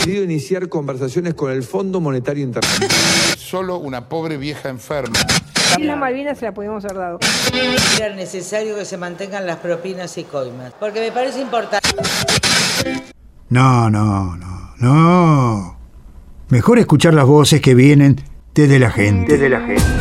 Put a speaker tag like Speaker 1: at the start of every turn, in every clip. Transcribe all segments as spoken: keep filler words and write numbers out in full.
Speaker 1: decidido iniciar conversaciones con el Fondo Monetario Internacional.
Speaker 2: Solo una pobre vieja enferma.
Speaker 3: Isla Malvinas se la podemos haber dado.
Speaker 4: Era necesario que se mantengan las propinas y coimas, porque me parece importante.
Speaker 5: No, no, no, no. Mejor escuchar las voces que vienen desde la gente. Desde la gente.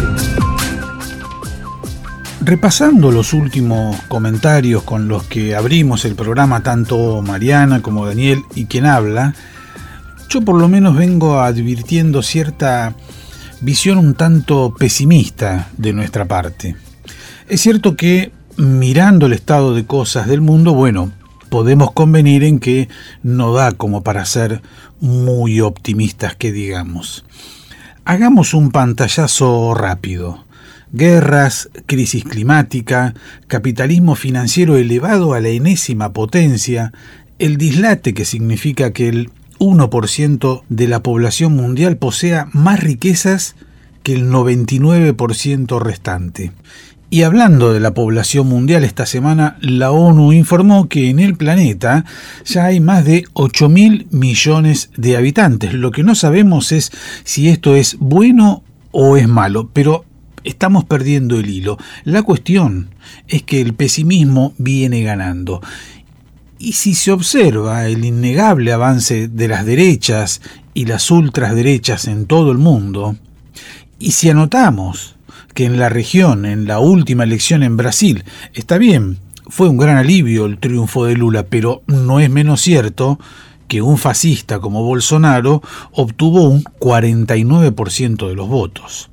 Speaker 6: Repasando los últimos comentarios con los que abrimos el programa, tanto Mariana como Daniel y quien habla, yo por lo menos vengo advirtiendo cierta visión un tanto pesimista de nuestra parte. Es cierto que mirando el estado de cosas del mundo, bueno, podemos convenir en que no da como para ser muy optimistas, que digamos. Hagamos un pantallazo rápido. Guerras, crisis climática, capitalismo financiero elevado a la enésima potencia, el dislate que significa que el uno por ciento de la población mundial posea más riquezas que el noventa y nueve por ciento restante. Y hablando de la población mundial, esta semana la ONU informó que en el planeta ya hay más de ocho mil millones de habitantes. Lo que no sabemos es si esto es bueno o es malo, pero estamos perdiendo el hilo. La cuestión es que el pesimismo viene ganando. Y si se observa el innegable avance de las derechas y las ultraderechas en todo el mundo, y si anotamos que en la región, en la última elección en Brasil, está bien, fue un gran alivio el triunfo de Lula, pero no es menos cierto que un fascista como Bolsonaro obtuvo un cuarenta y nueve por ciento de los votos.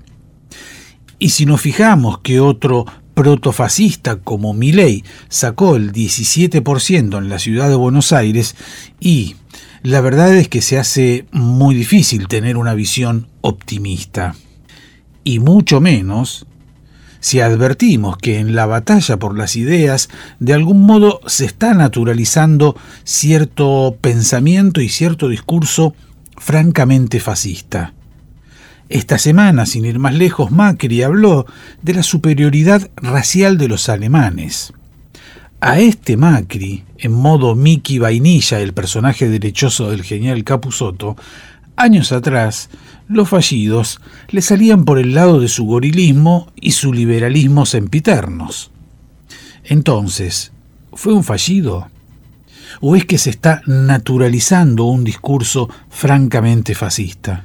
Speaker 6: Y si nos fijamos que otro protofascista como Milei sacó el diecisiete por ciento en la ciudad de Buenos Aires, y la verdad es que se hace muy difícil tener una visión optimista. Y mucho menos si advertimos que en la batalla por las ideas de algún modo se está naturalizando cierto pensamiento y cierto discurso francamente fascista. Esta semana, sin ir más lejos, Macri habló de la superioridad racial de los alemanes. A este Macri, en modo Mickey Vainilla, el personaje derechoso del genial Capusotto, años atrás, los fallidos le salían por el lado de su gorilismo y su liberalismo sempiternos. Entonces, ¿fue un fallido? ¿O es que se está naturalizando un discurso francamente fascista?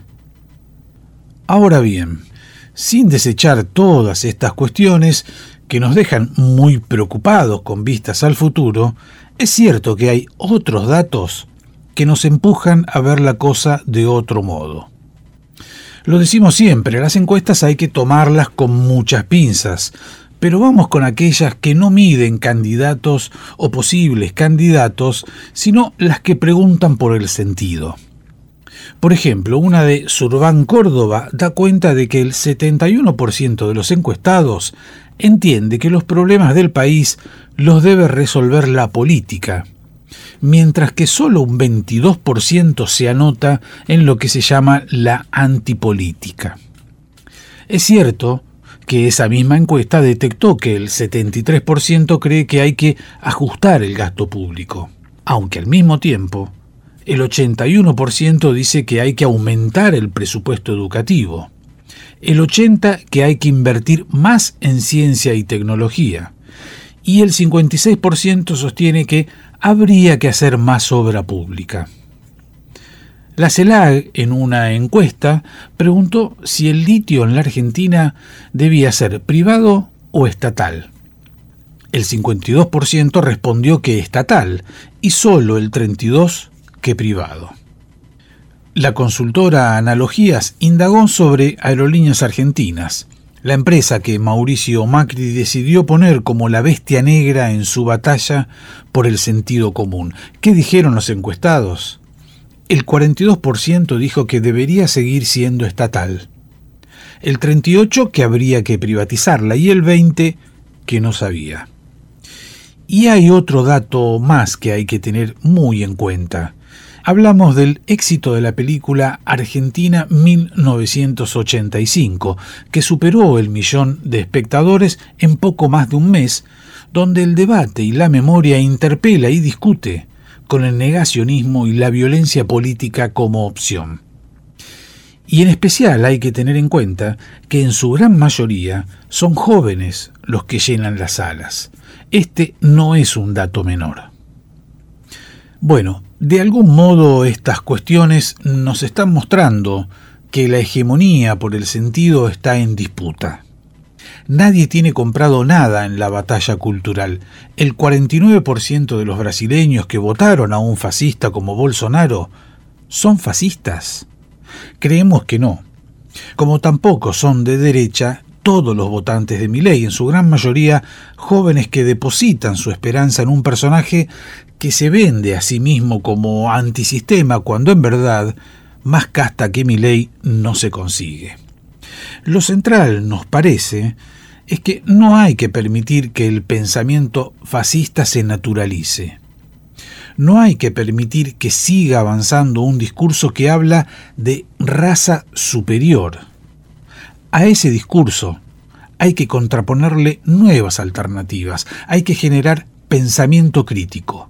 Speaker 6: Ahora bien, sin desechar todas estas cuestiones que nos dejan muy preocupados con vistas al futuro, es cierto que hay otros datos que nos empujan a ver la cosa de otro modo. Lo decimos siempre, las encuestas hay que tomarlas con muchas pinzas, pero vamos con aquellas que no miden candidatos o posibles candidatos, sino las que preguntan por el sentido. Por ejemplo, una de Surván Córdoba da cuenta de que el setenta y uno por ciento de los encuestados entiende que los problemas del país los debe resolver la política, mientras que solo un veintidós por ciento se anota en lo que se llama la antipolítica. Es cierto que esa misma encuesta detectó que el setenta y tres por ciento cree que hay que ajustar el gasto público, aunque al mismo tiempo el ochenta y uno por ciento dice que hay que aumentar el presupuesto educativo, el ochenta por ciento que hay que invertir más en ciencia y tecnología, y el cincuenta y seis por ciento sostiene que habría que hacer más obra pública. La CELAC, en una encuesta, preguntó si el litio en la Argentina debía ser privado o estatal. El cincuenta y dos por ciento respondió que estatal y solo el treinta y dos por ciento que privado. La consultora Analogías indagó sobre Aerolíneas Argentinas, la empresa que Mauricio Macri decidió poner como la bestia negra en su batalla por el sentido común. ¿Qué dijeron los encuestados? El cuarenta y dos por ciento dijo que debería seguir siendo estatal, el treinta y ocho por ciento que habría que privatizarla y el veinte por ciento que no sabía. Y hay otro dato más que hay que tener muy en cuenta. Hablamos del éxito de la película Argentina mil novecientos ochenta y cinco, que superó el millón de espectadores en poco más de un mes, donde el debate y la memoria interpela y discute con el negacionismo y la violencia política como opción. Y en especial hay que tener en cuenta que en su gran mayoría son jóvenes los que llenan las salas. Este no es un dato menor. Bueno, de algún modo estas cuestiones nos están mostrando que la hegemonía por el sentido está en disputa. Nadie tiene comprado nada en la batalla cultural. El cuarenta y nueve por ciento de los brasileños que votaron a un fascista como Bolsonaro son fascistas. Creemos que no. Como tampoco son de derecha todos los votantes de Milei, en su gran mayoría jóvenes que depositan su esperanza en un personaje que se vende a sí mismo como antisistema, cuando en verdad más casta que Milei no se consigue. Lo central, nos parece, es que no hay que permitir que el pensamiento fascista se naturalice. No hay que permitir que siga avanzando un discurso que habla de raza superior. A ese discurso hay que contraponerle nuevas alternativas, hay que generar pensamiento crítico.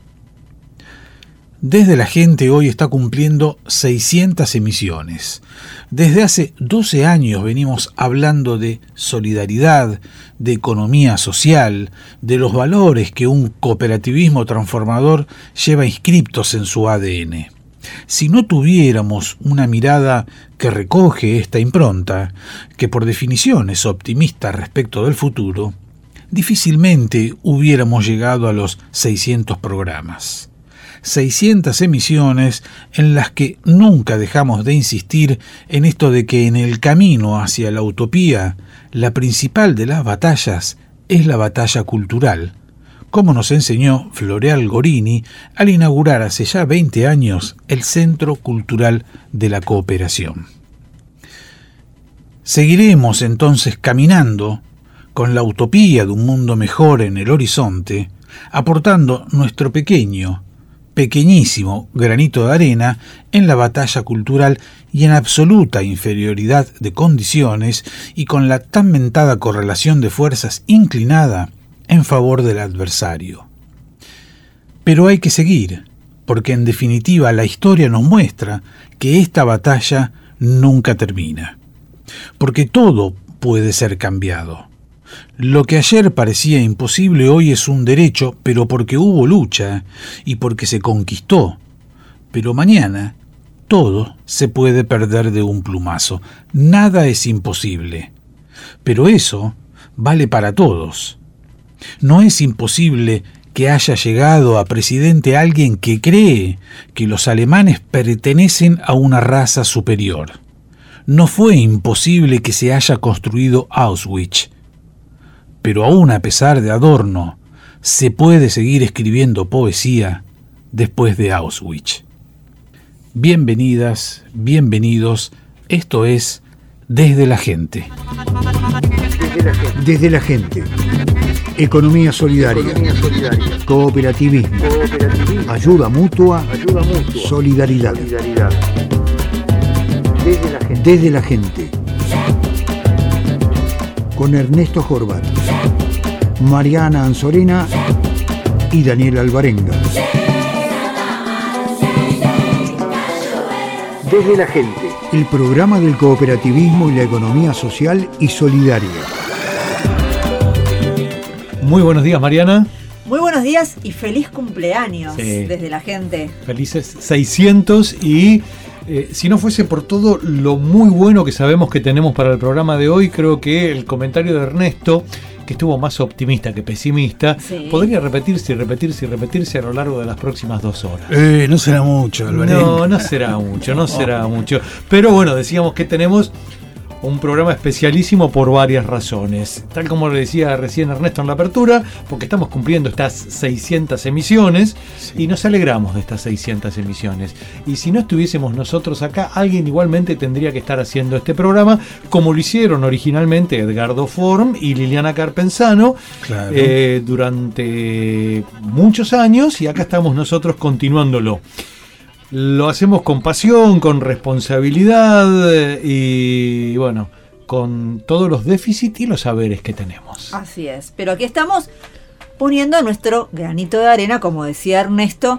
Speaker 6: Desde la Gente hoy está cumpliendo seiscientas emisiones. Desde hace doce años venimos hablando de solidaridad, de economía social, de los valores que un cooperativismo transformador lleva inscriptos en su A D N. Si no tuviéramos una mirada que recoge esta impronta, que por definición es optimista respecto del futuro, difícilmente hubiéramos llegado a los seiscientos programas. seiscientas emisiones en las que nunca dejamos de insistir en esto de que en el camino hacia la utopía, la principal de las batallas es la batalla cultural, como nos enseñó Floreal Gorini al inaugurar hace ya veinte años el Centro Cultural de la Cooperación. Seguiremos entonces caminando con la utopía de un mundo mejor en el horizonte, aportando nuestro pequeño, pequeñísimo granito de arena en la batalla cultural y en absoluta inferioridad de condiciones y con la tan mentada correlación de fuerzas inclinada en favor del adversario. Pero hay que seguir, porque en definitiva la historia nos muestra que esta batalla nunca termina, porque todo puede ser cambiado. Lo que ayer parecía imposible hoy es un derecho, pero porque hubo lucha y porque se conquistó. Pero mañana todo se puede perder de un plumazo. Nada es imposible. Pero eso vale para todos. No es imposible que haya llegado a presidente alguien que cree que los alemanes pertenecen a una raza superior. No fue imposible que se haya construido Auschwitz. Pero aún a pesar de Adorno, se puede seguir escribiendo poesía después de Auschwitz. Bienvenidas, bienvenidos, esto es Desde la Gente.
Speaker 5: Desde la Gente. Desde la Gente. Economía solidaria. Economía solidaria. Cooperativismo. Cooperativismo. Ayuda mutua. Ayuda mutua. Solidaridad. Solidaridad. Desde la Gente. Desde la Gente. Con Ernesto Horvat, Mariana Anzorena y Daniel Alvarenga. Desde la Gente, el programa del cooperativismo y la economía social y solidaria.
Speaker 7: Muy buenos días, Mariana.
Speaker 8: Muy buenos días y feliz cumpleaños
Speaker 7: sí.
Speaker 8: Desde la Gente.
Speaker 7: Felices seiscientos y... Eh, si no fuese por todo lo muy bueno que sabemos que tenemos para el programa de hoy, creo que el comentario de Ernesto, que estuvo más optimista que pesimista, sí. podría repetirse y repetirse y repetirse a lo largo de las próximas dos horas.
Speaker 6: Eh, no será mucho, Alvarenga.
Speaker 7: No, no será mucho, no será mucho. Pero bueno, decíamos que tenemos un programa especialísimo por varias razones. Tal como le decía recién Ernesto en la apertura, porque estamos cumpliendo estas seiscientas emisiones sí. y nos alegramos de estas seiscientas emisiones. Y si no estuviésemos nosotros acá, alguien igualmente tendría que estar haciendo este programa, como lo hicieron originalmente Edgardo Form y Liliana Carpenzano claro. eh, durante muchos años, y acá estamos nosotros continuándolo. Lo hacemos con pasión, con responsabilidad y bueno, con todos los déficits y los saberes que tenemos.
Speaker 8: Así es, pero aquí estamos poniendo nuestro granito de arena, como decía Ernesto,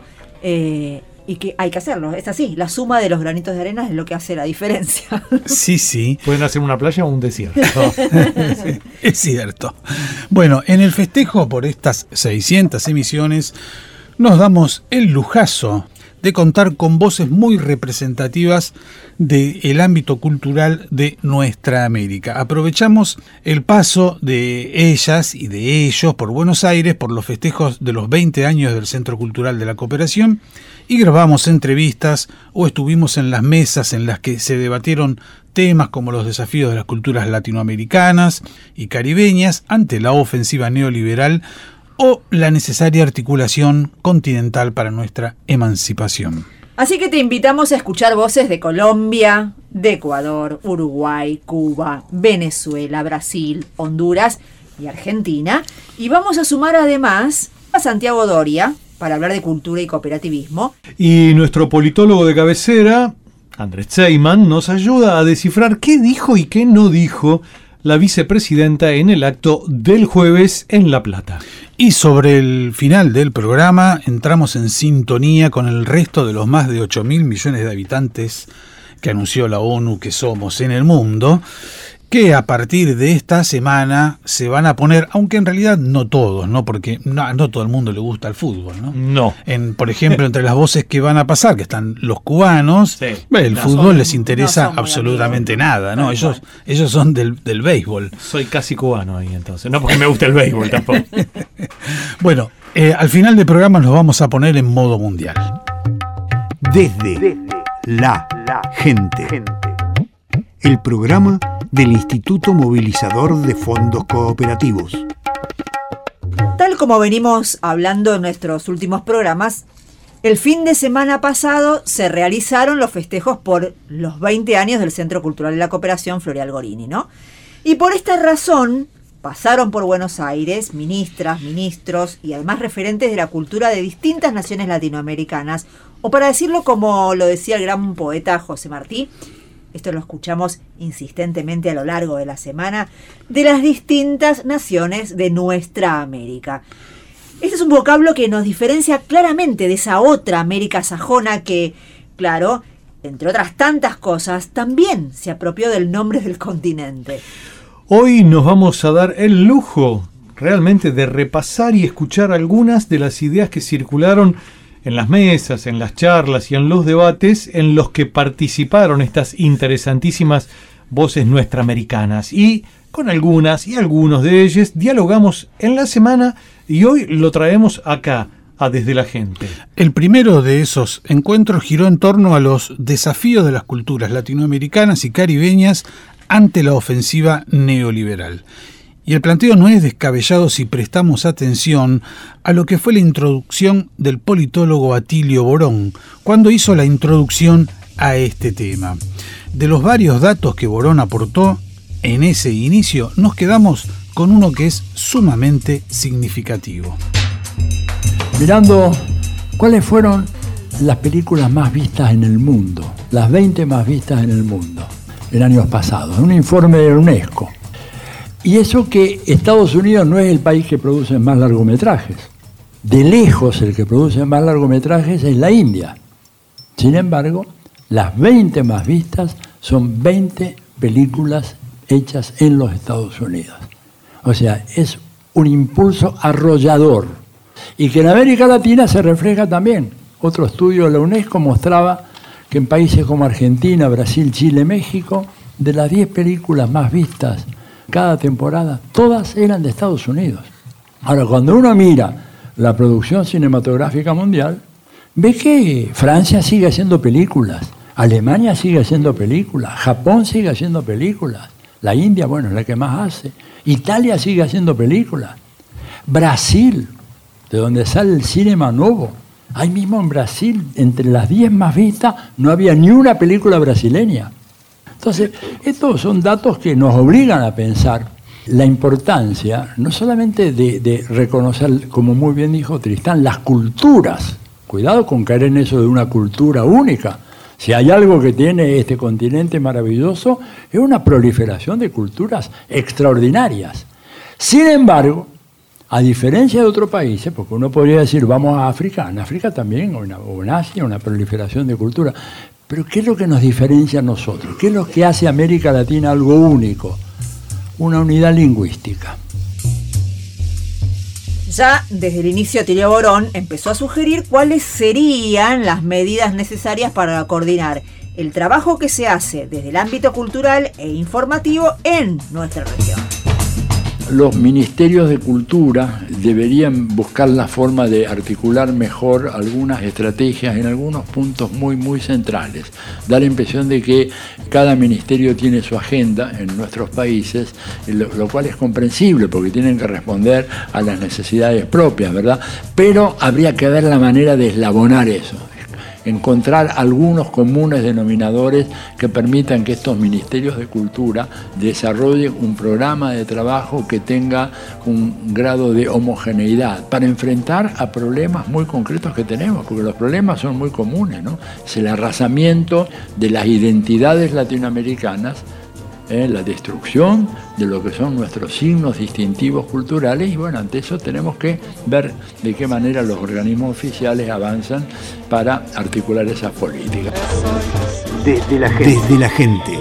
Speaker 8: Eh, y que hay que hacerlo, es así, la suma de los granitos de arena es lo que hace la diferencia.
Speaker 6: Sí, sí.
Speaker 7: Pueden hacer una playa o un desierto.
Speaker 6: Sí, es cierto. Bueno, en el festejo por estas seiscientas emisiones nos damos el lujazo de contar con voces muy representativas del ámbito cultural de nuestra América. Aprovechamos el paso de ellas y de ellos por Buenos Aires por los festejos de los veinte años del Centro Cultural de la Cooperación y grabamos entrevistas o estuvimos en las mesas en las que se debatieron temas como los desafíos de las culturas latinoamericanas y caribeñas ante la ofensiva neoliberal o la necesaria articulación continental para nuestra emancipación.
Speaker 8: Así que te invitamos a escuchar voces de Colombia, de Ecuador, Uruguay, Cuba, Venezuela, Brasil, Honduras y Argentina. Y vamos a sumar además a Santiago Doria para hablar de cultura y cooperativismo.
Speaker 7: Y nuestro politólogo de cabecera, Andrés Seyman, nos ayuda a descifrar qué dijo y qué no dijo la vicepresidenta en el acto del jueves en La Plata.
Speaker 6: Y sobre el final del programa entramos en sintonía con el resto de los más de ocho mil millones de habitantes que anunció la ONU que somos en el mundo, que a partir de esta semana se van a poner, aunque en realidad no todos, ¿no? Porque no, no todo el mundo le gusta el fútbol, ¿no?
Speaker 7: No.
Speaker 6: En, por ejemplo, entre las voces que van a pasar, que están los cubanos,
Speaker 7: sí,
Speaker 6: el
Speaker 7: no
Speaker 6: fútbol
Speaker 7: son,
Speaker 6: les interesa
Speaker 8: no
Speaker 6: absolutamente
Speaker 8: amigos.
Speaker 6: nada, ¿no? Ellos, ellos son del, del béisbol.
Speaker 7: Soy casi cubano ahí entonces, no porque me guste el béisbol tampoco.
Speaker 6: Bueno, eh, al final del programa nos vamos a poner en modo mundial.
Speaker 5: Desde, Desde la, la gente. gente. El programa del Instituto Movilizador de Fondos Cooperativos.
Speaker 8: Tal como venimos hablando en nuestros últimos programas, el fin de semana pasado se realizaron los festejos por los veinte años del Centro Cultural de la Cooperación Floreal Gorini, ¿no? Y por esta razón pasaron por Buenos Aires ministras, ministros y además referentes de la cultura de distintas naciones latinoamericanas, o para decirlo como lo decía el gran poeta José Martí, esto lo escuchamos insistentemente a lo largo de la semana, de las distintas naciones de nuestra América. Este es un vocablo que nos diferencia claramente de esa otra América sajona que, claro, entre otras tantas cosas, también se apropió del nombre del continente.
Speaker 7: Hoy nos vamos a dar el lujo realmente de repasar y escuchar algunas de las ideas que circularon en las mesas, en las charlas y en los debates en los que participaron estas interesantísimas voces nuestraamericanas. Y con algunas y algunos de ellos dialogamos en la semana y hoy lo traemos acá, a Desde la Gente.
Speaker 6: El primero de esos encuentros giró en torno a los desafíos de las culturas latinoamericanas y caribeñas ante la ofensiva neoliberal. Y el planteo no es descabellado si prestamos atención a lo que fue la introducción del politólogo Atilio Borón, cuando hizo la introducción a este tema. De los varios datos que Borón aportó en ese inicio, nos quedamos con uno que es sumamente significativo.
Speaker 9: Mirando cuáles fueron las películas más vistas en el mundo, las veinte más vistas en el mundo, en años pasados, un informe de UNESCO. Y eso que Estados Unidos no es el país que produce más largometrajes. De lejos el que produce más largometrajes es la India. Sin embargo, las veinte más vistas son veinte películas hechas en los Estados Unidos. O sea, es un impulso arrollador. Y que en América Latina se refleja también. Otro estudio de la UNESCO mostraba que en países como Argentina, Brasil, Chile, México, de las diez películas más vistas cada temporada, todas eran de Estados Unidos. Ahora, cuando uno mira la producción cinematográfica mundial, ve que Francia sigue haciendo películas, Alemania sigue haciendo películas, Japón sigue haciendo películas, la India, bueno, es la que más hace, Italia sigue haciendo películas, Brasil, de donde sale el Cinema Novo, ahí mismo en Brasil, entre las diez más vistas, no había ni una película brasileña. Entonces, estos son datos que nos obligan a pensar la importancia, no solamente de, de reconocer, como muy bien dijo Tristán, las culturas. Cuidado con caer en eso de una cultura única. Si hay algo que tiene este continente maravilloso, es una proliferación de culturas extraordinarias. Sin embargo, A diferencia de otros países, porque uno podría decir, vamos a África, en África también, o en, o en Asia, una proliferación de cultura. Pero ¿qué es lo que nos diferencia a nosotros? ¿Qué es lo que hace a América Latina algo único? Una unidad lingüística.
Speaker 8: Ya desde el inicio Tilio Borón empezó a sugerir cuáles serían las medidas necesarias para coordinar el trabajo que se hace desde el ámbito cultural e informativo en nuestra región.
Speaker 9: Los ministerios de cultura deberían buscar la forma de articular mejor algunas estrategias en algunos puntos muy, muy centrales. Da la impresión de que cada ministerio tiene su agenda en nuestros países, lo, lo cual es comprensible porque tienen que responder a las necesidades propias, ¿verdad? Pero habría que ver la manera de eslabonar eso. Encontrar algunos comunes denominadores que permitan que estos ministerios de cultura desarrollen un programa de trabajo que tenga un grado de homogeneidad para enfrentar a problemas muy concretos que tenemos, porque los problemas son muy comunes, ¿no? Es el arrasamiento de las identidades latinoamericanas, ¿eh? La destrucción de lo que son nuestros signos distintivos culturales, y bueno, ante eso tenemos que ver de qué manera los organismos oficiales avanzan para articular esas políticas.
Speaker 5: Desde la gente. Desde la gente.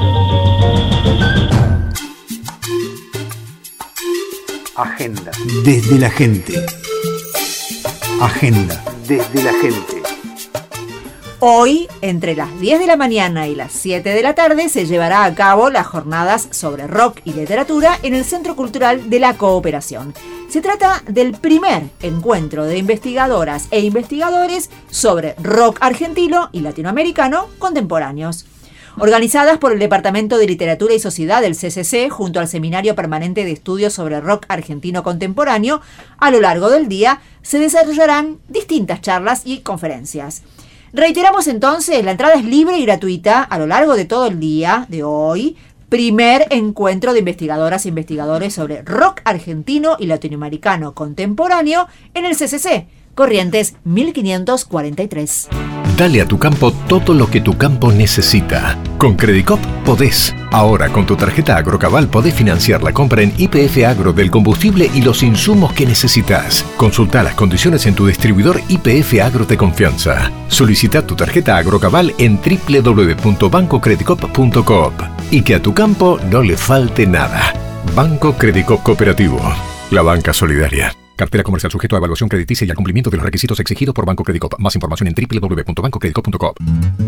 Speaker 5: Agenda. Desde la gente. Agenda. Desde la gente.
Speaker 8: Hoy, entre las diez de la mañana y las siete de la tarde, se llevará a cabo las jornadas sobre rock y literatura en el Centro Cultural de la Cooperación. Se trata del primer encuentro de investigadoras e investigadores sobre rock argentino y latinoamericano contemporáneos. Organizadas por el Departamento de Literatura y Sociedad del C C C junto al Seminario Permanente de Estudios sobre Rock Argentino Contemporáneo, a lo largo del día se desarrollarán distintas charlas y conferencias. Reiteramos entonces, la entrada es libre y gratuita a lo largo de todo el día de hoy. Primer encuentro de investigadoras e investigadores sobre rock argentino y latinoamericano contemporáneo en el C C C, Corrientes mil quinientos cuarenta y tres.
Speaker 10: Dale a tu campo todo lo que tu campo necesita. Con Credicop podés. Ahora con tu tarjeta Agrocabal podés financiar la compra en Y P F Agro del combustible y los insumos que necesitas. Consulta las condiciones en tu distribuidor Y P F Agro de confianza. Solicita tu tarjeta Agrocabal en doble u doble u doble u punto banco credicop punto coop. Y que a tu campo no le falte nada. Banco Credicop Cooperativo. La banca solidaria. Cartera comercial sujeto a evaluación crediticia y al cumplimiento de los requisitos exigidos por Banco Credicop. Más información en doble u doble u doble u punto banco credicop punto coop.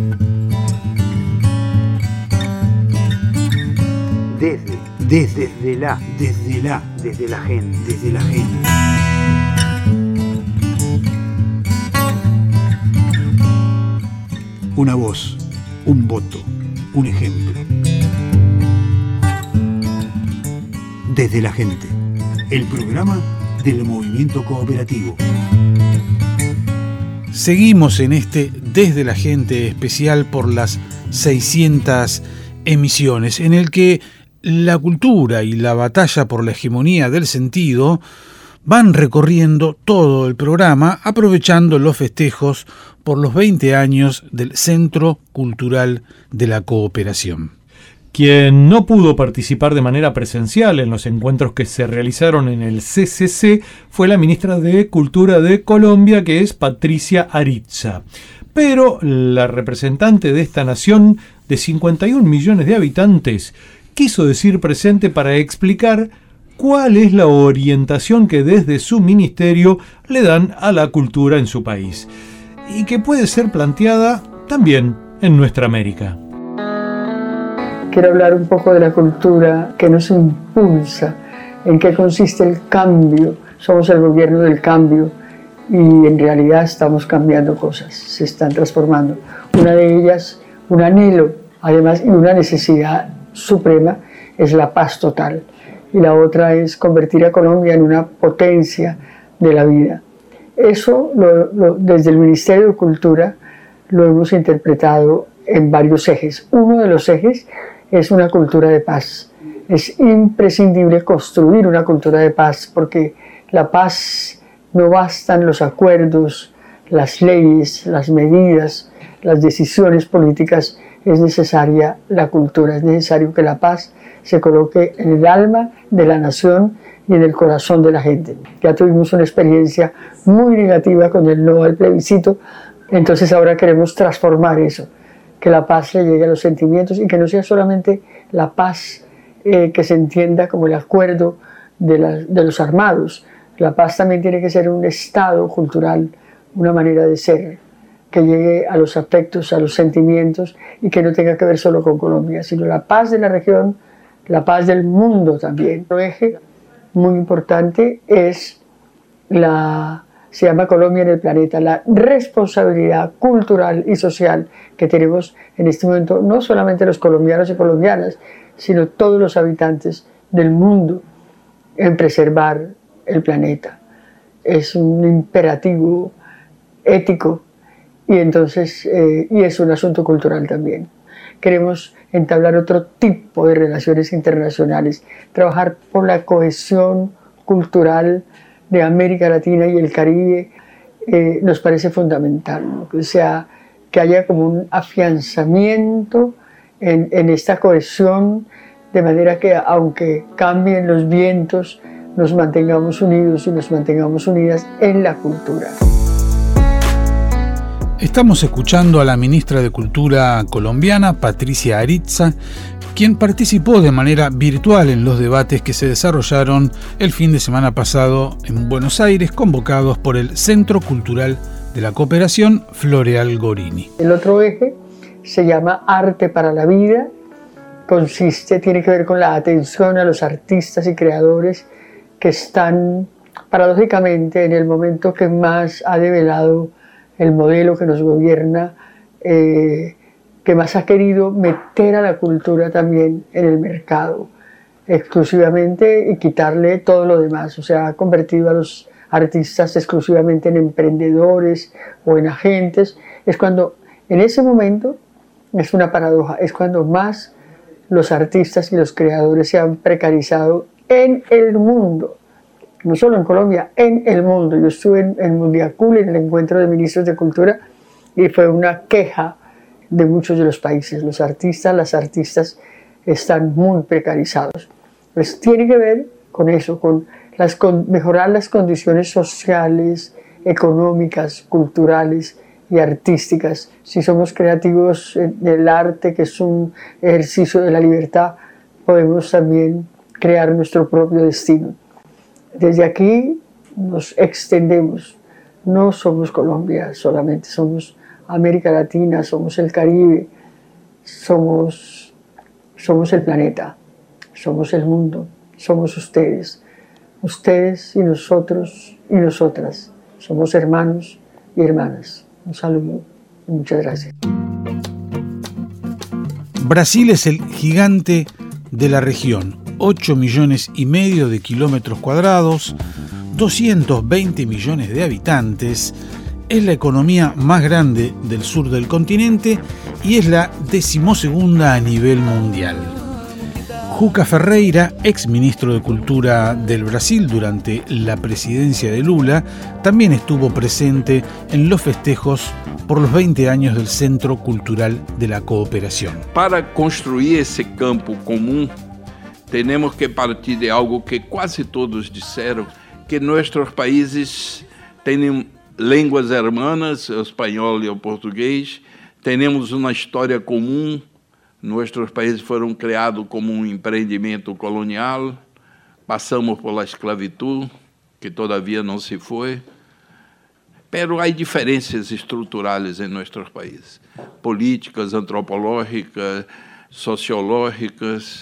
Speaker 5: Desde, desde, desde la, desde la, desde la gente, desde la gente. Una voz, un voto, un ejemplo. Desde la gente, el programa del movimiento cooperativo.
Speaker 6: Seguimos en este Desde la Gente especial por las seiscientas emisiones, en el que la cultura y la batalla por la hegemonía del sentido van recorriendo todo el programa, aprovechando los festejos por los veinte años del Centro Cultural de la Cooperación.
Speaker 7: Quien no pudo participar de manera presencial en los encuentros que se realizaron en el C C C fue la ministra de Cultura de Colombia, que es Patricia Aritza. Pero la representante de esta nación de cincuenta y un millones de habitantes quiso decir presente para explicar cuál es la orientación que desde su ministerio le dan a la cultura en su país y que puede ser planteada también en nuestra América.
Speaker 11: Quiero hablar un poco de la cultura que nos impulsa, en qué consiste el cambio. Somos el gobierno del cambio y en realidad estamos cambiando cosas, se están transformando. Una de ellas, un anhelo, además, y una necesidad suprema, es la paz total. Y la otra es convertir a Colombia en una potencia de la vida. Eso, lo, lo, desde el Ministerio de Cultura, lo hemos interpretado en varios ejes. Uno de los ejes es una cultura de paz. Es imprescindible construir una cultura de paz porque la paz no bastan los acuerdos, las leyes, las medidas, las decisiones políticas, es necesaria la cultura, es necesario que la paz se coloque en el alma de la nación y en el corazón de la gente. Ya tuvimos una experiencia muy negativa con el no al plebiscito, entonces ahora queremos transformar eso, que la paz le llegue a los sentimientos y que no sea solamente la paz eh, que se entienda como el acuerdo de, la, de los armados. La paz también tiene que ser un estado cultural, una manera de ser, que llegue a los afectos, a los sentimientos y que no tenga que ver solo con Colombia, sino la paz de la región, la paz del mundo también. Otro eje muy importante es la, se llama Colombia en el planeta, la responsabilidad cultural y social que tenemos en este momento, no solamente los colombianos y colombianas, sino todos los habitantes del mundo en preservar el planeta. Es un imperativo ético y entonces eh, y es un asunto cultural también. Queremos entablar otro tipo de relaciones internacionales, trabajar por la cohesión cultural de América Latina y el Caribe, eh, nos parece fundamental, ¿no? O sea, que haya como un afianzamiento en, en esta cohesión, de manera que aunque cambien los vientos, nos mantengamos unidos y nos mantengamos unidas en la cultura.
Speaker 6: Estamos escuchando a la ministra de Cultura colombiana, Patricia Aritza, quien participó de manera virtual en los debates que se desarrollaron el fin de semana pasado en Buenos Aires, convocados por el Centro Cultural de la Cooperación Floreal Gorini.
Speaker 11: El otro eje se llama Arte para la Vida, consiste, tiene que ver con la atención a los artistas y creadores que están paradójicamente en el momento que más ha develado el modelo que nos gobierna, eh, que más ha querido meter a la cultura también en el mercado exclusivamente y quitarle todo lo demás. O sea, ha convertido a los artistas exclusivamente en emprendedores o en agentes. Es cuando, en ese momento, es una paradoja, es cuando más los artistas y los creadores se han precarizado en el mundo. No solo en Colombia, en el mundo. Yo estuve en, en Mundiacul, en el encuentro de ministros de cultura, y fue una queja de muchos de los países. Los artistas, las artistas están muy precarizados. Pues tiene que ver con eso, con, las, con mejorar las condiciones sociales, económicas, culturales y artísticas. Si somos creativos en el arte, que es un ejercicio de la libertad, podemos también crear nuestro propio destino. Desde aquí nos extendemos, no somos Colombia solamente, somos América Latina, somos el Caribe, somos, somos el planeta, somos el mundo, somos ustedes, ustedes y nosotros y nosotras, somos hermanos y hermanas. Un saludo y muchas gracias.
Speaker 6: Brasil es el gigante de la región. ocho millones y medio de kilómetros cuadrados, doscientos veinte millones de habitantes, es la economía más grande del sur del continente y es la decimosegunda a nivel mundial. Juca Ferreira, ex ministro de Cultura del Brasil durante la presidencia de Lula, también estuvo presente en los festejos por los veinte años del Centro Cultural de la Cooperación.
Speaker 12: Para construir ese campo común, tenemos que partir de algo que quase todos disseram, que nuestros países têm línguas hermanas, o espanhol e o português, temos uma história comum, nossos países foram criados como um empreendimento colonial, passamos por la esclavitud, que todavia não se foi, pero há diferenças estruturais em nossos países, políticas, antropológicas, sociológicas,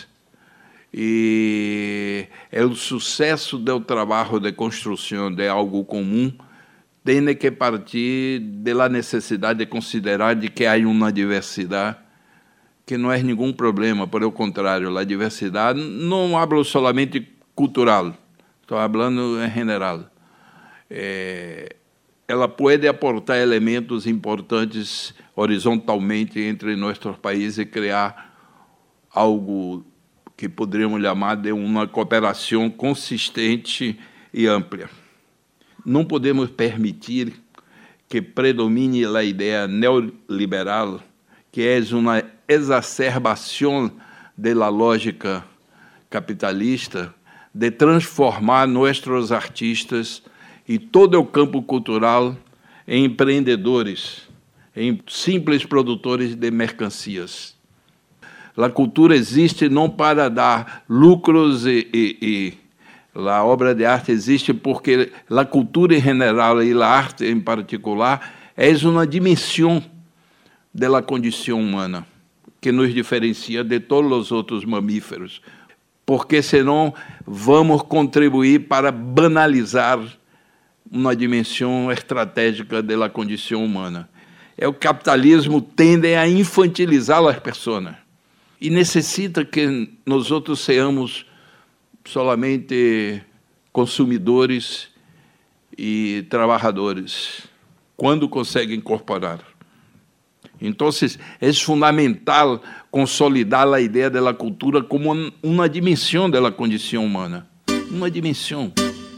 Speaker 12: e o sucesso do trabalho de construção de algo comum tem que partir da necessidade de considerar de que há uma diversidade que não é nenhum problema, pelo contrário, a diversidade não hablo solamente cultural, estou falando em geral. É, ela pode aportar elementos importantes horizontalmente entre nossos países e criar algo que poderíamos chamar de uma cooperação consistente e ampla. Não podemos permitir que predomine a ideia neoliberal, que é uma exacerbação da lógica capitalista, de transformar nossos artistas e todo o campo cultural em empreendedores, em simples produtores de mercancias. A cultura existe não para dar lucros e, e, e a obra de arte existe porque a cultura em geral e a arte em particular é uma dimensão da condição humana que nos diferencia de todos os outros mamíferos, porque senão vamos contribuir para banalizar uma dimensão estratégica da condição humana. É o capitalismo tende a infantilizar as pessoas e necessita que nós outros sejamos solamente consumidores e trabalhadores, quando conseguem incorporar. Então, é fundamental consolidar a ideia da cultura como uma dimensão da condição humana. Uma dimensão.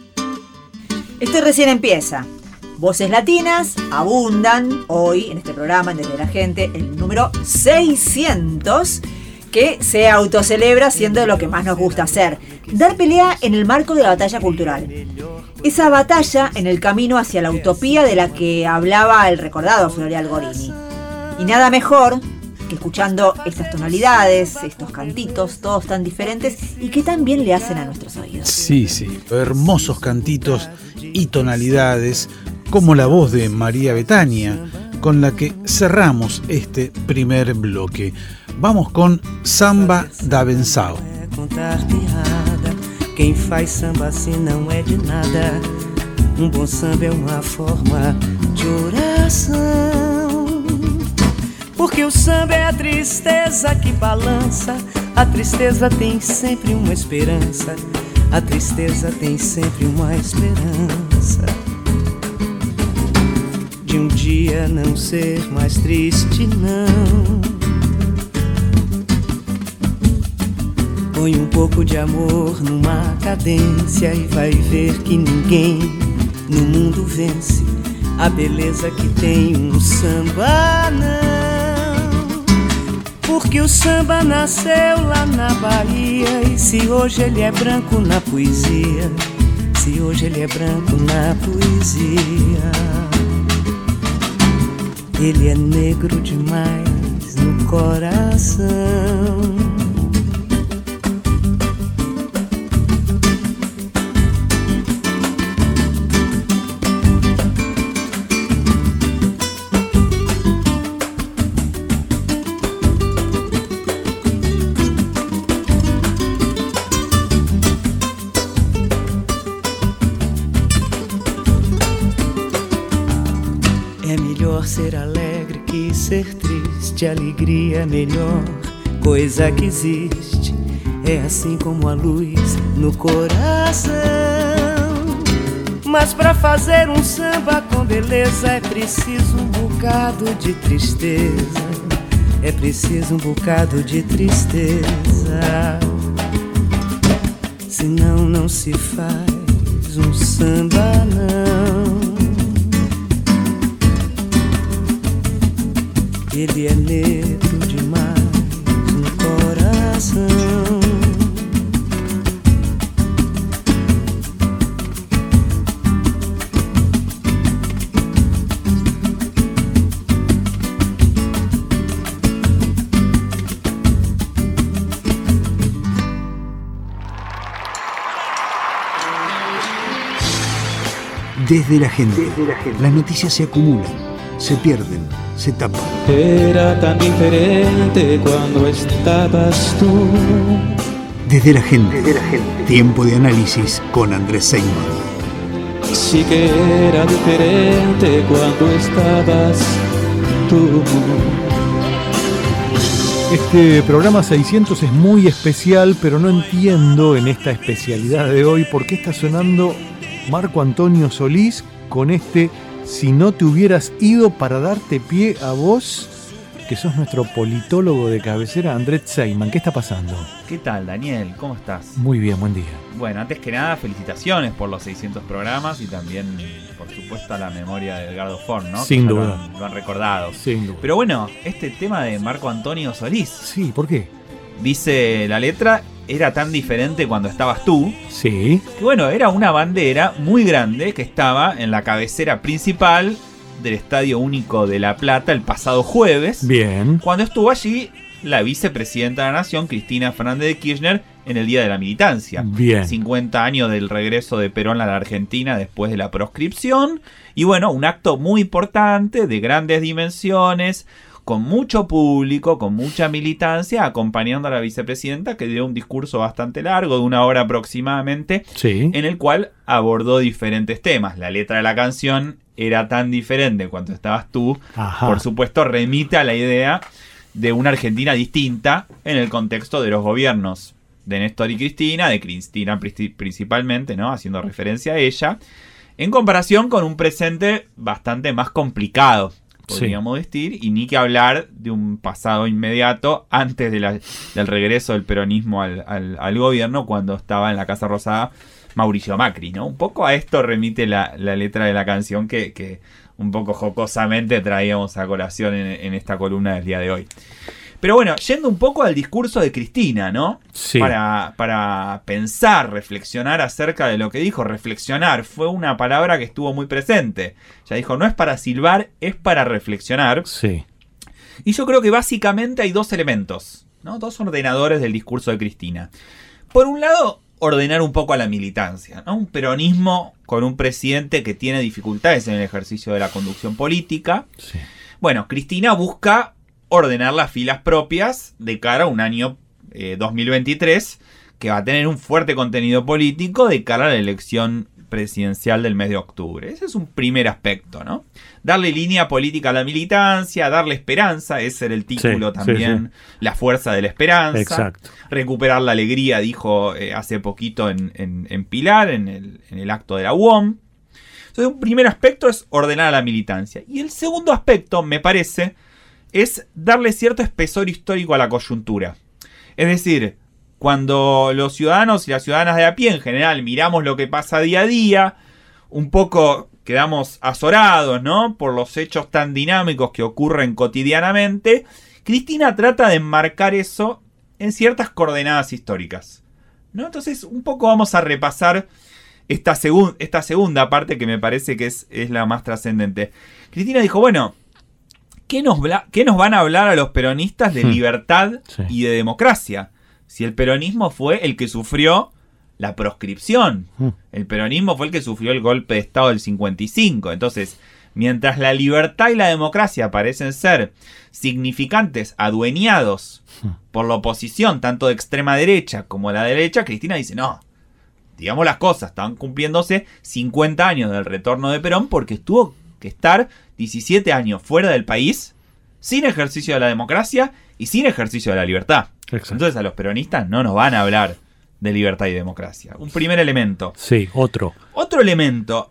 Speaker 8: Esto recién empieza. Voces latinas abundan hoy en este programa Desde la Gente, el número seiscientos, que se autocelebra siendo lo que más nos gusta hacer, dar pelea en el marco de la batalla cultural. Esa batalla en el camino hacia la utopía de la que hablaba el recordado Floreal Gorini. Y nada mejor que escuchando estas tonalidades, estos cantitos, todos tan diferentes y que tan bien le hacen a nuestros oídos.
Speaker 6: Sí, sí, hermosos cantitos y tonalidades, como la voz de María Bethânia, con la que cerramos este primer bloque. Vamos con Samba da Benção.
Speaker 13: Contar piada, quem faz samba assim não é de nada. Um bom samba é uma forma de oração. Porque o samba é a tristeza que balança. A tristeza tem sempre uma esperança. A tristeza tem sempre uma esperança de um dia não ser mais triste, não. Põe um pouco de amor numa cadência e vai ver que ninguém no mundo vence a beleza que tem um samba, não. Porque o samba nasceu lá na Bahia e se hoje ele é branco na poesia, se hoje ele é branco na poesia, ele é negro demais no coração. Ser alegre que ser triste, alegria é a melhor coisa que existe. É assim como a luz no coração. Mas pra fazer um samba com beleza é preciso um bocado de tristeza. É preciso um bocado de tristeza. Senão não se faz um samba, não. Ele é negro demais no coração.
Speaker 5: Desde la gente, Desde la gente, las noticias se acumulan, se pierden, se tapan.
Speaker 14: Era tan diferente cuando estabas tú.
Speaker 5: Desde la gente, Desde la gente. Tiempo de análisis con Andrés Seymour.
Speaker 14: Sí que era diferente cuando estabas tú.
Speaker 7: Este programa seiscientos es muy especial, pero no entiendo en esta especialidad de hoy por qué está sonando Marco Antonio Solís con este Si no te hubieras ido, para darte pie a vos que sos nuestro politólogo de cabecera, Andrés Seyman. ¿Qué está pasando?
Speaker 15: ¿Qué tal, Daniel? ¿Cómo estás?
Speaker 7: Muy bien, buen día.
Speaker 15: Bueno, antes que nada, felicitaciones por los seiscientos programas y también, por supuesto, a la memoria de Edgardo Ford, ¿no?
Speaker 7: Sin
Speaker 15: que
Speaker 7: duda.
Speaker 15: Lo han, lo han recordado.
Speaker 7: Sin duda.
Speaker 15: Pero bueno, este tema de Marco Antonio Solís.
Speaker 7: Sí, ¿por qué?
Speaker 15: Dice la letra, era tan diferente cuando estabas tú.
Speaker 7: Sí.
Speaker 15: Que bueno, era una bandera muy grande que estaba en la cabecera principal del Estadio Único de La Plata el pasado jueves.
Speaker 7: Bien.
Speaker 15: Cuando estuvo allí la vicepresidenta de la Nación, Cristina Fernández de Kirchner, en el Día de la Militancia.
Speaker 7: Bien.
Speaker 15: cincuenta años del regreso de Perón a la Argentina después de la proscripción. Y bueno, un acto muy importante, de grandes dimensiones, con mucho público, con mucha militancia, acompañando a la vicepresidenta, que dio un discurso bastante largo, de una hora aproximadamente,
Speaker 7: sí,
Speaker 15: en el cual abordó diferentes temas. La letra de la canción era tan diferente cuando estabas tú.
Speaker 7: Ajá.
Speaker 15: Por supuesto, remite a la idea de una Argentina distinta en el contexto de los gobiernos de Néstor y Cristina, de Cristina principalmente, ¿no? Haciendo referencia a ella, en comparación con un presente bastante más complicado, podríamos sí. decir, y ni que hablar de un pasado inmediato antes de la, del regreso del peronismo al, al, al gobierno, cuando estaba en la Casa Rosada Mauricio Macri, ¿no? Un poco a esto remite la, la letra de la canción que, que un poco jocosamente traíamos a colación en, en esta columna del día de hoy. Pero bueno, yendo un poco al discurso de Cristina, ¿no?
Speaker 7: Sí.
Speaker 15: Para, para pensar, reflexionar acerca de lo que dijo. Reflexionar fue una palabra que estuvo muy presente. Ya dijo, no es para silbar, es para reflexionar.
Speaker 7: Sí.
Speaker 15: Y yo creo que básicamente hay dos elementos, ¿no? Dos ordenadores del discurso de Cristina. Por un lado, ordenar un poco a la militancia, ¿no? Un peronismo con un presidente que tiene dificultades en el ejercicio de la conducción política.
Speaker 7: Sí.
Speaker 15: Bueno, Cristina busca ordenar las filas propias de cara a un año eh, dos mil veintitrés que va a tener un fuerte contenido político de cara a la elección presidencial del mes de octubre. Ese es un primer aspecto, ¿no? Darle línea política a la militancia, darle esperanza, ese era el título
Speaker 7: sí,
Speaker 15: también,
Speaker 7: sí, sí.
Speaker 15: La fuerza de la esperanza.
Speaker 7: Exacto.
Speaker 15: Recuperar la alegría, dijo eh, hace poquito en, en, en Pilar, en el, en el acto de la U O M. Entonces, un primer aspecto es ordenar a la militancia. Y el segundo aspecto, me parece, es darle cierto espesor histórico a la coyuntura. Es decir, cuando los ciudadanos y las ciudadanas de a pie en general miramos lo que pasa día a día, un poco quedamos azorados, ¿no? Por los hechos tan dinámicos que ocurren cotidianamente. Cristina trata de enmarcar eso en ciertas coordenadas históricas, ¿no? Entonces, un poco vamos a repasar esta, segun- esta segunda parte que me parece que es, es la más trascendente. Cristina dijo, bueno, ¿Qué nos, ¿Qué nos van a hablar a los peronistas de libertad
Speaker 7: sí.
Speaker 15: y de democracia? Si el peronismo fue el que sufrió la proscripción.
Speaker 7: Mm.
Speaker 15: El peronismo fue el que sufrió el golpe de Estado del cincuenta y cinco. Entonces, mientras la libertad y la democracia parecen ser significantes, adueñados mm. por la oposición, tanto de extrema derecha como la derecha, Cristina dice, no, digamos las cosas, estaban cumpliéndose cincuenta años del retorno de Perón porque estuvo que estar diecisiete años fuera del país, sin ejercicio de la democracia y sin ejercicio de la libertad.
Speaker 7: Exacto.
Speaker 15: Entonces a los peronistas no nos van a hablar de libertad y democracia. Un primer elemento.
Speaker 7: Sí, otro.
Speaker 15: Otro elemento.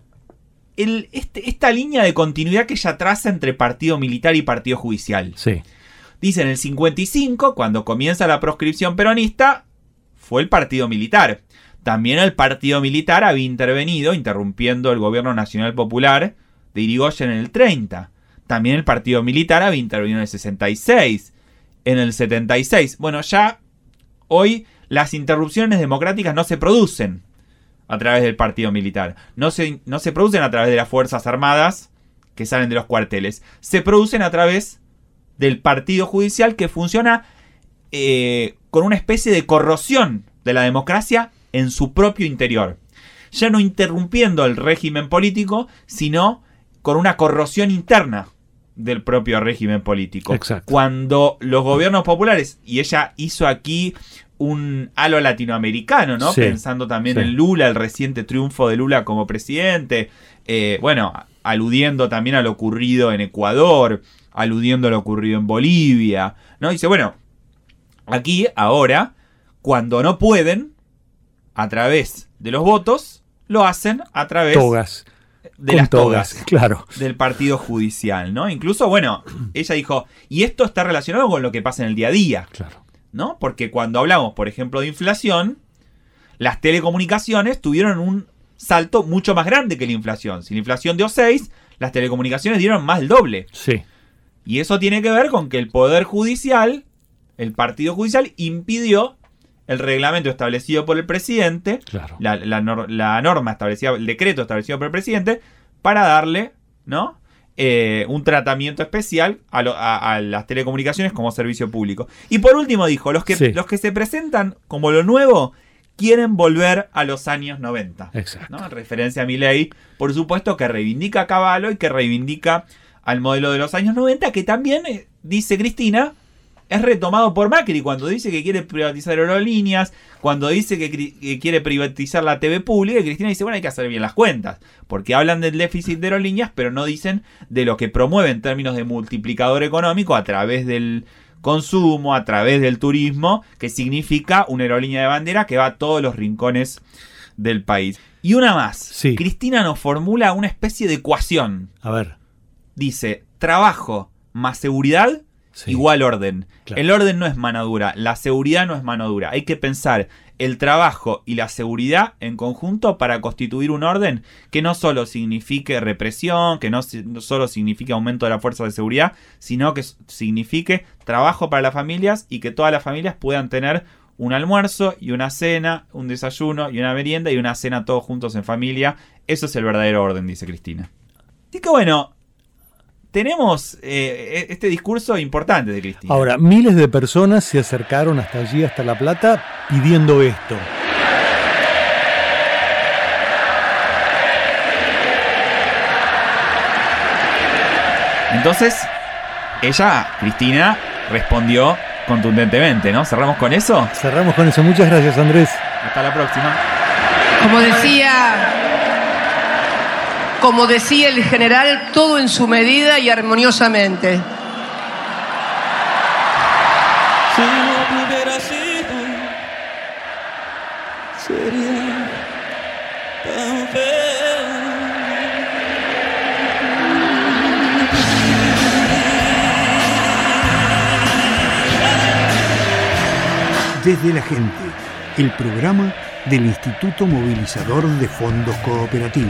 Speaker 15: El, este, esta línea de continuidad que ella traza entre partido militar y partido judicial.
Speaker 7: Sí.
Speaker 15: Dice, en el cincuenta y cinco, cuando comienza la proscripción peronista, fue el partido militar. También el partido militar había intervenido, interrumpiendo el gobierno nacional popular de Irigoyen en el treinta. También el partido militar había intervenido en el sesenta y seis, en el setenta y seis. Bueno, ya hoy las interrupciones democráticas no se producen a través del partido militar. No se, no se producen a través de las Fuerzas Armadas que salen de los cuarteles. Se producen a través del partido judicial que funciona eh, con una especie de corrosión de la democracia en su propio interior. Ya no interrumpiendo el régimen político, sino con una corrosión interna del propio régimen político.
Speaker 7: Exacto.
Speaker 15: Cuando los gobiernos populares, y ella hizo aquí un halo latinoamericano, ¿no?
Speaker 7: Sí,
Speaker 15: Pensando también
Speaker 7: sí.
Speaker 15: en Lula, el reciente triunfo de Lula como presidente, eh, bueno, aludiendo también a lo ocurrido en Ecuador, aludiendo a lo ocurrido en Bolivia, ¿no? Dice, bueno, aquí, ahora, cuando no pueden, a través de los votos, lo hacen a través...
Speaker 7: Togas.
Speaker 15: de
Speaker 16: Con
Speaker 15: las
Speaker 16: togas,
Speaker 15: togas,
Speaker 16: claro.
Speaker 15: del partido judicial, ¿no? Incluso, bueno, ella dijo, y esto está relacionado con lo que pasa en el día a día,
Speaker 16: claro,
Speaker 15: ¿no? Porque cuando hablamos, por ejemplo, de inflación, las telecomunicaciones tuvieron un salto mucho más grande que la inflación. Si la inflación dio seis, las telecomunicaciones dieron más del doble.
Speaker 16: Sí.
Speaker 15: Y eso tiene que ver con que el Poder Judicial, el Partido Judicial, impidió el reglamento establecido por el presidente,
Speaker 16: claro.
Speaker 15: la, la, nor- la norma establecida, el decreto establecido por el presidente, para darle, ¿no? Eh, un tratamiento especial a, lo, a, a las telecomunicaciones como servicio público. Y por último dijo, los que,
Speaker 16: Sí.
Speaker 15: los que se presentan como lo nuevo quieren volver a los años noventa.
Speaker 16: Exacto.
Speaker 15: ¿No? En referencia a Milei, por supuesto, que reivindica a Cavallo y que reivindica al modelo de los años noventa, que también, eh, dice Cristina, es retomado por Macri cuando dice que quiere privatizar aerolíneas, cuando dice que, que quiere privatizar la T V pública, y Cristina dice, bueno, hay que hacer bien las cuentas, porque hablan del déficit de aerolíneas, pero no dicen de lo que promueve en términos de multiplicador económico a través del consumo, a través del turismo, que significa una aerolínea de bandera que va a todos los rincones del país. Y una más,
Speaker 16: sí.
Speaker 15: Cristina nos formula una especie de ecuación.
Speaker 16: A ver.
Speaker 15: Dice, trabajo más seguridad sí. igual orden. Claro. El orden no es mano dura, la seguridad no es mano dura. Hay que pensar el trabajo y la seguridad en conjunto para constituir un orden que no solo signifique represión, que no, no solo signifique aumento de la fuerza de seguridad, sino que signifique trabajo para las familias y que todas las familias puedan tener un almuerzo y una cena, un desayuno y una merienda y una cena todos juntos en familia. Eso es el verdadero orden, dice Cristina. Así que bueno, tenemos eh, este discurso importante de Cristina.
Speaker 16: Ahora, miles de personas se acercaron hasta allí, hasta La Plata, pidiendo esto.
Speaker 15: Entonces, ella, Cristina, respondió contundentemente, ¿no? ¿Cerramos con eso?
Speaker 16: Cerramos con eso. Muchas gracias, Andrés.
Speaker 15: Hasta la próxima.
Speaker 17: Como decía... Como decía el general, todo en su medida y armoniosamente.
Speaker 14: Si no hubiera sido, sería tan feo.
Speaker 5: Desde la gente, el programa del Instituto Movilizador de Fondos Cooperativos.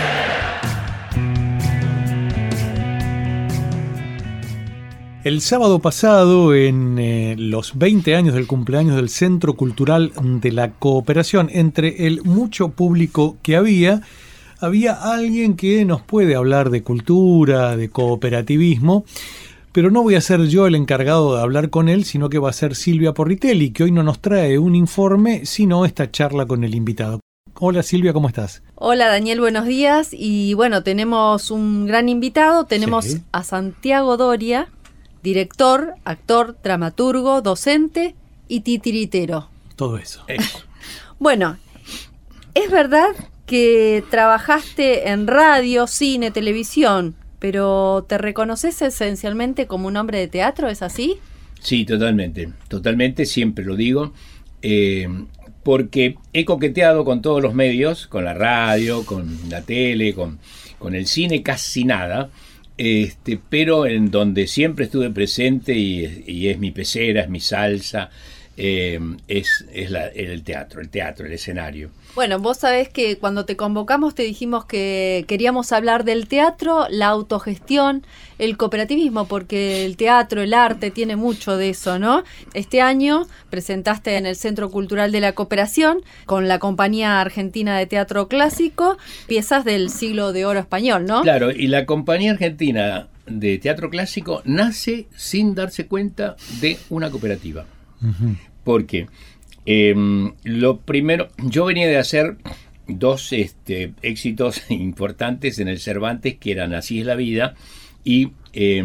Speaker 6: El sábado pasado, en eh, los veinte años del cumpleaños del Centro Cultural de la Cooperación, entre el mucho público que había, había alguien que nos puede hablar de cultura, de cooperativismo, pero no voy a ser yo el encargado de hablar con él, sino que va a ser Silvia Porritelli, que hoy no nos trae un informe, sino esta charla con el invitado. Hola Silvia, ¿cómo estás?
Speaker 18: Hola Daniel, buenos días. Y bueno, tenemos un gran invitado, tenemos sí. a Santiago Doria, director, actor, dramaturgo, docente y titiritero.
Speaker 6: Todo eso.
Speaker 15: eso.
Speaker 18: Bueno, es verdad que trabajaste en radio, cine, televisión, pero ¿te reconoces esencialmente como un hombre de teatro? ¿Es así?
Speaker 19: Sí, totalmente. Totalmente, siempre lo digo. Eh, porque he coqueteado con todos los medios, con la radio, con la tele, con, con el cine, casi nada. Este, pero en donde siempre estuve presente y, y es mi pecera, es mi salsa, eh, es, es la, el teatro, el teatro, el escenario.
Speaker 18: Bueno, vos sabés que cuando te convocamos te dijimos que queríamos hablar del teatro, la autogestión, el cooperativismo, porque el teatro, el arte tiene mucho de eso, ¿no? Este año presentaste en el Centro Cultural de la Cooperación, con la Compañía Argentina de Teatro Clásico, piezas del siglo de oro español, ¿no?
Speaker 19: Claro, y la Compañía Argentina de Teatro Clásico nace sin darse cuenta de una cooperativa. Uh-huh. Porque eh, lo primero, yo venía de hacer dos este, éxitos importantes en el Cervantes, que eran Así es la vida y eh,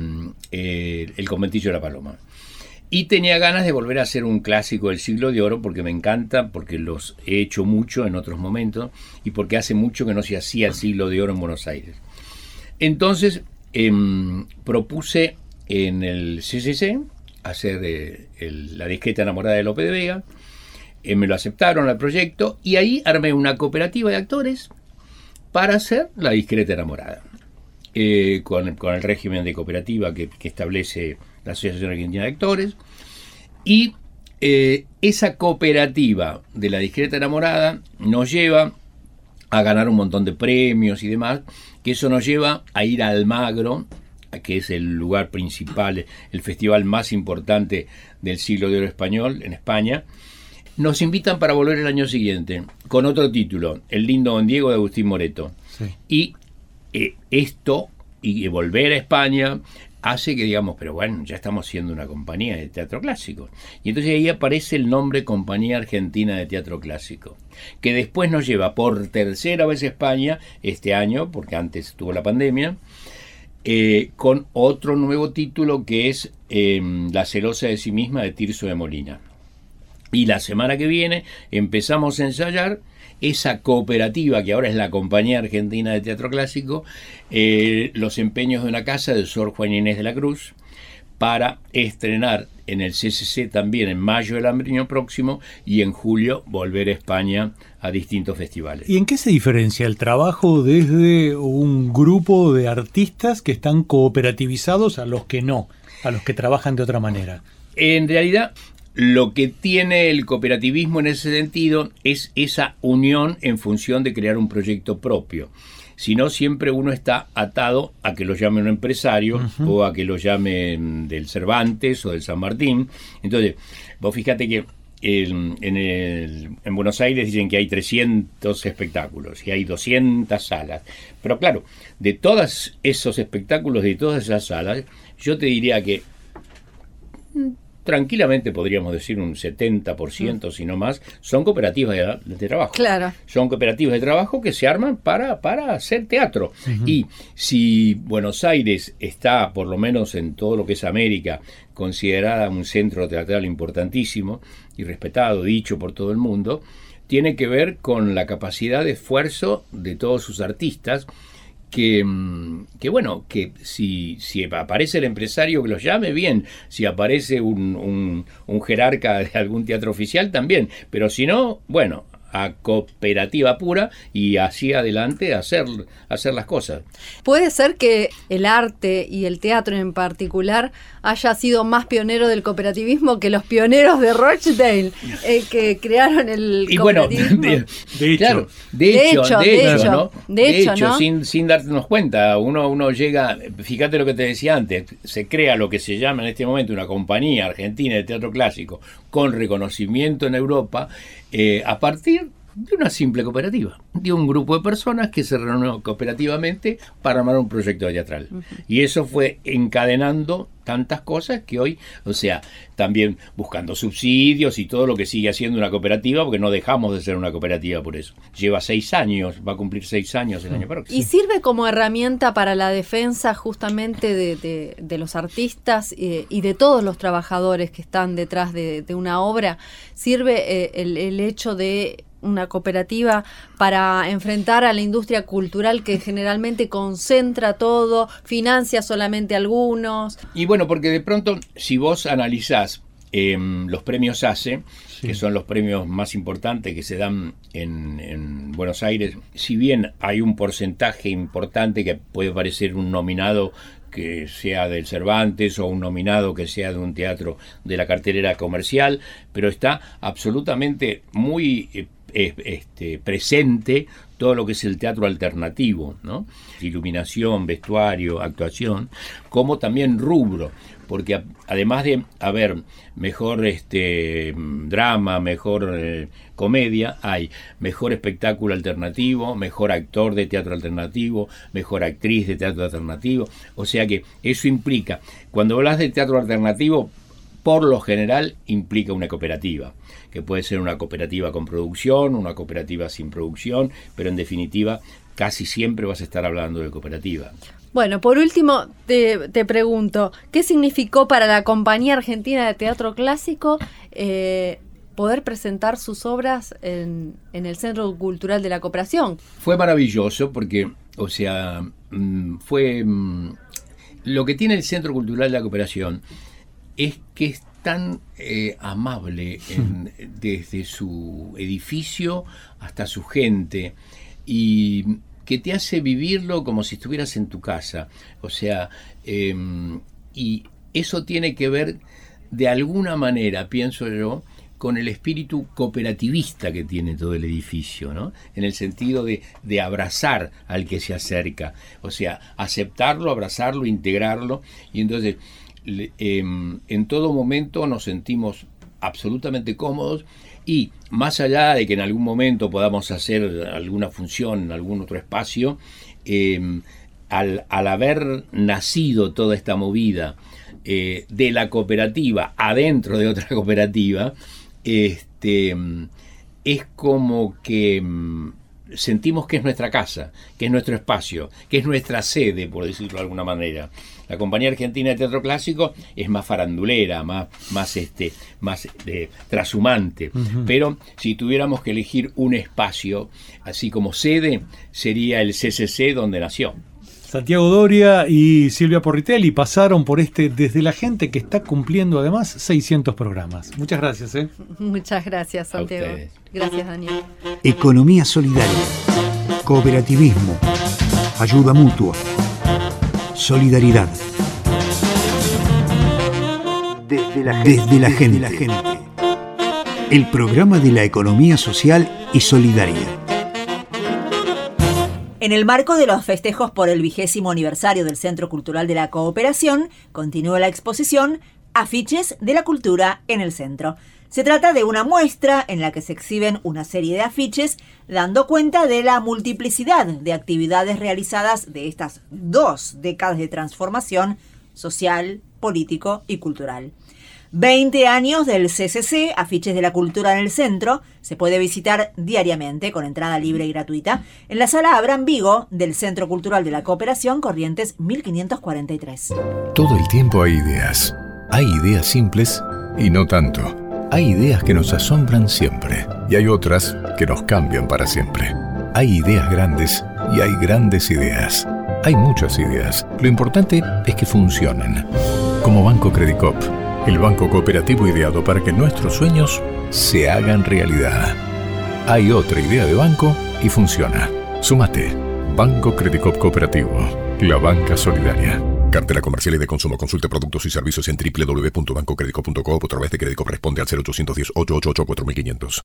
Speaker 19: eh, El conventillo de la paloma. Y tenía ganas de volver a hacer un clásico del siglo de oro porque me encanta, porque los he hecho mucho en otros momentos y porque hace mucho que no se hacía el siglo de oro en Buenos Aires. Entonces eh, propuse en el C C C hacer eh, el, la disqueta enamorada de Lope de Vega, eh, me lo aceptaron al proyecto y ahí armé una cooperativa de actores para hacer La discreta enamorada, eh, con, con el régimen de cooperativa que, que establece la Asociación Argentina de Actores. Y eh, esa cooperativa de La discreta enamorada nos lleva a ganar un montón de premios y demás, que eso nos lleva a ir a Almagro, que es el lugar principal, el festival más importante del siglo de oro español en España. Nos invitan para volver el año siguiente con otro título, El lindo Don Diego de Agustín Moreto. Sí. Y eh, esto, y volver a España, hace que digamos, pero bueno, ya estamos siendo una compañía de teatro clásico. Y entonces ahí aparece el nombre Compañía Argentina de Teatro Clásico, que después nos lleva por tercera vez a España este año, porque antes tuvo la pandemia, eh, con otro nuevo título que es eh, La celosa de sí misma de Tirso de Molina. Y la semana que viene empezamos a ensayar esa cooperativa que ahora es la Compañía Argentina de Teatro Clásico, eh, Los empeños de una casa de Sor Juana Inés de la Cruz, para estrenar en el C C C también en mayo del año próximo y en julio volver a España a distintos festivales.
Speaker 16: ¿Y en qué se diferencia el trabajo desde un grupo de artistas que están cooperativizados a los que no, a los que trabajan de otra manera?
Speaker 19: En realidad, lo que tiene el cooperativismo en ese sentido es esa unión en función de crear un proyecto propio. Si no, siempre uno está atado a que lo llame un empresario, uh-huh, o a que lo llame del Cervantes o del San Martín. Entonces, vos fíjate que el, en, el, en Buenos Aires dicen que hay trescientos espectáculos y hay doscientas salas. Pero claro, de todos esos espectáculos, de todas esas salas, yo te diría que tranquilamente podríamos decir un setenta por ciento, mm. si no más, son cooperativas de, de trabajo.
Speaker 18: Claro.
Speaker 19: Son cooperativas de trabajo que se arman para, para hacer teatro. Uh-huh. Y si Buenos Aires está, por lo menos en todo lo que es América, considerada un centro teatral importantísimo y respetado, dicho por todo el mundo, tiene que ver con la capacidad de esfuerzo de todos sus artistas, Que, que bueno, que si, si aparece el empresario que los llame, bien, si aparece un, un, un jerarca de algún teatro oficial, también, pero si no, bueno, a cooperativa pura y así adelante a hacer, a hacer las cosas.
Speaker 18: ¿Puede ser que el arte y el teatro en particular haya sido más pionero del cooperativismo que los pioneros de Rochdale, eh, que crearon el
Speaker 19: y
Speaker 18: cooperativismo?
Speaker 19: Bueno, de, de hecho, claro, de, de hecho, hecho, de, de hecho, ¿no? De, de hecho, hecho ¿no? sin, sin darnos cuenta, uno, uno llega, fíjate lo que te decía antes, se crea lo que se llama en este momento una compañía argentina de teatro clásico con reconocimiento en Europa, eh, a partir de una simple cooperativa, de un grupo de personas que se reunió cooperativamente para armar un proyecto teatral. Uh-huh. Y eso fue encadenando tantas cosas que hoy, o sea, también buscando subsidios y todo lo que sigue haciendo una cooperativa, porque no dejamos de ser una cooperativa por eso. Lleva seis años, va a cumplir seis años el año próximo.
Speaker 18: ¿Y sirve como herramienta para la defensa justamente de, de, de los artistas eh, y de todos los trabajadores que están detrás de, de una obra? ¿Sirve eh, el, el hecho de una cooperativa para enfrentar a la industria cultural que generalmente concentra todo, financia solamente algunos?
Speaker 19: Y bueno, porque de pronto, si vos analizás eh, los premios ACE, sí, que son los premios más importantes que se dan en, en Buenos Aires, si bien hay un porcentaje importante que puede parecer un nominado que sea del Cervantes o un nominado que sea de un teatro de la cartelera comercial, pero está absolutamente muy eh, este, presente todo lo que es el teatro alternativo, ¿no? Iluminación, vestuario, actuación, como también rubro, porque a, además de haber mejor este, drama, mejor eh, comedia, hay mejor espectáculo alternativo, mejor actor de teatro alternativo, mejor actriz de teatro alternativo, o sea que eso implica, cuando hablas de teatro alternativo, por lo general implica una cooperativa, que puede ser una cooperativa con producción, una cooperativa sin producción, pero en definitiva casi siempre vas a estar hablando de cooperativa.
Speaker 18: Bueno, por último te, te pregunto, ¿qué significó para la Compañía Argentina de Teatro Clásico eh, poder presentar sus obras en, en el Centro Cultural de la Cooperación?
Speaker 19: Fue maravilloso porque, o sea, fue lo que tiene el Centro Cultural de la Cooperación es que es tan eh, amable en, desde su edificio hasta su gente, y que te hace vivirlo como si estuvieras en tu casa. O sea, eh, y eso tiene que ver de alguna manera, pienso yo, con el espíritu cooperativista que tiene todo el edificio, ¿no? En el sentido de, de abrazar al que se acerca, o sea, aceptarlo, abrazarlo, integrarlo, y entonces le, eh, en todo momento nos sentimos absolutamente cómodos, y más allá de que en algún momento podamos hacer alguna función en algún otro espacio, eh, al, al haber nacido toda esta movida eh, de la cooperativa adentro de otra cooperativa, Este, es como que sentimos que es nuestra casa, que es nuestro espacio, que es nuestra sede, por decirlo de alguna manera. La Compañía Argentina de Teatro Clásico es más farandulera, más, más, este, más eh, trashumante, uh-huh. Pero si tuviéramos que elegir un espacio, así como sede, sería el C C C donde nació.
Speaker 7: Santiago Doria y Silvia Porritelli pasaron por este Desde la Gente, que está cumpliendo además seiscientos programas. Muchas gracias. ¿eh?
Speaker 18: Muchas gracias, Santiago. Gracias, Daniel.
Speaker 5: Economía solidaria, cooperativismo, ayuda mutua, solidaridad. Desde la gente. Desde la gente. Desde la gente. El programa de la economía social y solidaria.
Speaker 8: En el marco de los festejos por el vigésimo aniversario del Centro Cultural de la Cooperación, continúa la exposición Afiches de la Cultura en el Centro. Se trata de una muestra en la que se exhiben una serie de afiches dando cuenta de la multiplicidad de actividades realizadas de estas dos décadas de transformación social, político y cultural. veinte años del C C C, Afiches de la Cultura en el Centro, se puede visitar diariamente con entrada libre y gratuita en la Sala Abraham Vigo del Centro Cultural de la Cooperación, Corrientes mil quinientos cuarenta y tres.
Speaker 10: Todo el tiempo hay ideas. Hay ideas simples y no tanto. Hay ideas que nos asombran siempre y hay otras que nos cambian para siempre. Hay ideas grandes y hay grandes ideas. Hay muchas ideas. Lo importante es que funcionen. Como Banco Credicop, el banco cooperativo ideado para que nuestros sueños se hagan realidad. Hay otra idea de banco y funciona. Súmate. Banco Credicop Cooperativo. La banca solidaria. Cartera comercial y de consumo. Consulte productos y servicios en doble u doble u doble u punto banco credicop punto co o a través de Credicop. Responde al cero ochocientos diez, ochocientos ochenta y cuatro mil quinientos.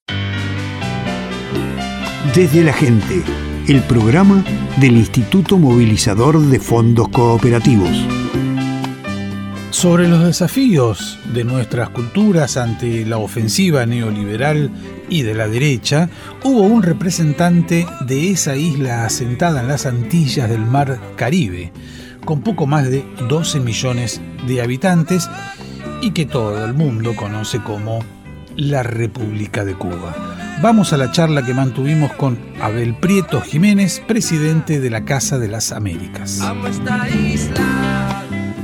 Speaker 5: Desde la gente. El programa del Instituto Movilizador de Fondos Cooperativos.
Speaker 6: Sobre los desafíos de nuestras culturas ante la ofensiva neoliberal y de la derecha, hubo un representante de esa isla asentada en las Antillas del Mar Caribe, con poco más de doce millones de habitantes y que todo el mundo conoce como la República de Cuba. Vamos a la charla que mantuvimos con Abel Prieto Jiménez, presidente de la Casa de las Américas.
Speaker 14: Amo esta isla.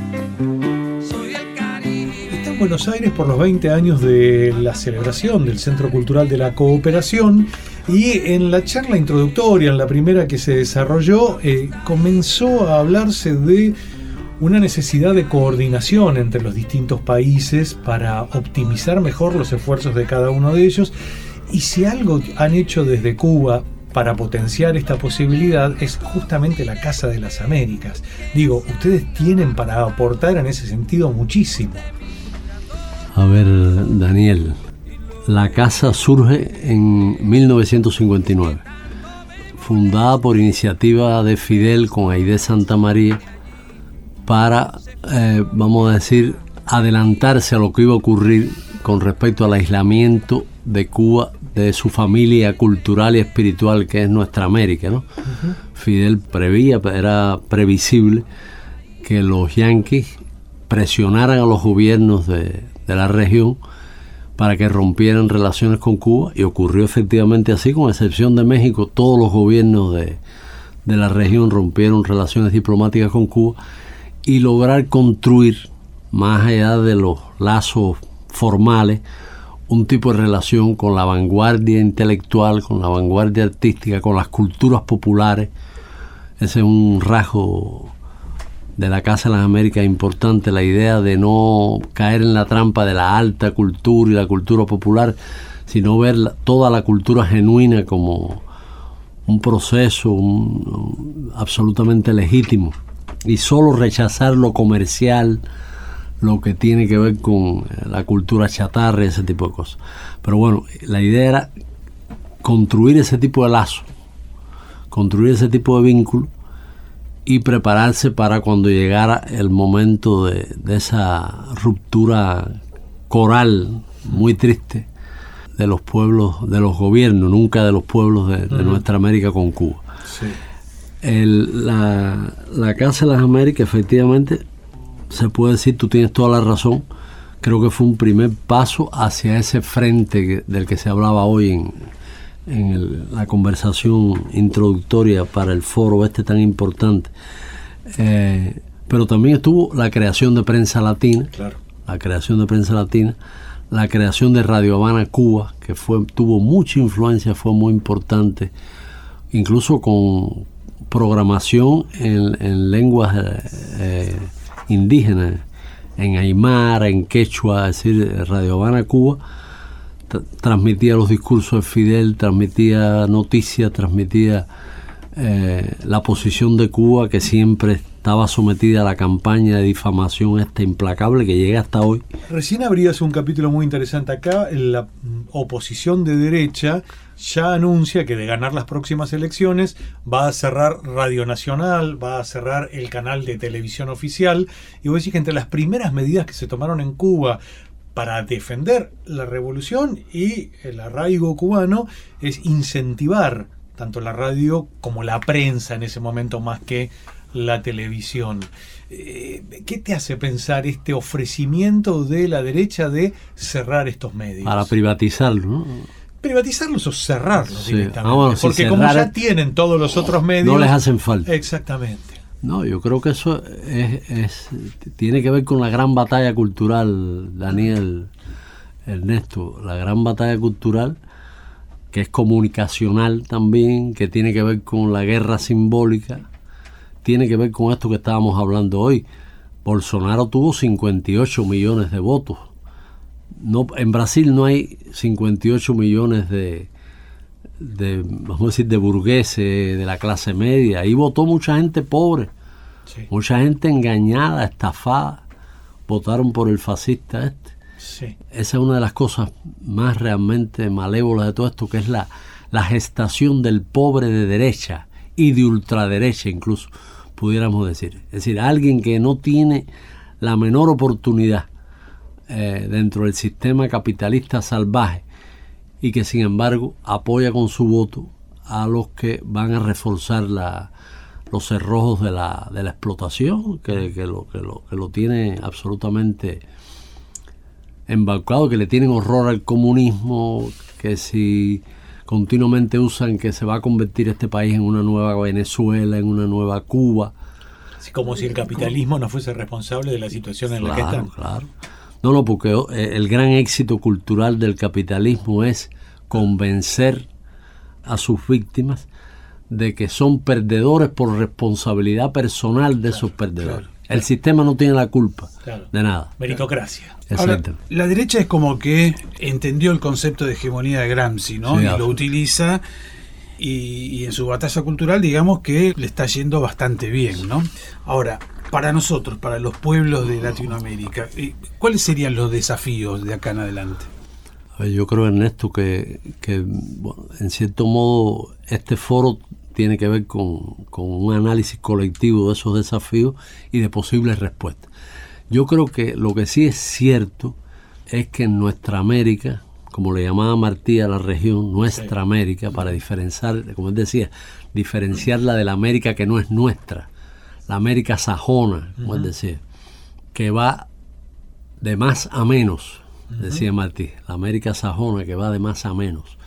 Speaker 7: Buenos Aires por los veinte años de la celebración del Centro Cultural de la Cooperación, y en la charla introductoria, en la primera que se desarrolló, eh, comenzó a hablarse de una necesidad de coordinación entre los distintos países para optimizar mejor los esfuerzos de cada uno de ellos, y si algo han hecho desde Cuba para potenciar esta posibilidad es justamente la Casa de las Américas. Digo, ustedes tienen para aportar en ese sentido muchísimo.
Speaker 20: A ver, Daniel, la casa surge en mil novecientos cincuenta y nueve, fundada por iniciativa de Fidel con Aide Santa María para, eh, vamos a decir, adelantarse a lo que iba a ocurrir con respecto al aislamiento de Cuba de su familia cultural y espiritual que es nuestra América, ¿no? Uh-huh. Fidel prevía, era previsible que los yanquis presionaran a los gobiernos de de la región para que rompieran relaciones con Cuba, y ocurrió efectivamente así, con excepción de México. Todos los gobiernos de, de la región rompieron relaciones diplomáticas con Cuba, y lograr construir, más allá de los lazos formales, un tipo de relación con la vanguardia intelectual, con la vanguardia artística, con las culturas populares. Ese es un rasgo de la Casa de las Américas importante, la idea de no caer en la trampa de la alta cultura y la cultura popular, sino ver la, toda la cultura genuina como un proceso un, un, absolutamente legítimo, y solo rechazar lo comercial, lo que tiene que ver con la cultura chatarra y ese tipo de cosas. Pero bueno, la idea era construir ese tipo de lazo, construir ese tipo de vínculo y prepararse para cuando llegara el momento de, de esa ruptura coral muy triste de los pueblos, de los gobiernos, nunca de los pueblos de, de uh-huh. nuestra América con Cuba.
Speaker 6: Sí.
Speaker 20: El, la, la Casa de las Américas, efectivamente, se puede decir, tú tienes toda la razón, creo que fue un primer paso hacia ese frente que, del que se hablaba hoy en, en el, la conversación introductoria para el foro este tan importante. Eh, pero también estuvo la creación de Prensa Latina,
Speaker 6: claro.
Speaker 20: la creación de Prensa Latina, la creación de Radio Habana Cuba, que fue tuvo mucha influencia, fue muy importante, incluso con programación en, en lenguas eh, indígenas, en aymara, en quechua, es decir, Radio Habana Cuba t- transmitía los discursos de Fidel, transmitía noticias, transmitía eh, la posición de Cuba, que siempre estaba sometida a la campaña de difamación esta implacable que llega hasta hoy.
Speaker 6: Recién abrías un capítulo muy interesante acá. La oposición de derecha ya anuncia que de ganar las próximas elecciones va a cerrar Radio Nacional, va a cerrar el canal de televisión oficial, y vos decís que entre las primeras medidas que se tomaron en Cuba para defender la revolución y el arraigo cubano es incentivar tanto la radio como la prensa en ese momento, más que la televisión. Eh, ¿Qué te hace pensar este ofrecimiento de la derecha de cerrar estos medios?
Speaker 20: Para privatizarlo, ¿no?
Speaker 6: Privatizarlos o cerrarlos
Speaker 20: sí.
Speaker 6: directamente.
Speaker 20: Ah, bueno, si
Speaker 6: porque como ya
Speaker 20: cerrar,
Speaker 6: tienen todos los otros medios,
Speaker 20: no les hacen falta.
Speaker 6: Exactamente.
Speaker 20: No, yo creo que eso es, es tiene que ver con la gran batalla cultural, Daniel, Ernesto, la gran batalla cultural, que es comunicacional también, que tiene que ver con la guerra simbólica, tiene que ver con esto que estábamos hablando hoy. Bolsonaro tuvo cincuenta y ocho millones de votos. No, en Brasil no hay cincuenta y ocho millones de, de, vamos a decir, de burgueses, de la clase media. Ahí votó mucha gente pobre, sí. mucha gente engañada, estafada. Votaron por el fascista este.
Speaker 6: Sí.
Speaker 20: Esa es una de las cosas más realmente malévolas de todo esto, que es la, la gestación del pobre de derecha y de ultraderecha incluso, pudiéramos decir. Es decir, alguien que no tiene la menor oportunidad eh, dentro del sistema capitalista salvaje y que sin embargo apoya con su voto a los que van a reforzar la, los cerrojos de la, de la explotación, que, que, lo, que, lo, que lo tiene absolutamente embarcado, que le tienen horror al comunismo, que si continuamente usan que se va a convertir este país en una nueva Venezuela, en una nueva Cuba.
Speaker 6: Así como si el capitalismo no fuese responsable de la situación en
Speaker 20: claro,
Speaker 6: la que están.
Speaker 20: Claro. No, no, porque el gran éxito cultural del capitalismo es convencer a sus víctimas de que son perdedores por responsabilidad personal de claro, esos perdedores. Claro. El sistema no tiene la culpa claro. de nada.
Speaker 6: Meritocracia. Ahora, la derecha es como que entendió el concepto de hegemonía de Gramsci, ¿no? Sí, y lo utiliza y, y en su batalla cultural, digamos que le está yendo bastante bien, ¿no? Ahora, para nosotros, para los pueblos de Latinoamérica, ¿cuáles serían los desafíos de acá en adelante?
Speaker 20: Yo creo, Ernesto, que, que bueno, en cierto modo este foro tiene que ver con, con un análisis colectivo de esos desafíos y de posibles respuestas. Yo creo que lo que sí es cierto es que en nuestra América, como le llamaba Martí a la región, nuestra sí. América, para diferenciar, como él decía, diferenciarla de la América que no es nuestra, la América sajona, como uh-huh. él decía, que va de más a menos, uh-huh. decía Martí, la América sajona que va de más a menos.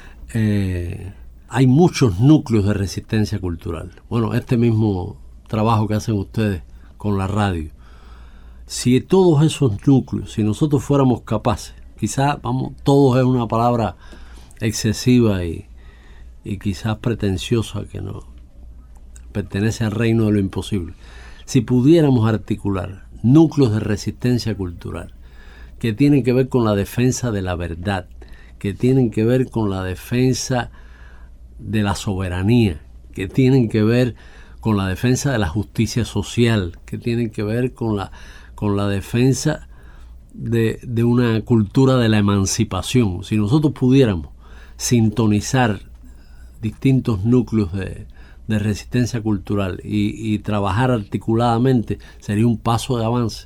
Speaker 20: Eh, hay muchos núcleos de resistencia cultural. Bueno, este mismo trabajo que hacen ustedes con la radio, si todos esos núcleos, si nosotros fuéramos capaces, quizás, vamos, todos es una palabra excesiva y, y quizás pretenciosa, que no pertenece al reino de lo imposible, si pudiéramos articular núcleos de resistencia cultural que tienen que ver con la defensa de la verdad, que tienen que ver con la defensa de la soberanía, que tienen que ver con la defensa de la justicia social, que tienen que ver con la, con la defensa de, de una cultura de la emancipación. Si nosotros pudiéramos sintonizar distintos núcleos de, de resistencia cultural y, y trabajar articuladamente, sería un paso de avance.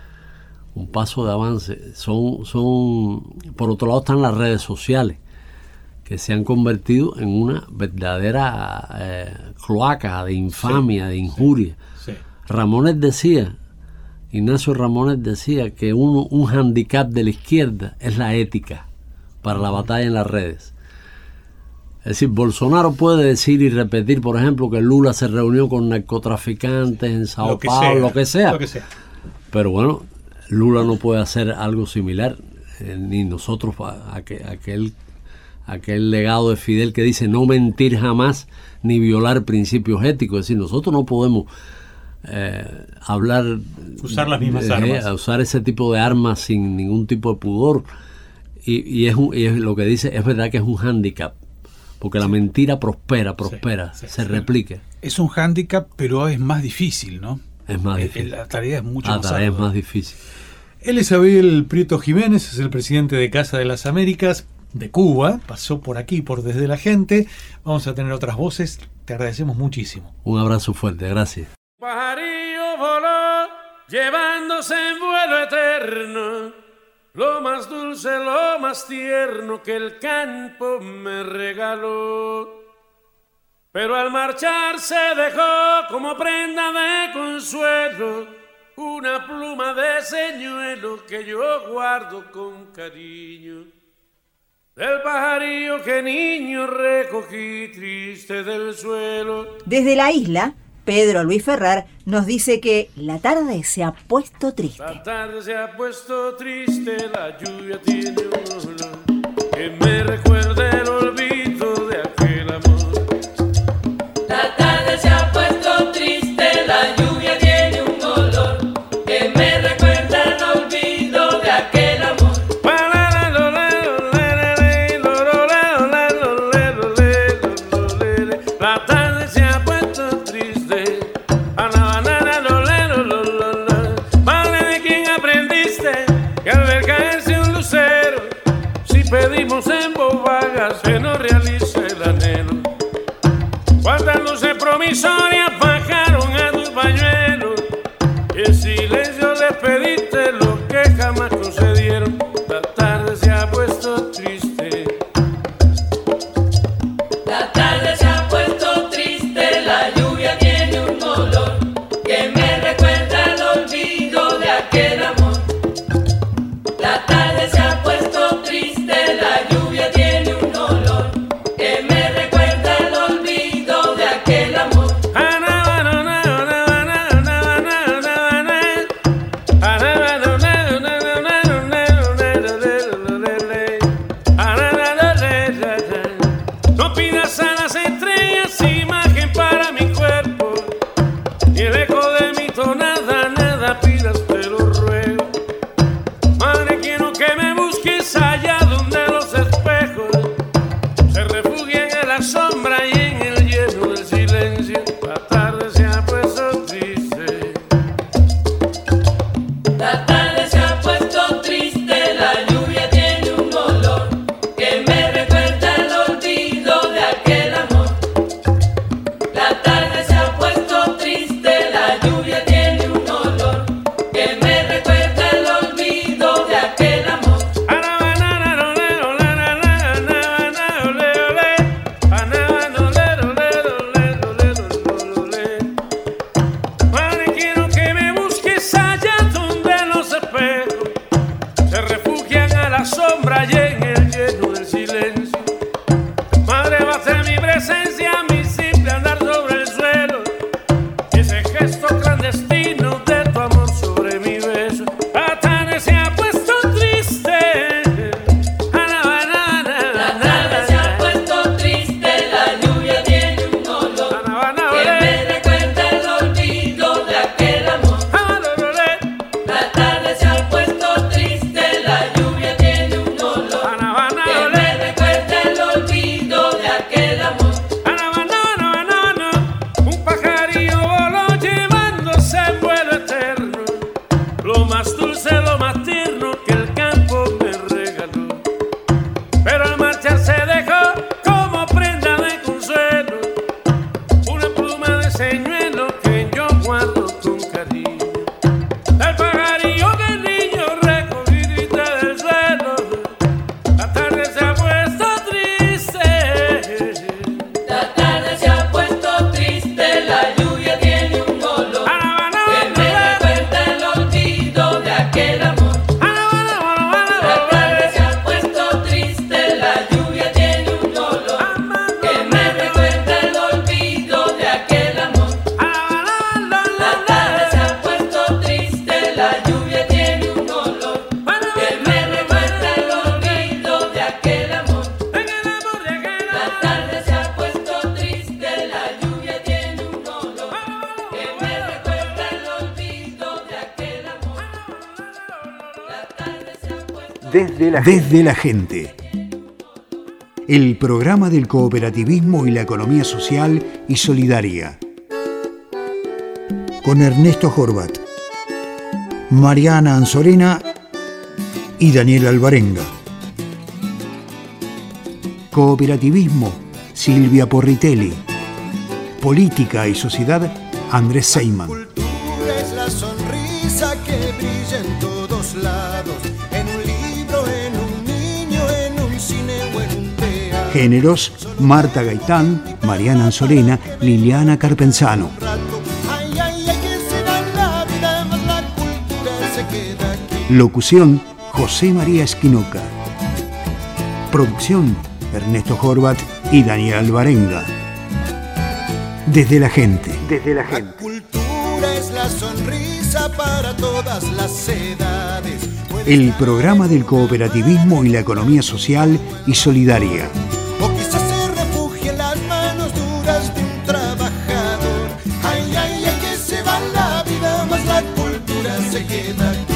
Speaker 20: Un paso de avance. Son, son, por otro lado están las redes sociales, que se han convertido en una verdadera eh, cloaca de infamia, sí, de injuria. Sí, sí. Ramonet decía, Ignacio Ramonet decía que uno, un handicap de la izquierda es la ética para la batalla en las redes. Es decir, Bolsonaro puede decir y repetir, por ejemplo, que Lula se reunió con narcotraficantes en Sao lo Paulo, sea, lo, que sea.
Speaker 7: lo que sea.
Speaker 20: Pero bueno, Lula no puede hacer algo similar, eh, ni nosotros, a, a que, aquel, aquel legado de Fidel que dice no mentir jamás ni violar principios éticos. Es decir, nosotros no podemos eh, hablar,
Speaker 7: usar las mismas
Speaker 20: eh,
Speaker 7: armas,
Speaker 20: usar ese tipo de armas sin ningún tipo de pudor. Y, y, es, un, y es lo que dice, es verdad que es un hándicap, porque sí, la mentira prospera, prospera, sí, sí, se sí. replica.
Speaker 6: Es un hándicap, pero es más difícil, ¿no?
Speaker 20: Es más difícil.
Speaker 6: La tarea es mucho
Speaker 20: la
Speaker 6: más
Speaker 20: tarea
Speaker 6: ardua.
Speaker 20: es más difícil.
Speaker 7: Él es Abel Prieto Jiménez, es el presidente de Casa de las Américas de Cuba, pasó por aquí, por Desde la Gente. Vamos a tener otras voces, te agradecemos muchísimo.
Speaker 20: Un abrazo fuerte, gracias.
Speaker 14: Pajarillo voló, llevándose en vuelo eterno, lo más dulce, lo más tierno que el campo me regaló. Pero al marcharse dejó como prenda de consuelo una pluma de señuelo que yo guardo con cariño. Del pajarillo que niño recogí triste del suelo.
Speaker 8: Desde la isla, Pedro Luis Ferrar nos dice que la tarde se ha puesto triste.
Speaker 14: La tarde se ha puesto triste, la lluvia tiene un olor que me recuerda el olvido de aquel amor.
Speaker 13: La tarde se ha puesto triste, la lluvia tiene un olor que me recuerda el olvido de aquel amor.
Speaker 14: La tarde se ha puesto triste, a la banana, lo, lo, lo, lo, lo. Padre, ¿de quién aprendiste que al ver caerse un lucero, si pedimos en voz vaga, se nos realiza el anhelo? ¿Cuántas luces promisorias bajaron a tus pañuelos? Y en silencio les pediste lo que jamás concedieron. La tarde se ha puesto triste.
Speaker 13: La tarde se ha puesto triste, la lluvia tiene un olor que me recuerda el olvido de aquel amor. La tarde se ha puesto triste, la lluvia tiene un olor
Speaker 5: Desde la, Desde la gente. El programa del cooperativismo y la economía social y solidaria. Con Ernesto Horvat, Mariana Anzorena y Daniel Alvarenga. Cooperativismo, Silvia Porritelli. Política y sociedad, Andrés Seyman.
Speaker 21: Es la sonrisa que brilla en todos lados, en un libro, en un niño, en un cine o en un teatro.
Speaker 5: Géneros, Marta Gaitán, Mariana Anzorena, Liliana Carpenzano.
Speaker 21: Ay, ay, ay, que se da la vida, más la cultura se queda aquí.
Speaker 5: Locución, José María Esquinoca. Producción, Ernesto Horvat y Daniel Alvarenga. Desde la gente. Desde la gente.
Speaker 21: La cultura es la sonrisa para todas las edades.
Speaker 5: El programa del cooperativismo y la economía social y solidaria.
Speaker 21: O quizás se refugie en las manos duras de un trabajador. Ay, ay, ay, que se va la vida, más la cultura se queda aquí.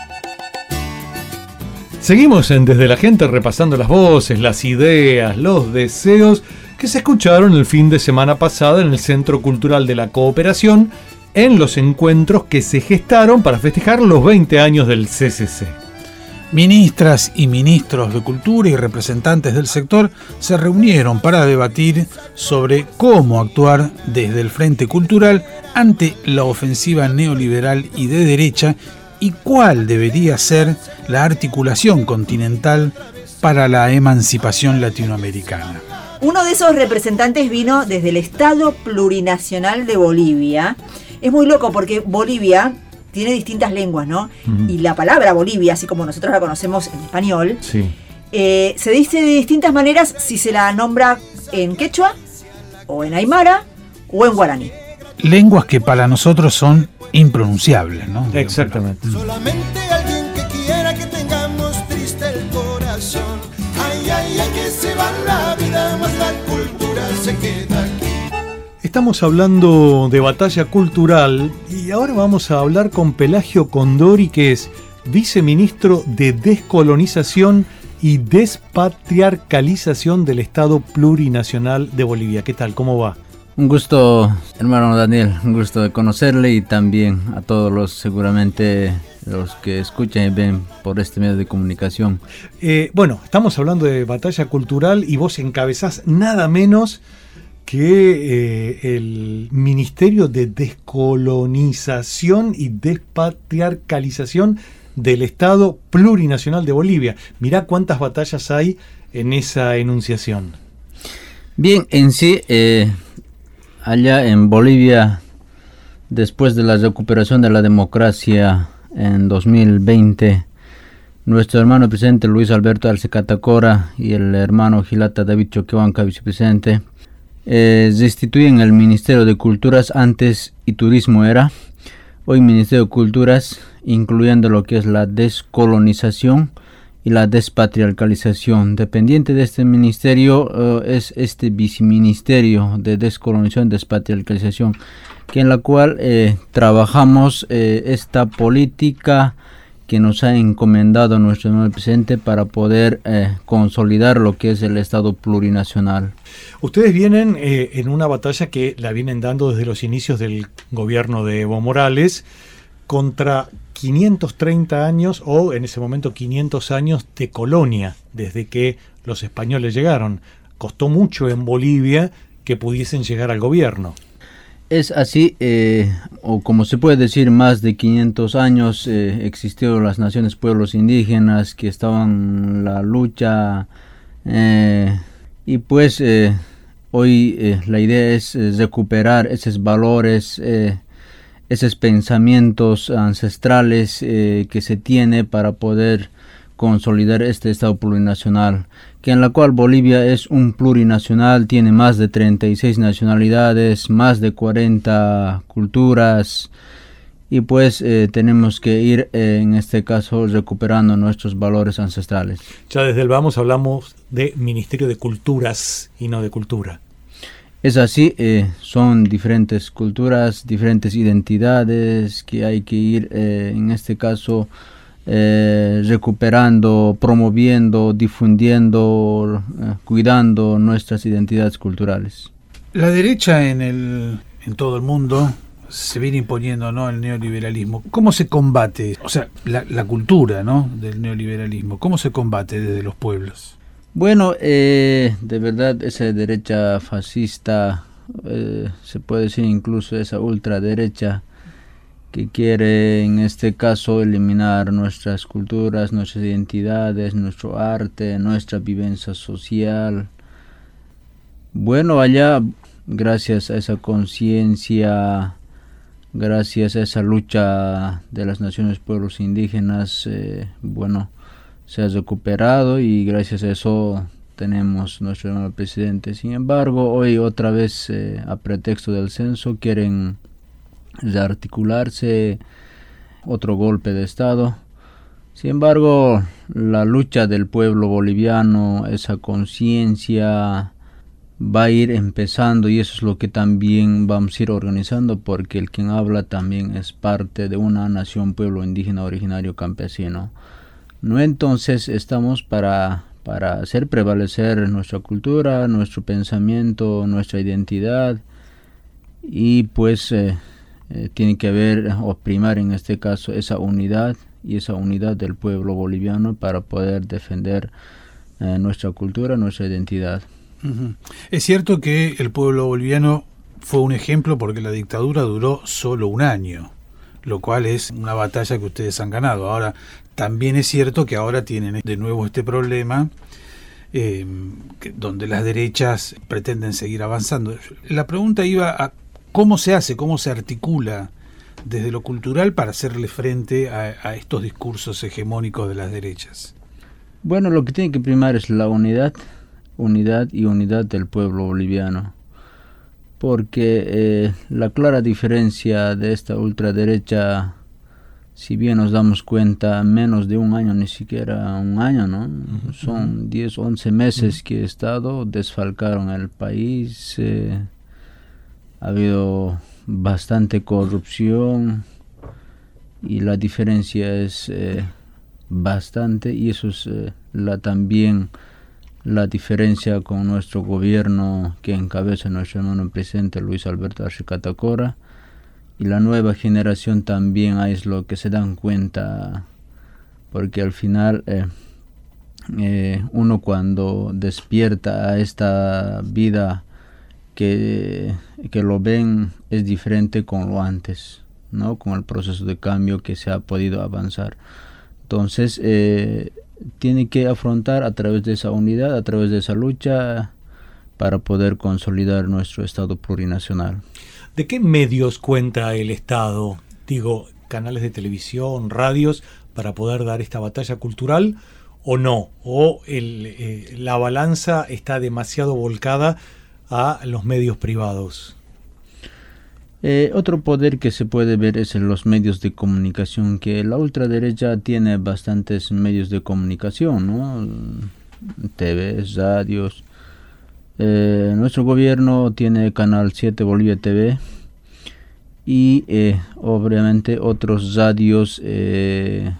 Speaker 7: Seguimos en Desde la Gente repasando las voces, las ideas, los deseos que se escucharon el fin de semana pasada en el Centro Cultural de la Cooperación en los encuentros que se gestaron para festejar los veinte años del C C C.
Speaker 6: Ministras y ministros de Cultura y representantes del sector se reunieron para debatir sobre cómo actuar desde el Frente Cultural ante la ofensiva neoliberal y de derecha y cuál debería ser la articulación continental para la emancipación latinoamericana.
Speaker 8: Uno de esos representantes vino desde el Estado Plurinacional de Bolivia. Es muy loco porque Bolivia tiene distintas lenguas, ¿no? Uh-huh. Y la palabra Bolivia, así como nosotros la conocemos en español,
Speaker 7: sí.
Speaker 8: eh, se dice de distintas maneras si se la nombra en quechua, o en aymara, o en guaraní.
Speaker 6: Lenguas que para nosotros son impronunciables, ¿no?
Speaker 7: Exactamente.
Speaker 21: Solamente alguien que quiera que tengamos triste el corazón. Ay, ay, ay, que se va la vida, más la cultura se queda aquí.
Speaker 7: Estamos hablando de batalla cultural y ahora vamos a hablar con Pelagio Condori, que es viceministro de Descolonización y Despatriarcalización del Estado Plurinacional de Bolivia. ¿Qué tal? ¿Cómo va?
Speaker 22: Un gusto, hermano Daniel, un gusto de conocerle y también a todos los, seguramente, los que escuchan y ven por este medio de comunicación.
Speaker 7: Eh, bueno, estamos hablando de batalla cultural y vos encabezás nada menos que eh, el Ministerio de Descolonización y Despatriarcalización del Estado Plurinacional de Bolivia. Mirá cuántas batallas hay en esa enunciación.
Speaker 22: Bien, en sí... Eh, Allá en Bolivia, después de la recuperación de la democracia en dos mil veinte, nuestro hermano presidente Luis Alberto Arce Catacora y el hermano Gilata David Choquehuanca, vicepresidente, eh, restituyen el Ministerio de Culturas, antes y Turismo era, hoy Ministerio de Culturas, incluyendo lo que es la descolonización y la despatriarcalización. Dependiente de este ministerio uh, es este viceministerio de descolonización y despatriarcalización, que en la cual eh, trabajamos eh, esta política que nos ha encomendado nuestro nuevo presidente para poder eh, consolidar lo que es el Estado plurinacional.
Speaker 7: Ustedes vienen eh, en una batalla que la vienen dando desde los inicios del gobierno de Evo Morales contra quinientos treinta años o en ese momento quinientos años de colonia desde que los españoles llegaron. Costó mucho en Bolivia que pudiesen llegar al gobierno.
Speaker 22: Es así, eh, o como se puede decir, más de quinientos años eh, existieron las naciones, pueblos indígenas que estaban en la lucha eh, y pues eh, hoy eh, la idea es eh, recuperar esos valores, eh, esos pensamientos ancestrales eh, que se tiene para poder consolidar este Estado plurinacional, que en la cual Bolivia es un plurinacional, tiene más de treinta y seis nacionalidades, más de cuarenta culturas, y pues eh, tenemos que ir eh, en este caso recuperando nuestros valores ancestrales.
Speaker 7: Ya desde el vamos hablamos de Ministerio de Culturas y no de Cultura.
Speaker 22: Es así, eh, son diferentes culturas, diferentes identidades que hay que ir, eh, en este caso, eh, recuperando, promoviendo, difundiendo, eh, cuidando nuestras identidades culturales.
Speaker 6: La derecha en, el, en todo el mundo se viene imponiendo, ¿no?, el neoliberalismo. ¿Cómo se combate? O sea, la, la cultura, ¿no?, del neoliberalismo. ¿Cómo se combate desde los pueblos?
Speaker 22: Bueno, eh, de verdad esa derecha fascista, eh, se puede decir incluso esa ultraderecha, que quiere en este caso eliminar nuestras culturas, nuestras identidades, nuestro arte, nuestra vivencia social. Bueno, allá, gracias a esa conciencia, gracias a esa lucha de las naciones pueblos indígenas, eh, bueno, se ha recuperado y gracias a eso tenemos nuestro nuevo presidente. Sin embargo, hoy otra vez, eh, a pretexto del censo, quieren rearticularse, otro golpe de Estado. Sin embargo, la lucha del pueblo boliviano, esa conciencia va a ir empezando y eso es lo que también vamos a ir organizando, porque el quien habla también es parte de una nación, pueblo indígena originario campesino. No, entonces estamos para, para hacer prevalecer nuestra cultura, nuestro pensamiento, nuestra identidad y pues eh, eh, tiene que haber o primar en este caso esa unidad y esa unidad del pueblo boliviano para poder defender eh, nuestra cultura, nuestra identidad.
Speaker 6: Uh-huh. Es cierto que el pueblo boliviano fue un ejemplo porque la dictadura duró solo un año, lo cual es una batalla que ustedes han ganado. Ahora, también es cierto que ahora tienen de nuevo este problema eh, que, donde las derechas pretenden seguir avanzando. La pregunta iba a cómo se hace, cómo se articula desde lo cultural para hacerle frente a, a estos discursos hegemónicos de las derechas.
Speaker 22: Bueno, lo que tiene que primar es la unidad, unidad y unidad del pueblo boliviano, porque eh, la clara diferencia de esta ultraderecha, si bien nos damos cuenta, menos de un año, ni siquiera un año, ¿no? Uh-huh. Son diez, once meses uh-huh. que he estado, desfalcaron el país, eh, ha habido bastante corrupción y la diferencia es eh, bastante, y eso es eh, la también la diferencia con nuestro gobierno que encabeza nuestro hermano presidente Luis Alberto Arce Catacora, y la nueva generación también es lo que se dan cuenta, porque al final eh, eh, uno cuando despierta a esta vida que, que lo ven es diferente con lo antes, ¿no? Con el proceso de cambio que se ha podido avanzar. Entonces eh, tiene que afrontar a través de esa unidad, a través de esa lucha, para poder consolidar nuestro Estado plurinacional.
Speaker 16: ¿De qué medios cuenta el Estado? Digo, canales de televisión, radios, para poder dar esta batalla cultural, o no, o el, eh, la balanza está demasiado volcada a los medios privados.
Speaker 22: Eh, otro poder que se puede ver es en los medios de comunicación, que la ultraderecha tiene bastantes medios de comunicación, ¿no? T Vs, radios. Eh, nuestro gobierno tiene Canal siete Bolivia T V y eh, obviamente otros radios eh,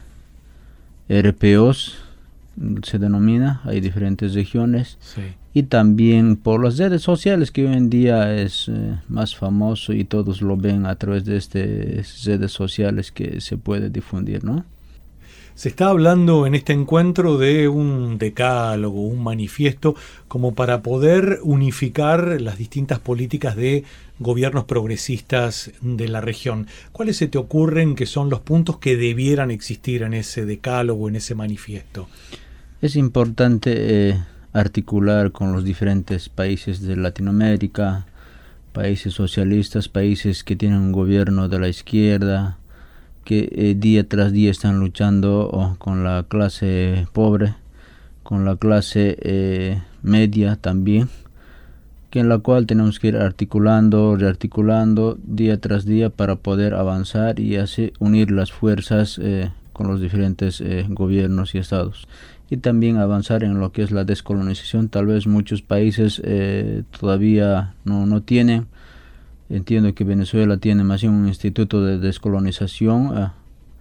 Speaker 22: R P Os se denomina, hay diferentes regiones.
Speaker 16: Sí.
Speaker 22: Y también por las redes sociales, que hoy en día es eh, más famoso y todos lo ven a través de estas redes sociales que se puede difundir, ¿no?
Speaker 16: Se está hablando en este encuentro de un decálogo, un manifiesto, como para poder unificar las distintas políticas de gobiernos progresistas de la región. ¿Cuáles se te ocurren que son los puntos que debieran existir en ese decálogo, en ese manifiesto?
Speaker 22: Es importante eh, articular con los diferentes países de Latinoamérica, países socialistas, países que tienen un gobierno de la izquierda, que eh, día tras día están luchando oh, con la clase pobre, con la clase eh, media también, que en la cual tenemos que ir articulando, rearticulando día tras día para poder avanzar y así unir las fuerzas eh, con los diferentes eh, gobiernos y estados. Y también avanzar en lo que es la descolonización. Tal vez muchos países eh, todavía no, no tienen. Entiendo que Venezuela tiene más bien un instituto de descolonización, eh,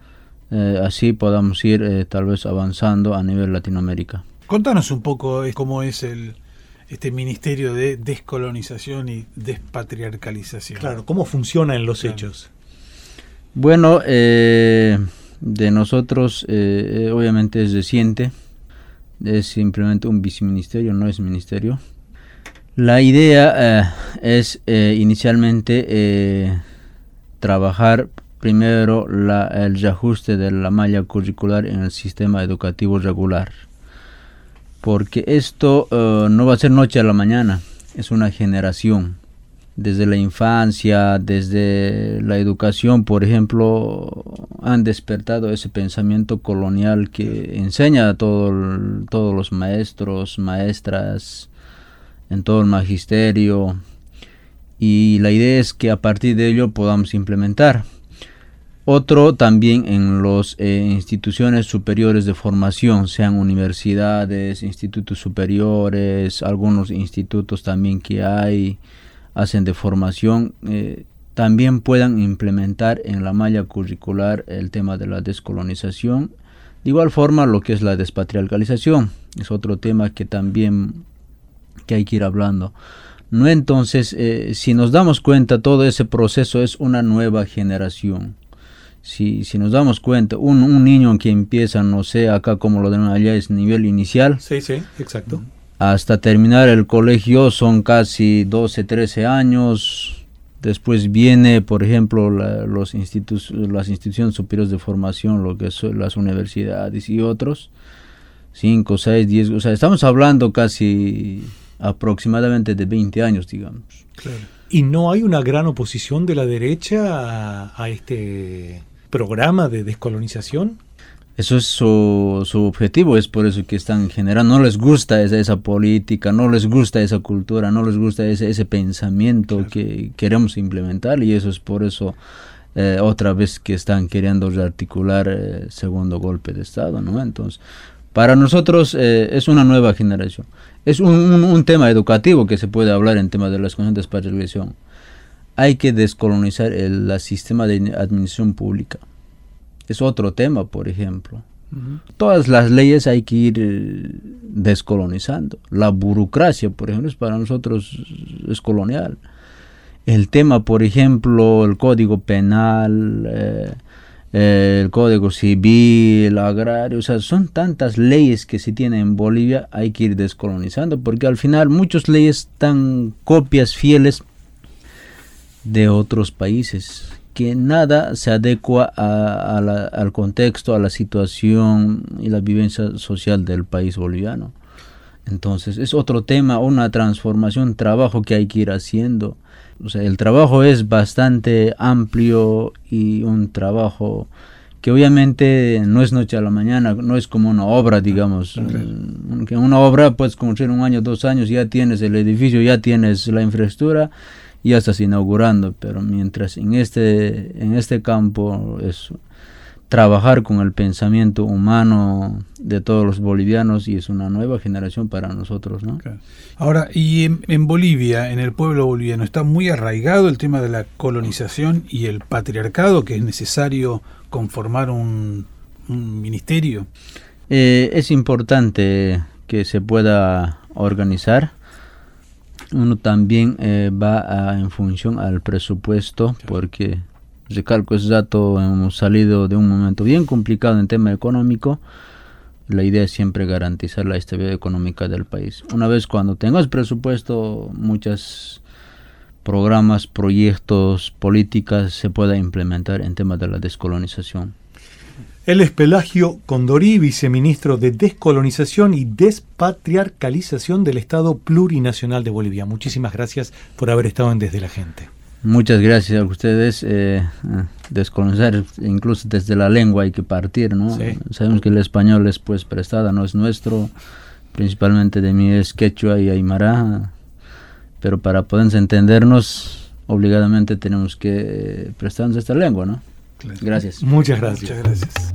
Speaker 22: eh, así podamos ir eh, tal vez avanzando a nivel Latinoamérica.
Speaker 6: Contanos un poco eh, cómo es el este Ministerio de Descolonización y Despatriarcalización.
Speaker 16: Claro, ¿cómo funciona en los
Speaker 6: claro.
Speaker 16: hechos?
Speaker 22: Bueno, eh, de nosotros eh, eh, obviamente es reciente, es simplemente un viceministerio, no es ministerio. La idea eh, es eh, inicialmente eh, trabajar primero la, el reajuste de la malla curricular en el sistema educativo regular, porque esto uh, no va a ser noche a la mañana, es una generación. Desde la infancia, desde la educación, por ejemplo, han despertado ese pensamiento colonial que enseña a todo el, todos los maestros, maestras, en todo el magisterio, y la idea es que a partir de ello podamos implementar. Otro también en las eh, instituciones superiores de formación, sean universidades, institutos superiores, algunos institutos también que hay, hacen de formación, eh, también puedan implementar en la malla curricular el tema de la descolonización. De igual forma lo que es la despatriarcalización, es otro tema que también que hay que ir hablando. No, entonces, eh, si nos damos cuenta, todo ese proceso es una nueva generación. Si, si nos damos cuenta, un, un niño que empieza, no sé, acá como lo denominan allá, es nivel inicial.
Speaker 16: Sí, sí, exacto.
Speaker 22: Hasta terminar el colegio son casi doce, trece años. Después viene, por ejemplo, la, los institutos, las instituciones superiores de formación, lo que son las universidades y otros. cinco, seis, diez, o sea, estamos hablando casi aproximadamente de veinte años, digamos.
Speaker 16: Claro. ¿Y no hay una gran oposición de la derecha a, a este programa de descolonización?
Speaker 22: Eso es su, su objetivo, es por eso que están generando, no les gusta esa, esa política, no les gusta esa cultura, no les gusta ese, ese pensamiento claro. que queremos implementar, y eso es por eso eh, otra vez que están queriendo rearticular el eh, segundo golpe de Estado, ¿no? Entonces, para nosotros eh, es una nueva generación. Es un, un, un tema educativo que se puede hablar en tema de la descolonización de despatriarcalización. Hay que descolonizar el, el sistema de administración pública. Es otro tema, por ejemplo. Uh-huh. Todas las leyes hay que ir eh, descolonizando. La burocracia, por ejemplo, es para nosotros es colonial. El tema, por ejemplo, el Código Penal, eh, eh, el Código Civil, agrario, o sea, son tantas leyes que se tienen en Bolivia, hay que ir descolonizando, porque al final muchas leyes están copias fieles de otros países, que nada se adecua a, a la, al contexto, a la situación y la vivencia social del país boliviano. Entonces es otro tema, una transformación, trabajo que hay que ir haciendo. O sea, el trabajo es bastante amplio y un trabajo que obviamente no es noche a la mañana, no es como una obra, digamos. Okay. Que una obra puedes construir un año, dos años, ya tienes el edificio, ya tienes la infraestructura, ya estás inaugurando, pero mientras en este, en este campo es trabajar con el pensamiento humano de todos los bolivianos, y es una nueva generación para nosotros, ¿no?
Speaker 6: Okay. Ahora, y en, en Bolivia, en el pueblo boliviano, está muy arraigado el tema de la colonización y el patriarcado, que es necesario conformar un, un ministerio.
Speaker 22: Eh, es importante que se pueda organizar. Uno también eh, va a, en función al presupuesto, porque recalco ese dato, hemos salido de un momento bien complicado en tema económico. La idea es siempre garantizar la estabilidad económica del país. Una vez cuando tengas presupuesto, muchos programas, proyectos, políticas se pueda implementar en temas de la descolonización.
Speaker 16: Él es Pelagio Condorí, viceministro de Descolonización y Despatriarcalización del Estado Plurinacional de Bolivia. Muchísimas gracias por haber estado en Desde la Gente.
Speaker 22: Muchas gracias a ustedes. Eh, descolonizar, incluso desde la lengua hay que partir, ¿no? Sí. Sabemos que el español es pues prestada, no es nuestro, principalmente de mí es quechua y aymara, pero para poder entendernos, obligadamente tenemos que prestarnos esta lengua, ¿no? Claro. Gracias.
Speaker 16: Muchas gracias.
Speaker 6: Muchas gracias.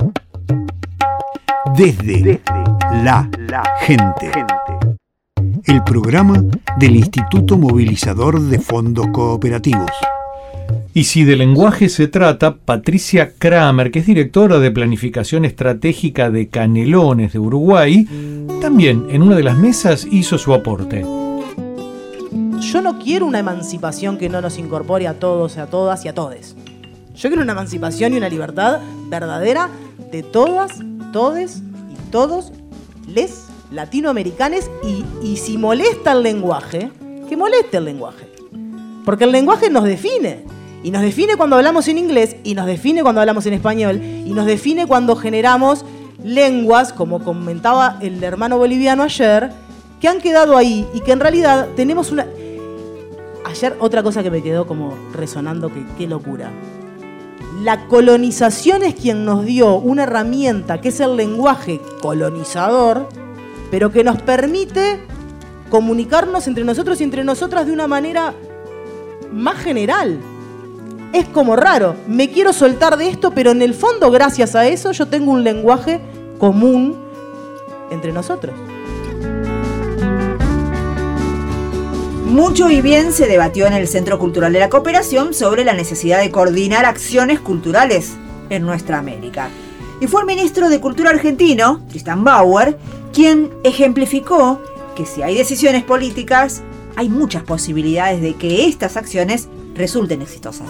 Speaker 5: Desde, Desde la, la gente. gente. El programa del Instituto Movilizador de Fondos Cooperativos.
Speaker 7: Y si de lenguaje se trata, Patricia Kramer, que es directora de Planificación Estratégica de Canelones de Uruguay, también en una de las mesas hizo su aporte.
Speaker 1: Yo no quiero una emancipación que no nos incorpore a todos, a todas y a todes. Yo quiero una emancipación y una libertad verdadera de todas, todes y todos les latinoamericanos y, y si molesta el lenguaje, que moleste el lenguaje. Porque el lenguaje nos define. Y nos define cuando hablamos en inglés, y nos define cuando hablamos en español, y nos define cuando generamos lenguas, como comentaba el hermano boliviano ayer, que han quedado ahí y que en realidad tenemos una... Ayer otra cosa que me quedó como resonando, que qué locura. La colonización es quien nos dio una herramienta que es el lenguaje colonizador, pero que nos permite comunicarnos entre nosotros y entre nosotras de una manera más general. Es como raro, me quiero soltar de esto, pero en el fondo, gracias a eso, yo tengo un lenguaje común entre nosotros.
Speaker 8: Mucho y bien se debatió en el Centro Cultural de la Cooperación sobre la necesidad de coordinar acciones culturales en nuestra América. Y fue el ministro de Cultura argentino, Tristan Bauer, quien ejemplificó que si hay decisiones políticas, hay muchas posibilidades de que estas acciones resulten exitosas.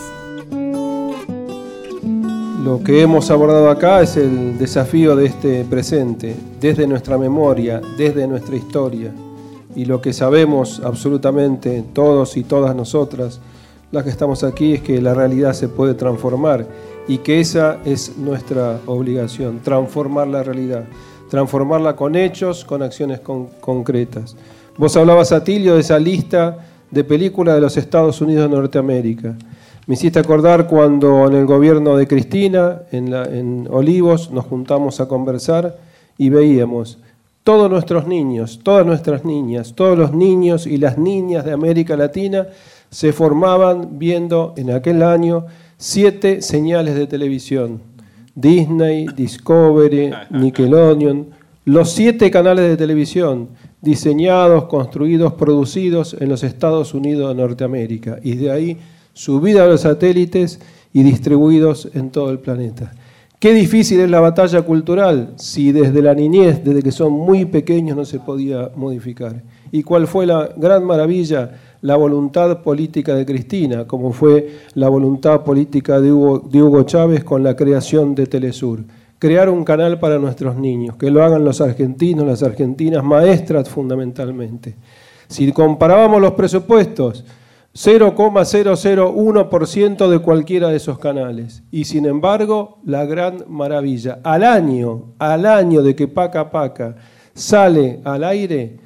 Speaker 2: Lo que hemos abordado acá es el desafío de este presente, desde nuestra memoria, desde nuestra historia. Y lo que sabemos absolutamente todos y todas nosotras, las que estamos aquí, es que la realidad se puede transformar y que esa es nuestra obligación, transformar la realidad, transformarla con hechos, con acciones con, concretas. Vos hablabas, Atilio, de esa lista de películas de los Estados Unidos de Norteamérica. Me hiciste acordar cuando en el gobierno de Cristina, en, la, en Olivos, nos juntamos a conversar y veíamos todos nuestros niños, todas nuestras niñas, todos los niños y las niñas de América Latina se formaban viendo en aquel año siete señales de televisión. Disney, Discovery, Nickelodeon, los siete canales de televisión diseñados, construidos, producidos en los Estados Unidos de Norteamérica. Y de ahí subidos a los satélites y distribuidos en todo el planeta. Qué difícil es la batalla cultural si desde la niñez, desde que son muy pequeños, no se podía modificar. ¿Y cuál fue la gran maravilla? La voluntad política de Cristina, como fue la voluntad política de Hugo, de Hugo Chávez con la creación de Telesur. Crear un canal para nuestros niños, que lo hagan los argentinos, las argentinas, maestras fundamentalmente. Si comparábamos los presupuestos, cero coma cero cero uno por ciento de cualquiera de esos canales. Y sin embargo, la gran maravilla, al año, al año de que Paca Paca sale al aire,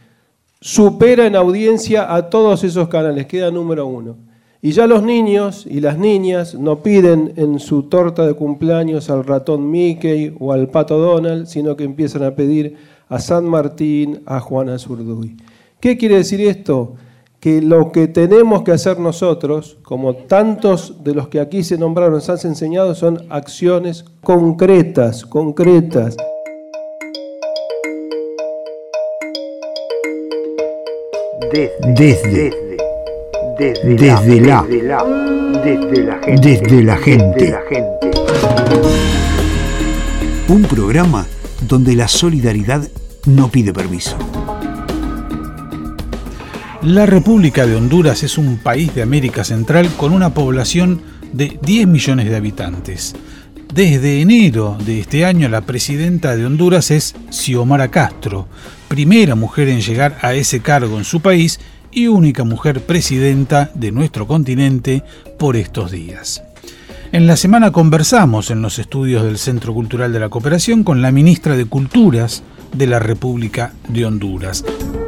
Speaker 2: supera en audiencia a todos esos canales, queda número uno. Y ya los niños y las niñas no piden en su torta de cumpleaños al ratón Mickey o al pato Donald, sino que empiezan a pedir a San Martín, a Juana Zurduy. ¿Qué quiere decir esto? Que lo que tenemos que hacer nosotros, como tantos de los que aquí se nombraron se han enseñado, son acciones concretas, concretas.
Speaker 5: Desde, desde, desde, desde la, desde la, desde la gente, desde la gente, desde la gente. Un programa donde la solidaridad no pide permiso.
Speaker 6: La República de Honduras es un país de América Central con una población de diez millones de habitantes. Desde enero de este año, la presidenta de Honduras es Xiomara Castro, primera mujer en llegar a ese cargo en su país y única mujer presidenta de nuestro continente por estos días. En la semana conversamos en los estudios del Centro Cultural de la Cooperación con la ministra de Culturas de la República de Honduras.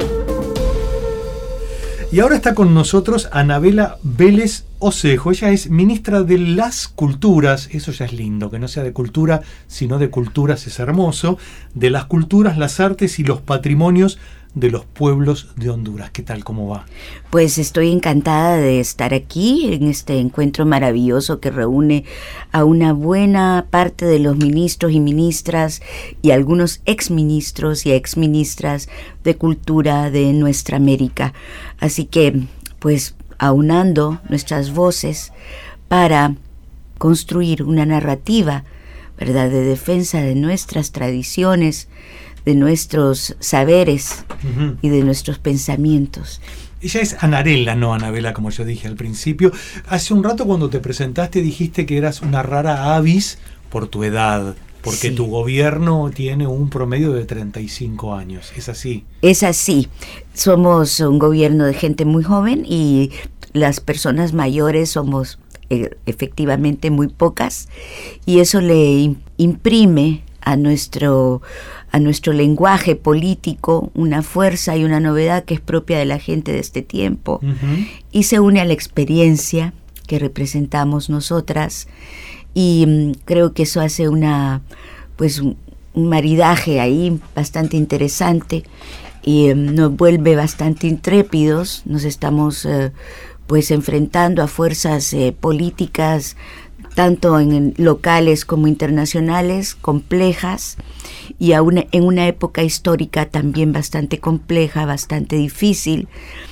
Speaker 7: Y ahora está con nosotros Anabela Vélez Osejo. Ella es ministra de las Culturas. Eso ya es lindo, que no sea de cultura, sino de culturas, es hermoso. De las culturas, las artes y los patrimonios de los pueblos de Honduras. ¿Qué tal? ¿Cómo va?
Speaker 23: Pues estoy encantada de estar aquí en este encuentro maravilloso que reúne a una buena parte de los ministros y ministras y algunos exministros y exministras de cultura de nuestra América. Así que, pues, aunando nuestras voces para construir una narrativa, ¿verdad?, de defensa de nuestras tradiciones, de nuestros saberes uh-huh. y de nuestros pensamientos.
Speaker 16: Ella es Anarela, no Anabela, como yo dije al principio. Hace un rato cuando te presentaste dijiste que eras una rara avis por tu edad, porque sí. tu gobierno tiene un promedio de treinta y cinco años. ¿Es así?
Speaker 23: Es así. Somos un gobierno de gente muy joven y las personas mayores somos eh, efectivamente muy pocas, y eso le imprime a nuestro a nuestro lenguaje político una fuerza y una novedad que es propia de la gente de este tiempo, uh-huh. y se une a la experiencia que representamos nosotras, y um, creo que eso hace una pues un, un maridaje ahí bastante interesante, y um, nos vuelve bastante intrépidos. Nos estamos uh, pues enfrentando a fuerzas eh, políticas tanto en locales como internacionales, complejas, y a una, en una época histórica también bastante compleja, bastante difícil,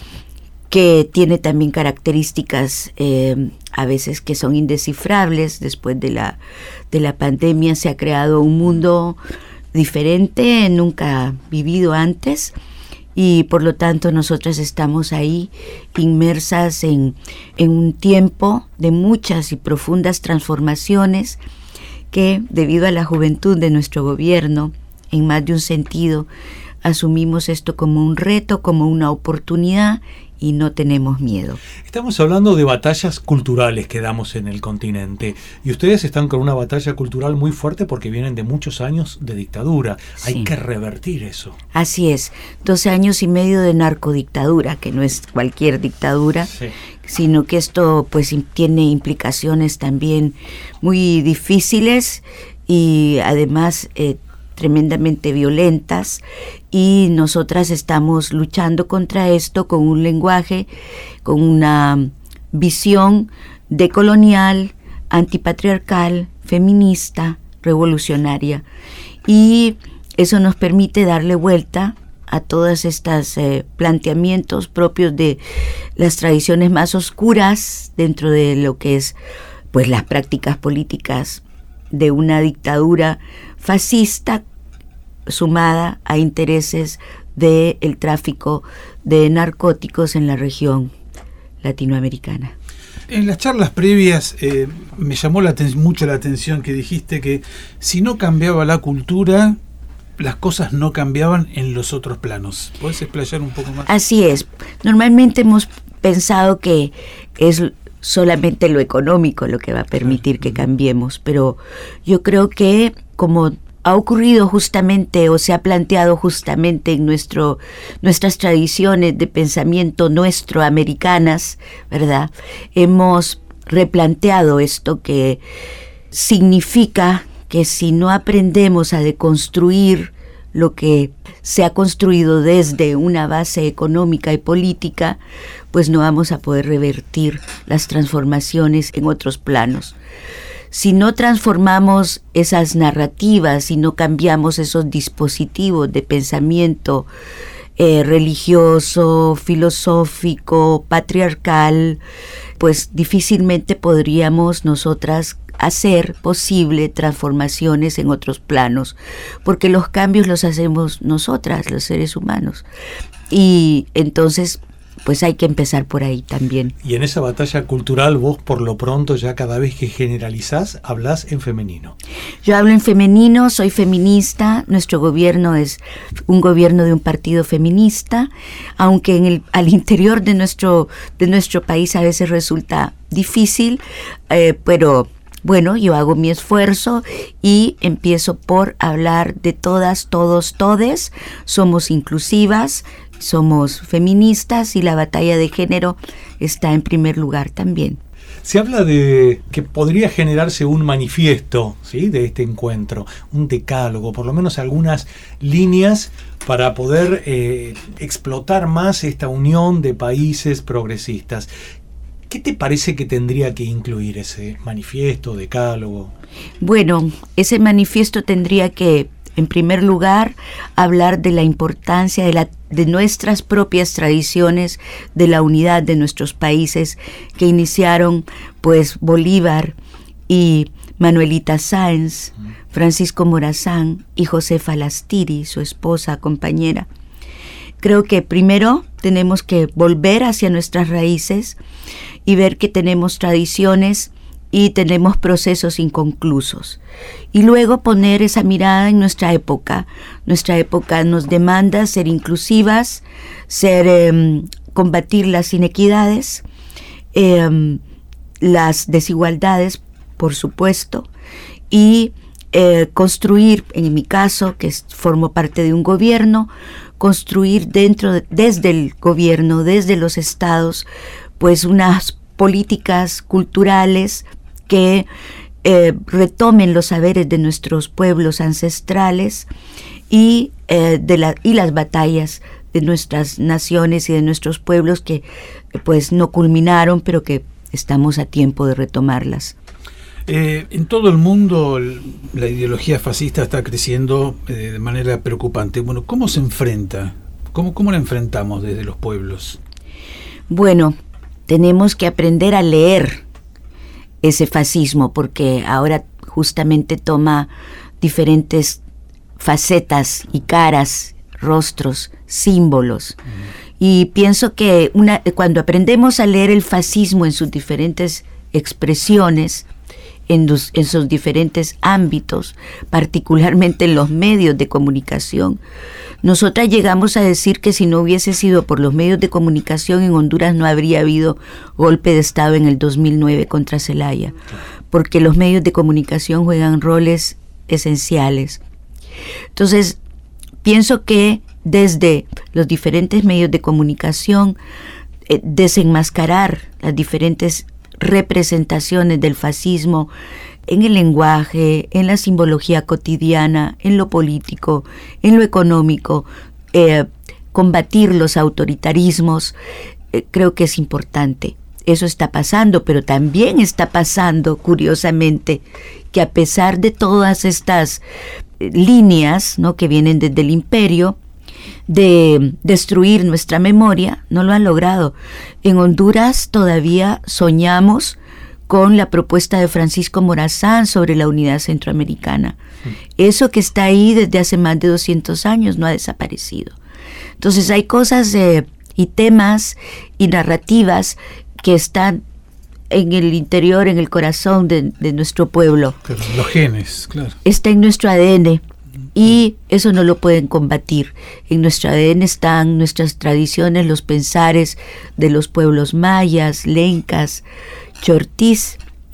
Speaker 23: que tiene también características eh, a veces que son indescifrables. Después de la, de la pandemia se ha creado un mundo diferente, nunca vivido antes, y por lo tanto nosotras estamos ahí inmersas en, en un tiempo de muchas y profundas transformaciones que, debido a la juventud de nuestro gobierno, en más de un sentido, asumimos esto como un reto, como una oportunidad, y no tenemos miedo.
Speaker 16: Estamos hablando de batallas culturales que damos en el continente, y ustedes están con una batalla cultural muy fuerte porque vienen de muchos años de dictadura. Sí. Hay que revertir eso.
Speaker 23: Así es, doce años y medio de narcodictadura, que no es cualquier dictadura, sí. sino que esto pues tiene implicaciones también muy difíciles y además eh, tremendamente violentas, y nosotras estamos luchando contra esto con un lenguaje, con una visión decolonial, antipatriarcal, feminista, revolucionaria, y eso nos permite darle vuelta a todos estos eh, planteamientos propios de las tradiciones más oscuras dentro de lo que es pues las prácticas políticas de una dictadura fascista, sumada a intereses del tráfico de narcóticos en la región latinoamericana.
Speaker 6: En las charlas previas eh, me llamó la ten- mucho la atención que dijiste que si no cambiaba la cultura, las cosas no cambiaban en los otros planos. ¿Puedes explayar un poco más?
Speaker 23: Así es. Normalmente hemos pensado que es solamente lo económico lo que va a permitir que cambiemos, pero yo creo que como ha ocurrido justamente o se ha planteado justamente en nuestro nuestras tradiciones de pensamiento nuestro americanas, ¿verdad? Hemos replanteado esto, que significa que si no aprendemos a deconstruir lo que se ha construido desde una base económica y política, pues no vamos a poder revertir las transformaciones en otros planos. Si no transformamos esas narrativas, si no cambiamos esos dispositivos de pensamiento eh, religioso, filosófico, patriarcal, pues difícilmente podríamos nosotras hacer posible transformaciones en otros planos, porque los cambios los hacemos nosotras, los seres humanos. Y entonces pues hay que empezar por ahí también.
Speaker 16: Y en esa batalla cultural vos por lo pronto ya cada vez que generalizás hablás en femenino.
Speaker 23: Yo hablo en femenino, soy feminista, nuestro gobierno es un gobierno de un partido feminista, aunque en el, al interior de nuestro, de nuestro país a veces resulta difícil, eh, pero bueno, yo hago mi esfuerzo y empiezo por hablar de todas, todos, todes, somos inclusivas, somos feministas y la batalla de género está en primer lugar también.
Speaker 16: Se habla de que podría generarse un manifiesto, ¿sí?, de este encuentro, un decálogo, por lo menos algunas líneas para poder eh, explotar más esta unión de países progresistas. ¿Qué te parece que tendría que incluir ese manifiesto, decálogo?
Speaker 23: Bueno, ese manifiesto tendría que En primer lugar, hablar de la importancia de, la, de nuestras propias tradiciones, de la unidad de nuestros países que iniciaron pues Bolívar y Manuelita Sáenz, Francisco Morazán y Josefa Lastiri, su esposa, compañera. Creo que primero tenemos que volver hacia nuestras raíces y ver que tenemos tradiciones y tenemos procesos inconclusos. Y luego poner esa mirada en nuestra época. Nuestra época nos demanda ser inclusivas, ser eh, combatir las inequidades, eh, las desigualdades, por supuesto, y eh, construir, en mi caso, que es, formo parte de un gobierno, construir dentro, de, desde el gobierno, desde los estados, pues unas políticas culturales que eh, retomen los saberes de nuestros pueblos ancestrales y, eh, de la, y las batallas de nuestras naciones y de nuestros pueblos que pues no culminaron, pero que estamos a tiempo de retomarlas.
Speaker 6: Eh, en todo el mundo el, la ideología fascista está creciendo eh, de manera preocupante. Bueno, ¿cómo se enfrenta? ¿Cómo, cómo la enfrentamos desde los pueblos?
Speaker 23: Bueno, tenemos que aprender a leer ese fascismo, porque ahora justamente toma diferentes facetas y caras, rostros, símbolos. Mm. Y pienso que una, cuando aprendemos a leer el fascismo en sus diferentes expresiones, en, los, en sus diferentes ámbitos, particularmente en los medios de comunicación, nosotras llegamos a decir que si no hubiese sido por los medios de comunicación en Honduras no habría habido golpe de Estado en el dos mil nueve contra Zelaya, porque los medios de comunicación juegan roles esenciales. Entonces, pienso que desde los diferentes medios de comunicación, eh, desenmascarar las diferentes representaciones del fascismo en el lenguaje, en la simbología cotidiana, en lo político, en lo económico, eh, combatir los autoritarismos, eh, creo que es importante. Eso está pasando, pero también está pasando, curiosamente, que a pesar de todas estas eh, líneas, ¿no?, que vienen desde el imperio, de destruir nuestra memoria, no lo han logrado. En Honduras todavía soñamos con la propuesta de Francisco Morazán sobre la unidad centroamericana. Eso que está ahí desde hace más de doscientos años no ha desaparecido. Entonces hay cosas eh, y temas y narrativas que están en el interior, en el corazón de, de nuestro pueblo.
Speaker 6: Claro, los genes, claro.
Speaker 23: Está en nuestro A D N. Y eso no lo pueden combatir. En nuestro A D N están nuestras tradiciones, los pensares de los pueblos mayas, lencas, chortís,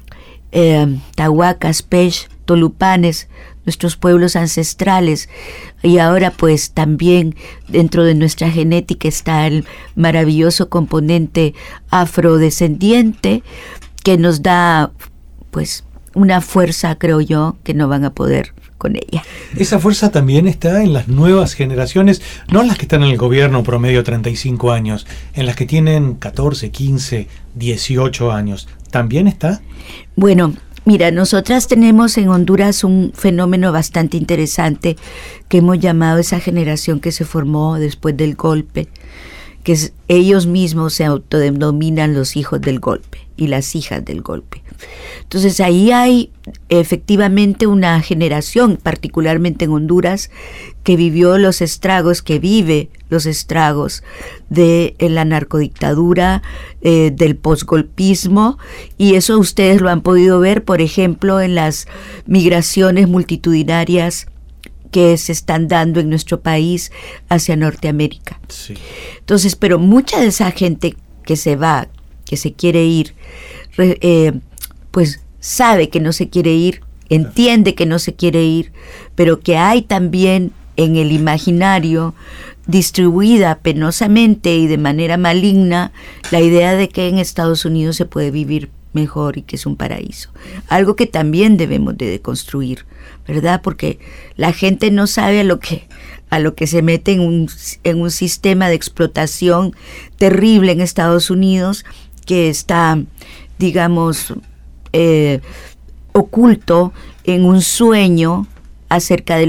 Speaker 23: eh, tahuacas, pech, tolupanes, nuestros pueblos ancestrales. Y ahora pues también dentro de nuestra genética está el maravilloso componente afrodescendiente que nos da pues una fuerza, creo yo, que no van a poder con ella.
Speaker 16: Esa fuerza también está en las nuevas generaciones, no en las que están en el gobierno promedio treinta y cinco años, en las que tienen catorce, quince, dieciocho años. ¿También está?
Speaker 23: Bueno, mira, nosotras tenemos en Honduras un fenómeno bastante interesante que hemos llamado esa generación que se formó después del golpe, que es, ellos mismos se autodenominan los hijos del golpe y las hijas del golpe. Entonces ahí hay efectivamente una generación, particularmente en Honduras, que vivió los estragos, que vive los estragos de la narcodictadura, eh, del posgolpismo, y eso ustedes lo han podido ver, por ejemplo, en las migraciones multitudinarias que se están dando en nuestro país hacia Norteamérica.
Speaker 6: Sí.
Speaker 23: Entonces, pero mucha de esa gente que se va, que se quiere ir, eh, pues sabe que no se quiere ir, entiende que no se quiere ir, pero que hay también en el imaginario, distribuida penosamente y de manera maligna, la idea de que en Estados Unidos se puede vivir mejor y que es un paraíso. Algo que también debemos de deconstruir, ¿verdad? Porque la gente no sabe a lo que, a lo que se mete en un, en un sistema de explotación terrible en Estados Unidos, que está, digamos, eh, oculto en un sueño acerca de lo que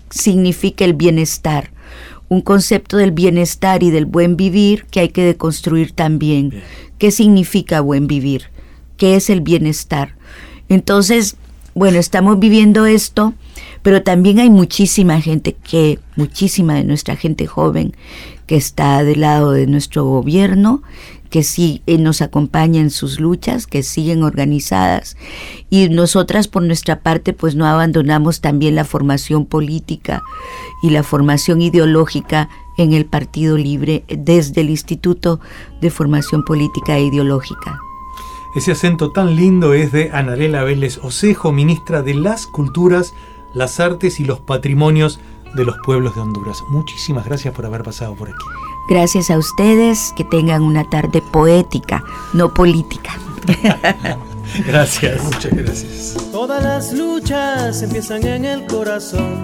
Speaker 23: significa el bienestar, un concepto del bienestar y del buen vivir que hay que deconstruir también. Bien. ¿Qué significa buen vivir? ¿Qué es el bienestar? Entonces, bueno, estamos viviendo esto, pero también hay muchísima gente que, muchísima de nuestra gente joven que está del lado de nuestro gobierno, que sí eh, nos acompaña en sus luchas, que siguen organizadas, y nosotras por nuestra parte pues no abandonamos también la formación política y la formación ideológica en el Partido Libre desde el Instituto de Formación Política e Ideológica.
Speaker 16: Ese acento tan lindo es de Anarela Vélez Osejo, ministra de las Culturas, las Artes y los Patrimonios de los Pueblos de Honduras. Muchísimas gracias por haber pasado por aquí.
Speaker 23: Gracias a ustedes, que tengan una tarde poética, no política.
Speaker 16: Gracias, muchas gracias.
Speaker 21: Todas las luchas empiezan en el corazón,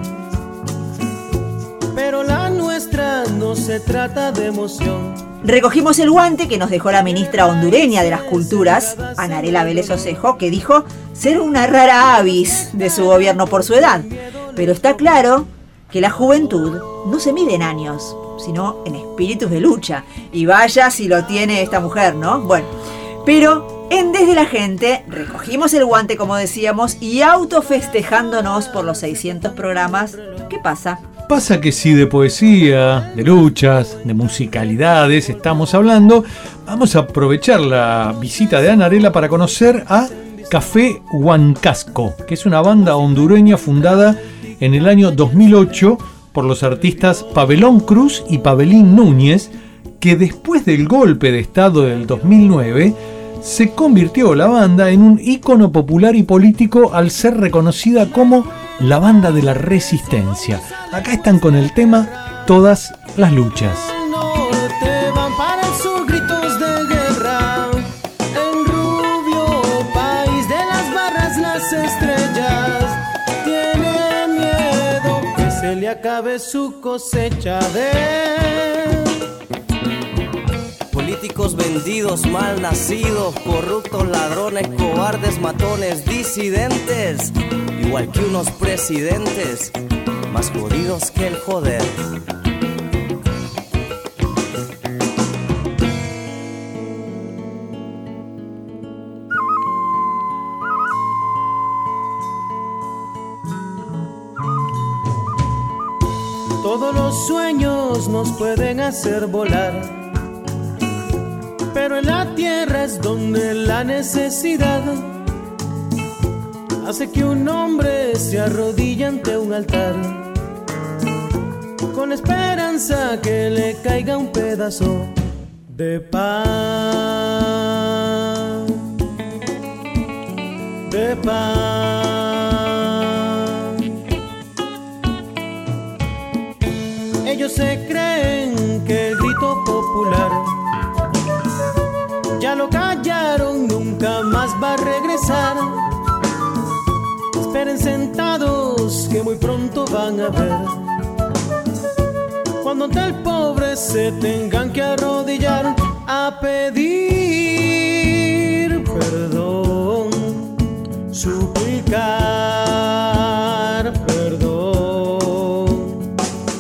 Speaker 21: pero la nuestra no se trata de emoción.
Speaker 8: Recogimos el guante que nos dejó la ministra hondureña de las Culturas, Anarela Vélez Osejo, que dijo ser una rara avis de su gobierno por su edad. Pero está claro que la juventud no se mide en años, sino en espíritus de lucha. Y vaya si lo tiene esta mujer, ¿no? Bueno, pero en Desde la Gente recogimos el guante, como decíamos, y autofestejándonos por los seiscientos programas. ¿Qué pasa?
Speaker 16: Pasa que si de poesía, de luchas, de musicalidades estamos hablando, vamos a aprovechar la visita de Anarela para conocer a Café Huancasco, que es una banda hondureña fundada en el año dos mil ocho por los artistas Pabelón Cruz y Pabelín Núñez, que después del golpe de estado del dos mil nueve se convirtió la banda en un ícono popular y político al ser reconocida como la banda de la resistencia. Acá están con el tema Todas las luchas.
Speaker 21: Norte van para el sur gritos de guerra, el rubio país de las barras, las estrellas, tiene miedo que se le acabe su cosecha de
Speaker 3: políticos vendidos, mal nacidos, corruptos, ladrones, cobardes, matones, disidentes, igual que unos presidentes, más jodidos que el joder.
Speaker 21: Todos los sueños nos pueden hacer volar, pero en la tierra es donde la necesidad hace que un hombre se arrodille ante un altar, con esperanza que le caiga un pedazo de paz, de paz. Ellos se creen que el grito popular ya lo callaron, nunca más va a regresar. Esperen sentados que muy pronto van a ver, cuando ante el pobre se tengan que arrodillar a pedir perdón, suplicar perdón.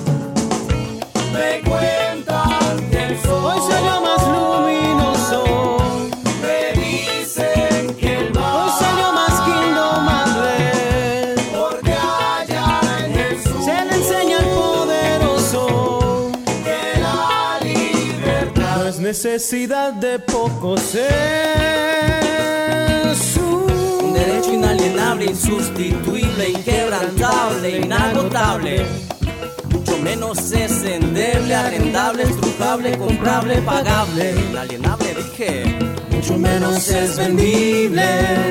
Speaker 21: Me cuentan que el sol hoy salió más luminoso, me dicen que el mar hoy salió más indomable, porque allá en Jesús se le enseña al poderoso que la libertad no es necesidad de pocos, es
Speaker 3: un derecho inalienable, insustituible, inquebrantable, inagotable. Mucho menos es endeble, arrendable, estrujable, comprable, pagable. Inalienable dije, mucho menos es vendible.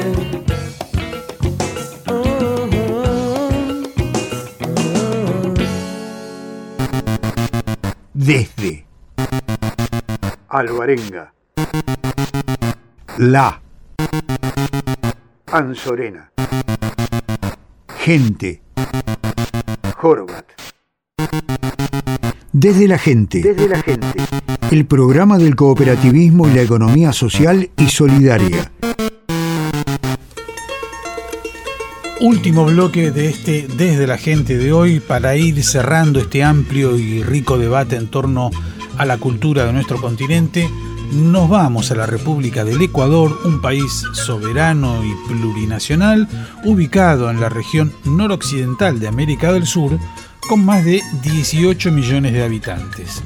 Speaker 5: Desde Alvarenga, La Anzorena, Gente, Jorbat. Desde la gente. Desde la gente. El programa del cooperativismo y la economía social y solidaria.
Speaker 6: Último bloque de este Desde la Gente de hoy para ir cerrando este amplio y rico debate en torno a la cultura de nuestro continente. Nos vamos a la República del Ecuador, un país soberano y plurinacional ubicado en la región noroccidental de América del Sur con más de dieciocho millones de habitantes.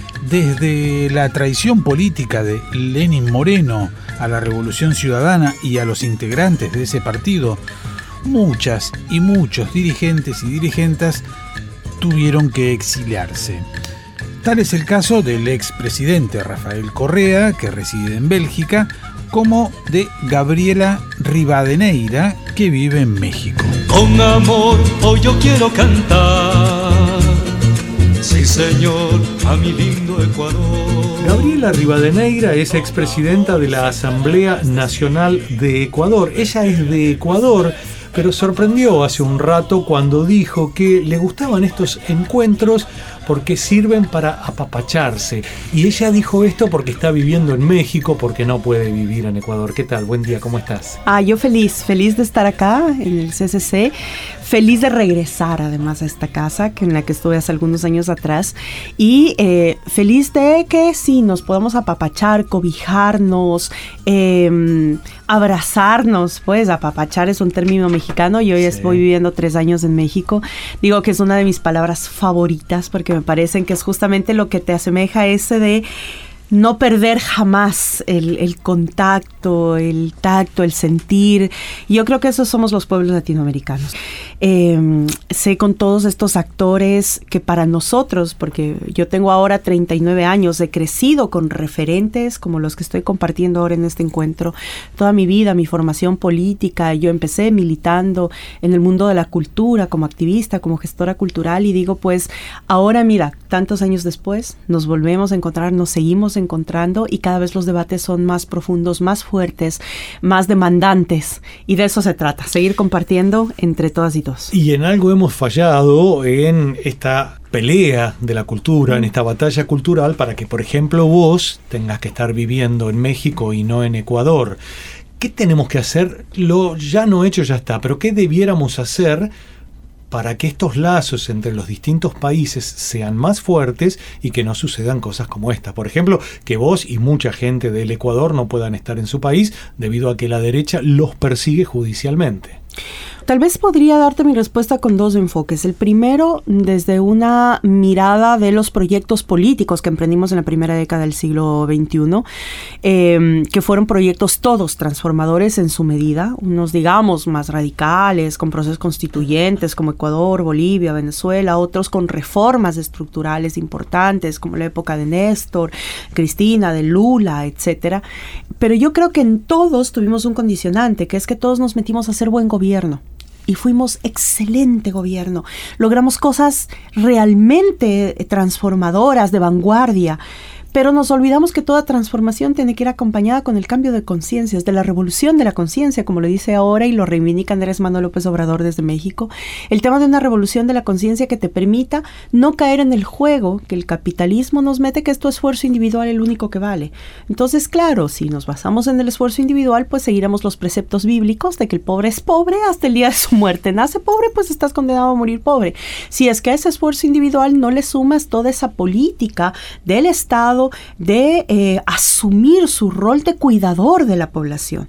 Speaker 6: Desde la traición política de Lenín Moreno a la Revolución Ciudadana y a los integrantes de ese partido, muchas y muchos dirigentes y dirigentas tuvieron que exiliarse. Tal es el caso del expresidente Rafael Correa, que reside en Bélgica, como de Gabriela Rivadeneira, que vive en México.
Speaker 4: Con amor hoy yo quiero cantar, sí señor, a mi lindo Ecuador.
Speaker 16: Gabriela Rivadeneira es expresidenta de la Asamblea Nacional de Ecuador. Ella es de Ecuador, pero sorprendió hace un rato cuando dijo que le gustaban estos encuentros porque sirven para apapacharse. Y ella dijo esto porque está viviendo en México, porque no puede vivir en Ecuador. ¿Qué tal? Buen día, ¿cómo estás?
Speaker 9: Ah, yo feliz, feliz de estar acá en el C C C, feliz de regresar además a esta casa que en la que estuve hace algunos años atrás y eh, feliz de que sí, nos podamos apapachar, cobijarnos, eh, abrazarnos, pues apapachar es un término mexicano. Yo ya sí. Estoy viviendo tres años en México. Digo que es una de mis palabras favoritas porque me parecen que es justamente lo que te asemeja a ese de no perder jamás el, el contacto, el tacto, el sentir. Yo creo que esos somos los pueblos latinoamericanos. Eh, sé con todos estos actores que para nosotros, porque yo tengo ahora treinta y nueve años, he crecido con referentes como los que estoy compartiendo ahora en este encuentro. Toda mi vida, mi formación política, yo empecé militando en el mundo de la cultura como activista, como gestora cultural y digo pues ahora mira, tantos años después nos volvemos a encontrar, nos seguimos encontrando y cada vez los debates son más profundos, más fuertes, más demandantes y de eso se trata, seguir compartiendo entre todas y todos.
Speaker 16: Y en algo hemos fallado en esta pelea de la cultura, en esta batalla cultural para que, por ejemplo, vos tengas que estar viviendo en México y no en Ecuador. ¿Qué tenemos que hacer? Lo ya no hecho ya está, pero ¿qué debiéramos hacer para que estos lazos entre los distintos países sean más fuertes y que no sucedan cosas como esta? Por ejemplo, que vos y mucha gente del Ecuador no puedan estar en su país debido a que la derecha los persigue judicialmente.
Speaker 9: Tal vez podría darte mi respuesta con dos enfoques. El primero, desde una mirada de los proyectos políticos que emprendimos en la primera década del siglo veintiuno, eh, que fueron proyectos todos transformadores en su medida, unos digamos más radicales, con procesos constituyentes como Ecuador, Bolivia, Venezuela, otros con reformas estructurales importantes como la época de Néstor, Cristina, de Lula, etcétera. Pero yo creo que en todos tuvimos un condicionante, que es que todos nos metimos a hacer buen gobierno. Y fuimos excelente gobierno. Logramos cosas realmente transformadoras, de vanguardia. Pero nos olvidamos que toda transformación tiene que ir acompañada con el cambio de conciencias, de la revolución de la conciencia, como lo dice ahora y lo reivindica Andrés Manuel López Obrador desde México. El tema de una revolución de la conciencia que te permita no caer en el juego que el capitalismo nos mete, que es tu esfuerzo individual el único que vale. Entonces, claro, si nos basamos en el esfuerzo individual, pues seguiremos los preceptos bíblicos de que el pobre es pobre hasta el día de su muerte. Nace pobre, pues estás condenado a morir pobre. Si es que a ese esfuerzo individual no le sumas toda esa política del Estado, de eh, asumir su rol de cuidador de la población.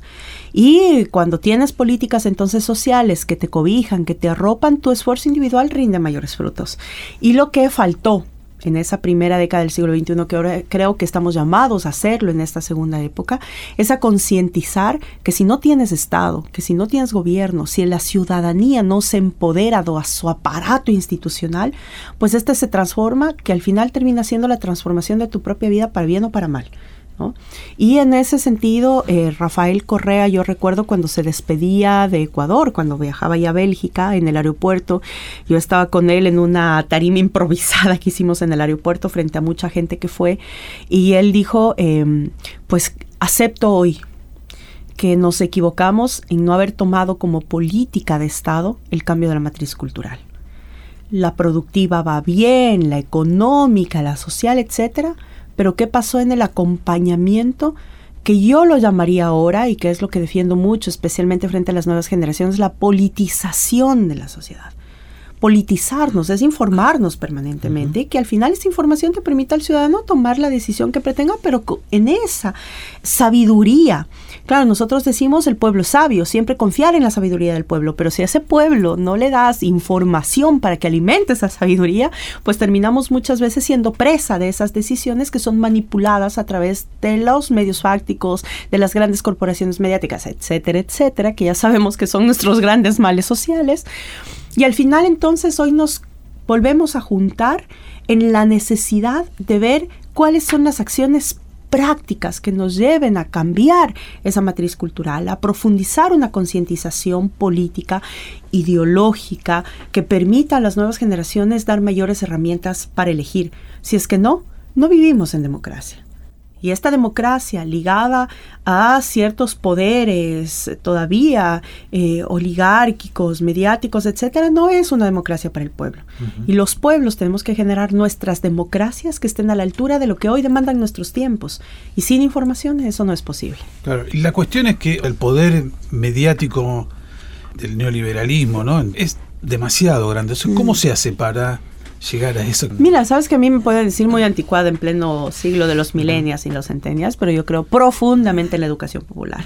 Speaker 9: Y cuando tienes políticas entonces sociales que te cobijan, que te arropan, tu esfuerzo individual rinde mayores frutos. Y lo que faltó en esa primera década del siglo veintiuno, que ahora creo que estamos llamados a hacerlo en esta segunda época, es a concientizar que si no tienes Estado, que si no tienes gobierno, si la ciudadanía no se empodera a su aparato institucional, pues este se transforma, que al final termina siendo la transformación de tu propia vida para bien o para mal, ¿no? Y en ese sentido, eh, Rafael Correa, yo recuerdo cuando se despedía de Ecuador, cuando viajaba ya a Bélgica, en el aeropuerto, yo estaba con él en una tarima improvisada que hicimos en el aeropuerto frente a mucha gente que fue, y él dijo, eh, pues acepto hoy que nos equivocamos en no haber tomado como política de Estado el cambio de la matriz cultural. La productiva va bien, la económica, la social, etcétera, pero ¿qué pasó en el acompañamiento que yo lo llamaría ahora, y que es lo que defiendo mucho, especialmente frente a las nuevas generaciones, la politización de la sociedad. Politizarnos es informarnos permanentemente, uh-huh. que al final esta información te permita al ciudadano tomar la decisión que pretenga, pero en esa sabiduría. Claro, nosotros decimos el pueblo sabio, siempre confiar en la sabiduría del pueblo, pero si a ese pueblo no le das información para que alimente esa sabiduría, pues terminamos muchas veces siendo presa de esas decisiones que son manipuladas a través de los medios fácticos, de las grandes corporaciones mediáticas, etcétera, etcétera, que ya sabemos que son nuestros grandes males sociales. Y al final, entonces, hoy nos volvemos a juntar en la necesidad de ver cuáles son las acciones prácticas que nos lleven a cambiar esa matriz cultural, a profundizar una concientización política, ideológica, que permita a las nuevas generaciones dar mayores herramientas para elegir. Si es que no, no vivimos en democracia. Y esta democracia ligada a ciertos poderes todavía eh, oligárquicos, mediáticos, etcétera, no es una democracia para el pueblo. Uh-huh. Y los pueblos tenemos que generar nuestras democracias que estén a la altura de lo que hoy demandan nuestros tiempos. Y sin información eso no es posible.
Speaker 6: Claro, y la cuestión es que el poder mediático del neoliberalismo, ¿no?, es demasiado grande. ¿Cómo mm. se hace para llegar a eso?
Speaker 9: Mira, sabes que a mí me pueden decir muy anticuada en pleno siglo de los millennials y los centennials, pero yo creo profundamente en la educación popular.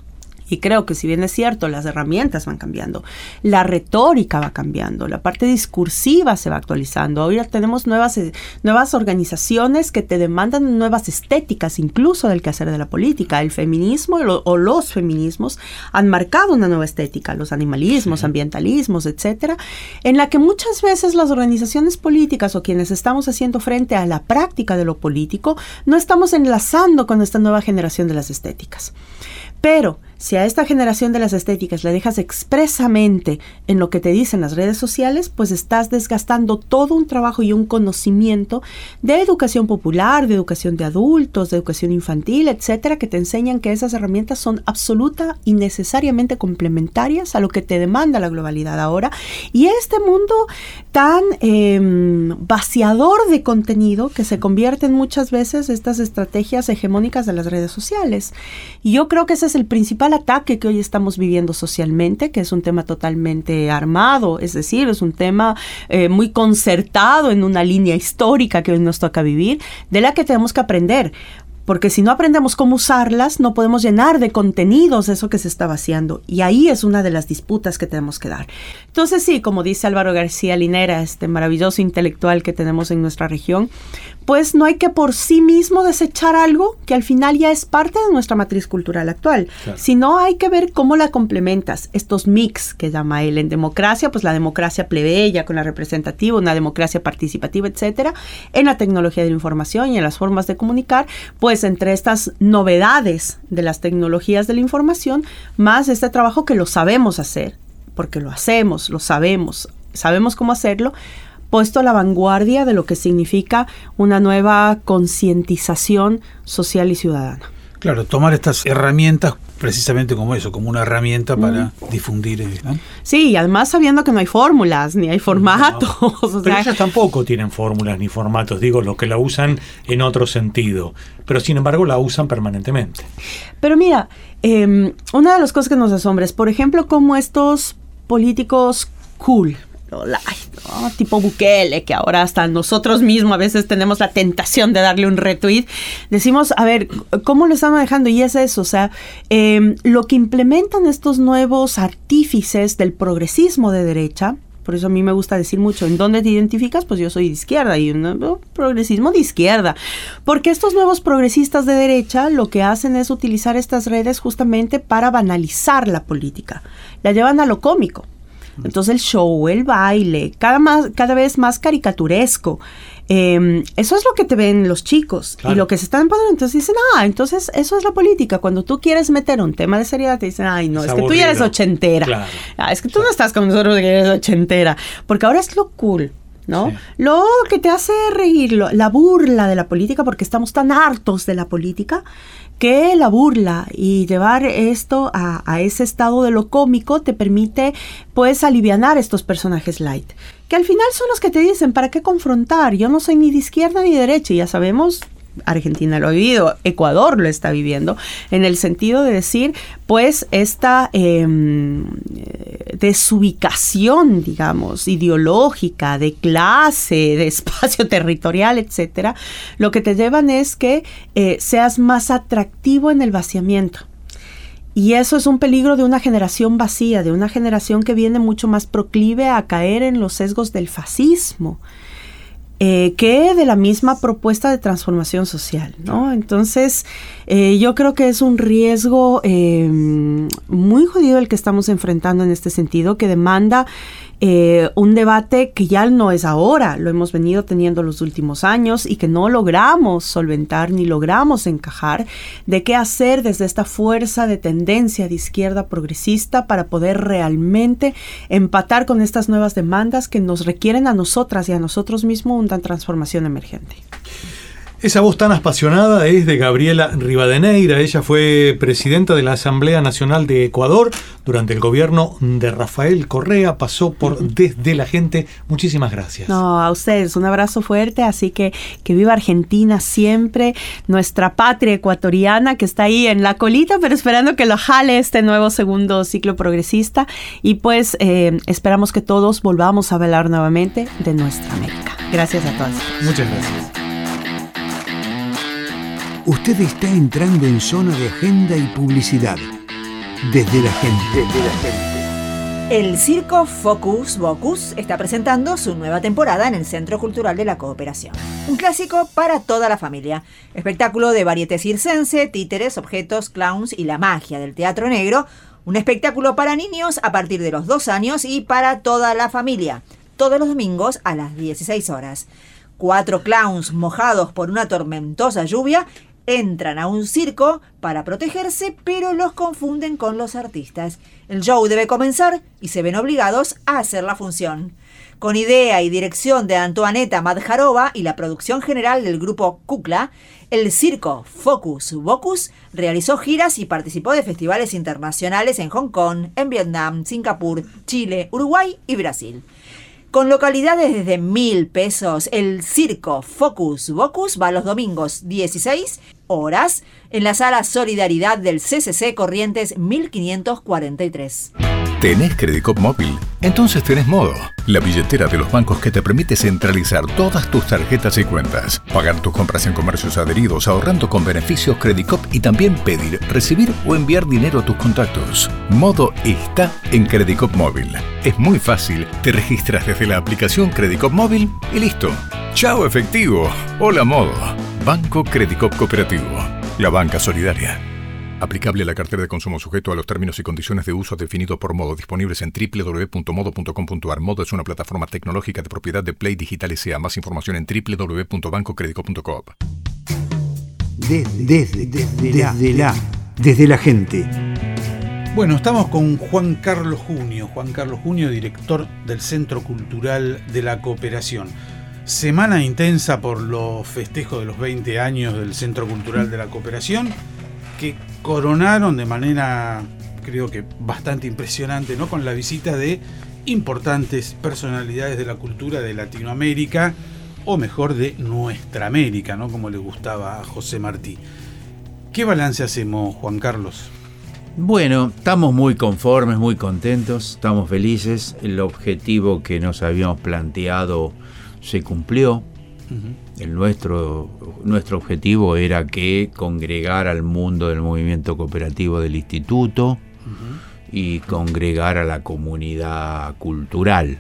Speaker 9: Y creo que si bien es cierto, las herramientas van cambiando, la retórica va cambiando, la parte discursiva se va actualizando. Ahora tenemos nuevas, eh, nuevas organizaciones que te demandan nuevas estéticas, incluso del quehacer de la política. El feminismo lo, o los feminismos han marcado una nueva estética, los animalismos, sí. ambientalismos, etcétera, en la que muchas veces las organizaciones políticas o quienes estamos haciendo frente a la práctica de lo político no estamos enlazando con esta nueva generación de las estéticas. Pero si a esta generación de las estéticas le dejas expresamente en lo que te dicen las redes sociales, pues estás desgastando todo un trabajo y un conocimiento de educación popular, de educación de adultos, de educación infantil, etcétera, que te enseñan que esas herramientas son absoluta y necesariamente complementarias a lo que te demanda la globalidad ahora. Y este mundo tan eh, vaciador de contenido que se convierten muchas veces estas estrategias hegemónicas de las redes sociales. Y yo creo que ese es el principal ataque que hoy estamos viviendo socialmente, que es un tema totalmente armado, es decir, es un tema eh, muy concertado en una línea histórica que hoy nos toca vivir, de la que tenemos que aprender. Porque si no aprendemos cómo usarlas, no podemos llenar de contenidos eso que se está vaciando. Y ahí es una de las disputas que tenemos que dar. Entonces sí, como dice Álvaro García Linera, este maravilloso intelectual que tenemos en nuestra región, pues no hay que por sí mismo desechar algo que al final ya es parte de nuestra matriz cultural actual. Claro. Sino hay que ver cómo la complementas. Estos mix que llama él en democracia, pues la democracia plebeya con la representativa, una democracia participativa, etcétera. En la tecnología de la información y en las formas de comunicar, pues entre estas novedades de las tecnologías de la información, más este trabajo que lo sabemos hacer, porque lo hacemos, lo sabemos, sabemos cómo hacerlo, puesto a la vanguardia de lo que significa una nueva concientización social y ciudadana.
Speaker 6: Claro, tomar estas herramientas precisamente como eso, como una herramienta para mm. difundir, ¿no?
Speaker 9: Sí, y además sabiendo que no hay fórmulas, ni hay formatos. No,
Speaker 16: o pero sea, ellas tampoco tienen fórmulas ni formatos, digo, los que la usan en otro sentido, pero sin embargo la usan permanentemente.
Speaker 9: Pero mira, eh, una de las cosas que nos asombra es, por ejemplo, cómo estos políticos cool, light, ¿no? Tipo Bukele, que ahora hasta nosotros mismos a veces tenemos la tentación de darle un retweet, decimos, a ver, ¿cómo lo están manejando? Y es eso, o sea, eh, lo que implementan estos nuevos artífices del progresismo de derecha. Por eso a mí me gusta decir mucho, ¿en dónde te identificas? Pues yo soy de izquierda y un uh, progresismo de izquierda. Porque estos nuevos progresisas de derecha lo que hacen es utilizar estas redes justamente para banalizar la política. La llevan a lo cómico. Entonces el show, el baile, cada, más, cada vez más caricaturesco. Eh, eso es lo que te ven los chicos. Claro. Y lo que se están poniendo, entonces dicen, ah, entonces eso es la política. Cuando tú quieres meter un tema de seriedad, te dicen, ay, no, es, es que tú ya eres ochentera. Claro. Ah, es que tú claro. no estás con nosotros que eres ochentera. Porque ahora es lo cool, ¿no? Sí. Lo que te hace reír, lo, la burla de la política, porque estamos tan hartos de la política, que la burla y llevar esto a, a ese estado de lo cómico te permite, pues, alivianar estos personajes light. Que al final son los que te dicen, ¿para qué confrontar? Yo no soy ni de izquierda ni de derecha, y ya sabemos Argentina lo ha vivido, Ecuador lo está viviendo, en el sentido de decir, pues, esta eh, desubicación, digamos, ideológica, de clase, de espacio territorial, etcétera, lo que te llevan es que eh, seas más atractivo en el vaciamiento. Y eso es un peligro de una generación vacía, de una generación que viene mucho más proclive a caer en los sesgos del fascismo, eh, que de la misma propuesta de transformación social, ¿no? Entonces, eh, yo creo que es un riesgo eh, muy jodido el que estamos enfrentando en este sentido, que demanda Eh, un debate que ya no es ahora, lo hemos venido teniendo los últimos años y que no logramos solventar ni logramos encajar, de qué hacer desde esta fuerza de tendencia de izquierda progresista para poder realmente empatar con estas nuevas demandas que nos requieren a nosotras y a nosotros mismos una transformación emergente.
Speaker 16: Esa voz tan apasionada es de Gabriela Rivadeneira. Ella fue presidenta de la Asamblea Nacional de Ecuador durante el gobierno de Rafael Correa. Pasó por Desde la Gente. Muchísimas gracias.
Speaker 9: No, a ustedes un abrazo fuerte. Así que que viva Argentina siempre, nuestra patria ecuatoriana que está ahí en la colita, pero esperando que lo jale este nuevo segundo ciclo progresista. Y pues eh, esperamos que todos volvamos a hablar nuevamente de nuestra América. Gracias a todos.
Speaker 16: Muchas gracias.
Speaker 5: Usted está entrando en zona de agenda y publicidad. Desde la gente. Desde la gente.
Speaker 8: El circo Focus Vocus está presentando su nueva temporada en el Centro Cultural de la Cooperación. Un clásico para toda la familia. Espectáculo de varieté circense, títeres, objetos, clowns y la magia del teatro negro. Un espectáculo para niños a partir de los dos años y para toda la familia. Todos los domingos a las dieciséis horas. Cuatro clowns mojados por una tormentosa lluvia entran a un circo para protegerse, pero los confunden con los artistas. El show debe comenzar y se ven obligados a hacer la función. Con idea y dirección de Antoaneta Madjarova y la producción general del grupo Kukla, el circo Focus Vocus realizó giras y participó de festivales internacionales en Hong Kong, en Vietnam, Singapur, Chile, Uruguay y Brasil. Con localidades desde mil pesos, el circo Focus Vocus va los domingos dieciséis horas en la sala Solidaridad del C C C Corrientes mil quinientos cuarenta y tres.
Speaker 10: ¿Tenés Credicop Móvil? Entonces tenés Modo, la billetera de los bancos que te permite centralizar todas tus tarjetas y cuentas, pagar tus compras en comercios adheridos, ahorrando con beneficios Credicop y también pedir, recibir o enviar dinero a tus contactos. Modo está en Credicop Móvil. Es muy fácil, te registras desde la aplicación Credicop Móvil y listo. ¡Chao efectivo! Hola Modo. Banco Credicop Cooperativo. La banca solidaria. Aplicable a la cartera de consumo sujeto a los términos y condiciones de uso definidos por Modo, disponibles en doble u doble u doble u punto modo punto com punto a r. Modo es una plataforma tecnológica de propiedad de Play Digital S A. Más información en doble u doble u doble u punto banco credicop punto com.
Speaker 5: Desde, desde, desde, la, desde la, desde la gente.
Speaker 6: Bueno, estamos con Juan Carlos Junio. Juan Carlos Junio, director del Centro Cultural de la Cooperación. Semana intensa por los festejos de los veinte años del Centro Cultural de la Cooperación, que coronaron de manera, creo que bastante impresionante, ¿no?, con la visita de importantes personalidades de la cultura de Latinoamérica, o mejor, de nuestra América, ¿no?, como le gustaba a José Martí. ¿Qué balance hacemos, Juan Carlos?
Speaker 22: Bueno, estamos muy conformes, muy contentos, estamos felices. El objetivo que nos habíamos planteado se cumplió. Uh-huh. El nuestro, nuestro objetivo era que congregar al mundo del movimiento cooperativo del instituto, uh-huh, y congregar a la comunidad cultural.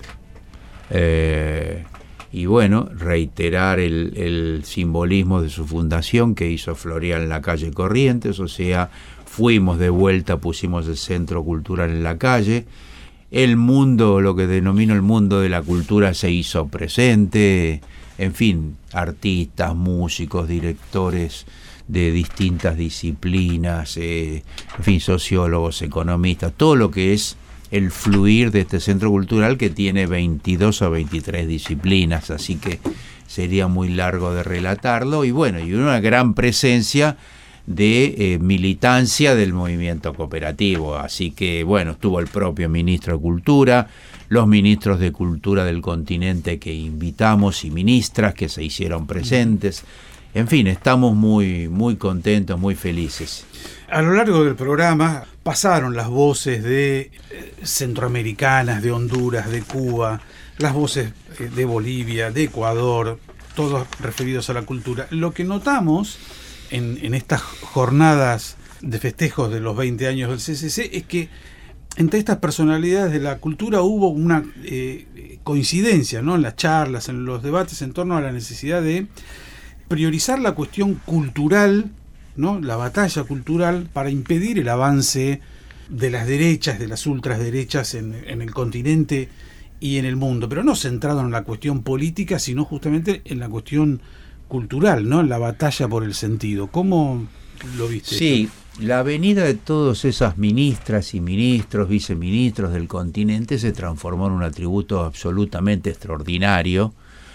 Speaker 22: Eh, y bueno, reiterar el, el simbolismo de su fundación que hizo Florian en la calle Corrientes, o sea, fuimos de vuelta, pusimos el centro cultural en la calle. El mundo, lo que denomino el mundo de la cultura, se hizo presente. En fin, artistas, músicos, directores de distintas disciplinas, eh, en fin, sociólogos, economistas, todo lo que es el fluir de este centro cultural que tiene veintidós o veintitrés disciplinas, así que sería muy largo de relatarlo. Y bueno, y una gran presencia de eh, militancia del movimiento cooperativo, así que bueno, estuvo el propio ministro de Cultura, los ministros de Cultura del continente que invitamos y ministras que se hicieron presentes,
Speaker 11: En fin, estamos muy, muy contentos, muy felices.
Speaker 6: A lo largo del programa pasaron las voces de eh, centroamericanas, de Honduras, de Cuba, las voces eh, de Bolivia, de Ecuador, todos referidos a la cultura. Lo que notamos en, en estas jornadas de festejos de los veinte años del C C C es que entre estas personalidades de la cultura hubo una eh, coincidencia, ¿no?, en las charlas, en los debates en torno a la necesidad de priorizar la cuestión cultural, ¿no?, la batalla cultural para impedir el avance de las derechas, de las ultraderechas en, en el continente y en el mundo, pero no centrado en la cuestión política, sino justamente en la cuestión cultural, ¿no?, en la batalla por el sentido. ¿Cómo lo viste?
Speaker 11: Sí,
Speaker 6: esto?
Speaker 11: La venida de todas esas ministras y ministros, viceministros del continente se transformó en un atributo absolutamente extraordinario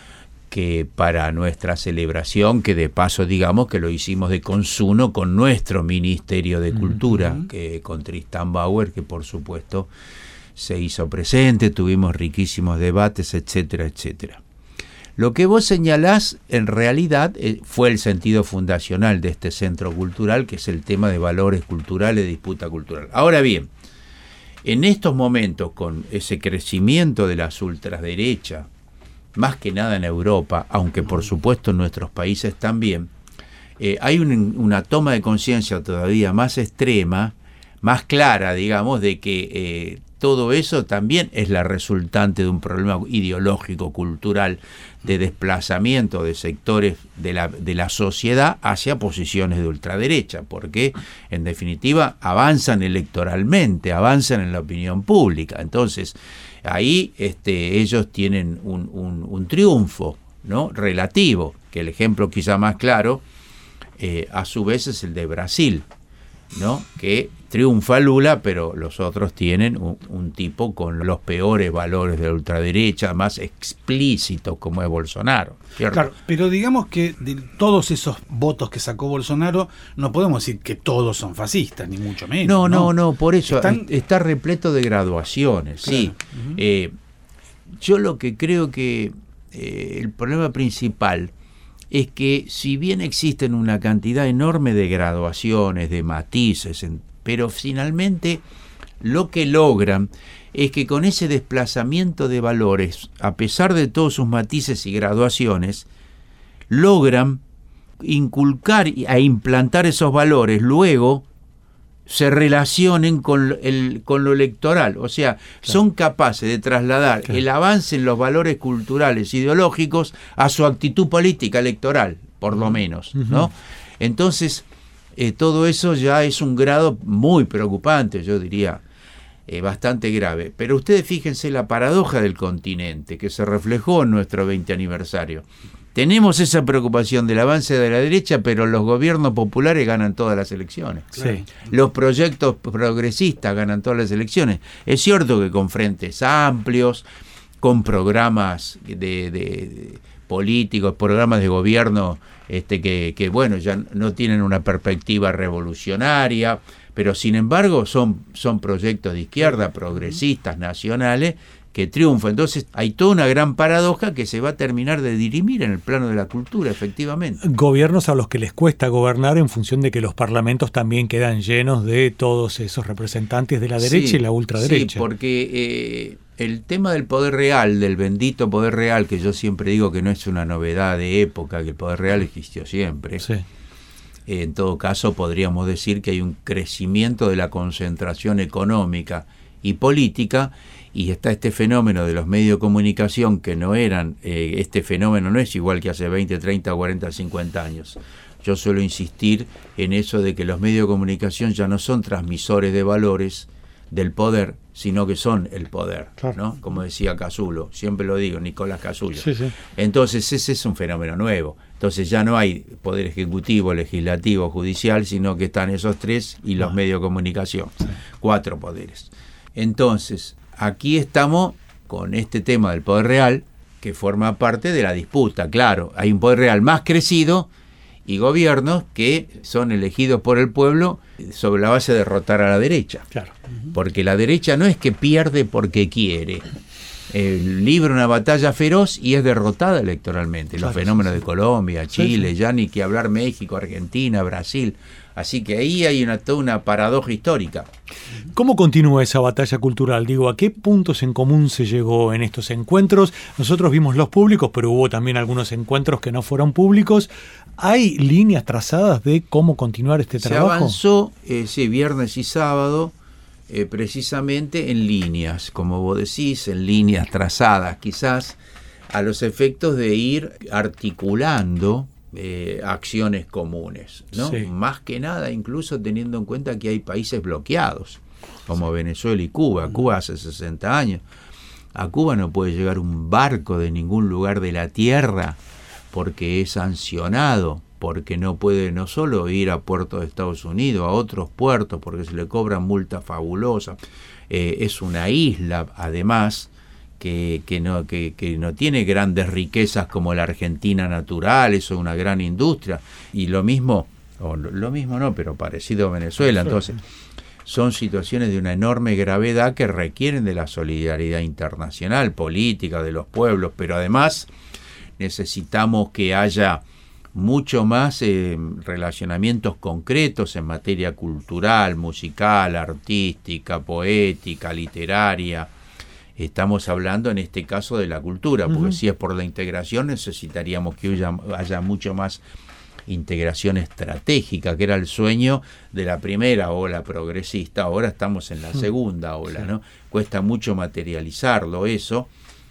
Speaker 11: que para nuestra celebración, que de paso digamos que lo hicimos de consuno con nuestro Ministerio de Cultura, uh-huh. que con Tristan Bauer, que por supuesto se hizo presente, tuvimos riquísimos debates, etcétera, etcétera. Lo que vos señalás en realidad eh, fue el sentido fundacional de este centro cultural, que es el tema de valores culturales, de disputa cultural. Ahora bien, en estos momentos, con ese crecimiento de las ultraderechas, más que nada en Europa, aunque por supuesto en nuestros países también, eh, hay un, una toma de conciencia todavía más extrema, más clara, digamos, de que eh, todo eso también es la resultante de un problema ideológico, cultural, de desplazamiento de sectores de la, de la sociedad hacia posiciones de ultraderecha, porque en definitiva avanzan electoralmente, avanzan en la opinión pública. Entonces, ahí este, ellos tienen un, un, un triunfo, ¿no?, relativo, que el ejemplo quizá más claro, eh, a su vez es el de Brasil, ¿no?, que triunfa Lula, pero los otros tienen un, un tipo con los peores valores de la ultraderecha, más explícitos como es Bolsonaro, ¿cierto?
Speaker 6: Claro, pero digamos que de todos esos votos que sacó Bolsonaro, no podemos decir que todos son fascistas, ni mucho menos.
Speaker 11: No, no, no,
Speaker 6: no
Speaker 11: por eso
Speaker 6: Están...
Speaker 11: está repleto de graduaciones, claro. Sí. Uh-huh. Eh, yo lo que creo que eh, el problema principal es que si bien existen una cantidad enorme de graduaciones, de matices, en, pero finalmente lo que logran es que con ese desplazamiento de valores, a pesar de todos sus matices y graduaciones, logran inculcar e implantar esos valores, luego se relacionen con el con lo electoral, o sea, claro, son capaces de trasladar claro. el avance en los valores culturales, ideológicos, a su actitud política electoral, por lo menos, uh-huh. ¿no? Entonces, eh, todo eso ya es un grado muy preocupante, yo diría, eh, bastante grave. Pero ustedes fíjense la paradoja del continente, que se reflejó en nuestro veinte aniversario. Tenemos esa preocupación del avance de la derecha, pero los gobiernos populares ganan todas las elecciones.
Speaker 6: Sí.
Speaker 11: Los proyectos progresistas ganan todas las elecciones. Es cierto que con frentes amplios, con programas de, de, de políticos, programas de gobierno este, que, que, bueno, ya no tienen una perspectiva revolucionaria, pero sin embargo son, son proyectos de izquierda, progresistas, nacionales, que triunfa. Entonces hay toda una gran paradoja que se va a terminar de dirimir en el plano de la cultura, efectivamente.
Speaker 16: Gobiernos a los que les cuesta gobernar en función de que los parlamentos también quedan llenos de todos esos representantes de la derecha sí, y la ultraderecha.
Speaker 11: Sí, porque eh, el tema del poder real, del bendito poder real, que yo siempre digo que no es una novedad de época, que el poder real existió siempre.
Speaker 16: Sí.
Speaker 11: Eh, en todo caso podríamos decir que hay un crecimiento de la concentración económica y política, y está este fenómeno de los medios de comunicación que no eran, eh, este fenómeno no es igual que hace veinte, treinta, cuarenta, cincuenta años. Yo suelo insistir en eso de que los medios de comunicación ya no son transmisores de valores del poder, sino que son el poder, claro. ¿no? Como decía Casulo, siempre lo digo, Nicolás Casulo.
Speaker 16: Sí, sí.
Speaker 11: Entonces ese es un fenómeno nuevo. Entonces ya no hay poder ejecutivo, legislativo, judicial, sino que están esos tres y los ah. medios de comunicación. Sí. Cuatro poderes. Entonces, aquí estamos con este tema del poder real, que forma parte de la disputa. Claro, hay un poder real más crecido y gobiernos que son elegidos por el pueblo sobre la base de derrotar a la derecha.
Speaker 16: Claro.
Speaker 11: Porque la derecha no es que pierde porque quiere. eh, libra una batalla feroz y es derrotada electoralmente. Los
Speaker 16: Claro,
Speaker 11: fenómenos
Speaker 16: sí, sí.
Speaker 11: de Colombia, Chile,
Speaker 16: Sí, sí.
Speaker 11: ya ni que hablar México, Argentina, Brasil. Así que ahí hay una, toda una paradoja histórica.
Speaker 16: ¿Cómo continúa esa batalla cultural? Digo, ¿a qué puntos en común se llegó en estos encuentros? Nosotros vimos los públicos, pero hubo también algunos encuentros que no fueron públicos. ¿Hay líneas trazadas de cómo continuar este
Speaker 11: Se
Speaker 16: trabajo?
Speaker 11: avanzó, eh, sí, viernes y sábado, eh, precisamente en líneas, como vos decís, en líneas trazadas, quizás a los efectos de ir articulando eh, acciones comunes, ¿no?
Speaker 16: Sí.
Speaker 11: Más que nada, incluso teniendo en cuenta que hay países bloqueados, como Venezuela y Cuba. Cuba hace sesenta años. A Cuba no puede llegar un barco de ningún lugar de la tierra porque es sancionado, porque no puede no solo ir a puertos de Estados Unidos, a otros puertos, porque se le cobran multas fabulosas. Eh, es una isla, además, que, que, no, que, que no tiene grandes riquezas como la Argentina natural, eso es una gran industria. Y lo mismo, o lo, lo mismo no, pero parecido a Venezuela. Entonces, son situaciones de una enorme gravedad que requieren de la solidaridad internacional, política, de los pueblos, pero además necesitamos que haya mucho más eh, relacionamientos concretos en materia cultural, musical, artística, poética, literaria. Estamos hablando en este caso de la cultura, porque
Speaker 16: Ujú.
Speaker 11: si es por la integración necesitaríamos que haya, haya mucho más integración estratégica, que era el sueño de la primera ola progresista. Ahora estamos en la segunda ola, ¿no? Cuesta mucho materializarlo eso,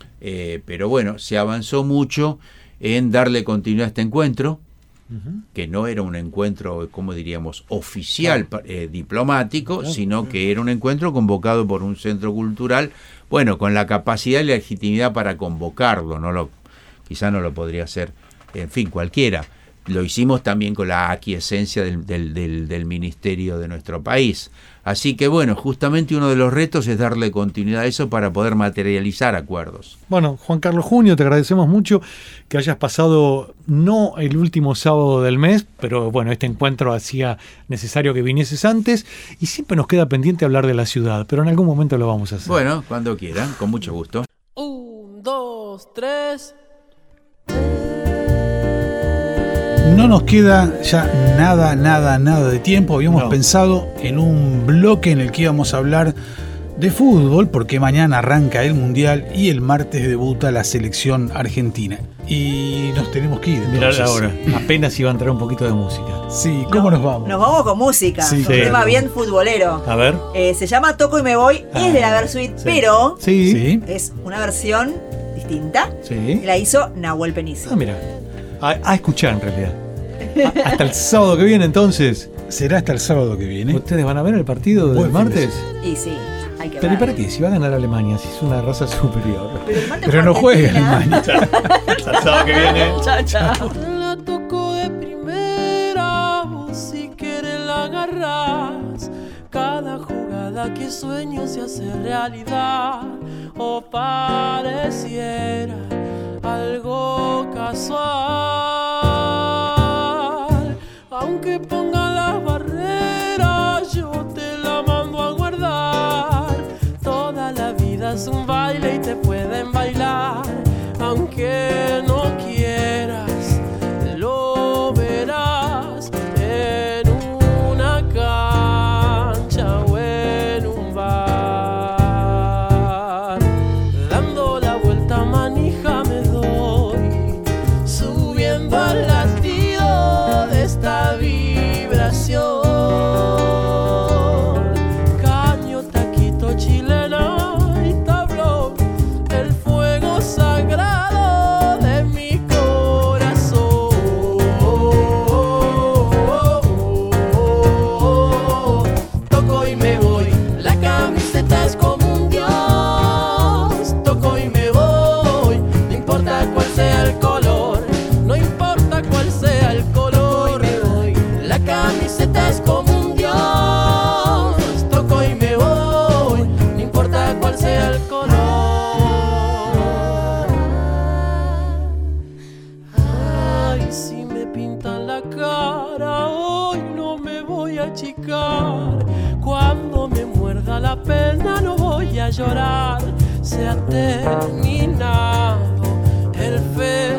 Speaker 11: eh, pero bueno, se avanzó mucho en darle continuidad a este encuentro, que no era un encuentro, como diríamos, oficial, eh, diplomático,
Speaker 16: Claro.
Speaker 11: sino que era un encuentro convocado por un centro cultural, bueno, con la capacidad y la legitimidad para convocarlo, no lo, quizá no lo podría hacer, en fin, cualquiera. Lo hicimos también con la aquiescencia del, del, del, del ministerio de nuestro país. Así que bueno, justamente uno de los retos es darle continuidad a eso para poder materializar acuerdos.
Speaker 16: Bueno, Juan Carlos Junio, te agradecemos mucho que hayas pasado no el último sábado del mes, pero bueno, este encuentro hacía necesario que vinieses antes y siempre nos queda pendiente hablar de la ciudad, pero en algún momento lo vamos a hacer.
Speaker 11: Bueno, cuando quieran, con mucho gusto.
Speaker 21: Un, dos, tres.
Speaker 6: No nos queda ya nada, nada, nada de tiempo. Habíamos
Speaker 16: No.
Speaker 6: pensado en un bloque en el que íbamos a hablar de fútbol, porque mañana arranca el Mundial y el martes debuta la selección argentina. Y nos tenemos que ir.
Speaker 16: Mirá
Speaker 6: entonces.
Speaker 16: ahora, apenas iba a entrar un poquito de música.
Speaker 6: Sí, ¿cómo nos vamos?
Speaker 8: Nos vamos con música,
Speaker 16: Sí.
Speaker 8: un
Speaker 16: Sí.
Speaker 8: tema bien futbolero.
Speaker 16: A ver.
Speaker 8: Eh, se llama Toco y me voy, es de la Versuit,
Speaker 16: sí.
Speaker 8: pero
Speaker 16: Sí. Sí.
Speaker 8: es una versión distinta.
Speaker 16: Sí.
Speaker 8: Y la hizo Nahuel Penizo.
Speaker 16: Ah, mira. A, a escuchar en realidad. A- hasta el sábado que viene entonces.
Speaker 6: Será hasta el sábado que viene.
Speaker 16: ¿Ustedes van a ver el partido del
Speaker 6: Buen fin de
Speaker 16: martes?
Speaker 8: Y sí, hay que
Speaker 16: Pero ¿y
Speaker 8: ver.
Speaker 16: para qué? Si va a ganar Alemania, si es una raza superior.
Speaker 8: Pero, el martes
Speaker 6: Pero no juega
Speaker 8: Argentina.
Speaker 6: Alemania.
Speaker 16: Hasta el sábado que viene.
Speaker 8: Chao, chao.
Speaker 21: La toco de primera, vos si quieres la agarrás. Cada jugada que sueño se hace realidad. O pareciera algo casual. Aunque ponga las barreras, yo te la mando a guardar. Toda la vida es un baile y te pueden bailar. Aunque no quieras, lo verás en una cancha o en un bar. Dando la vuelta manija me doy, subiendo al latido de esta vibración. Caño, taquito, chilena y tablón, el fuego sagrado de mi corazón. Toco y me voy, la camiseta es como un dios. Toco y me voy, no importa cuál sea el color, no importa cuál sea el color. Me voy, la camiseta es como un dios. Toco y me voy, no importa cuál sea el color. Ay, si me pintan la cara, hoy no me voy a achicar. Cuando me muerda la pena no voy a llorar. se ha terminado el festival.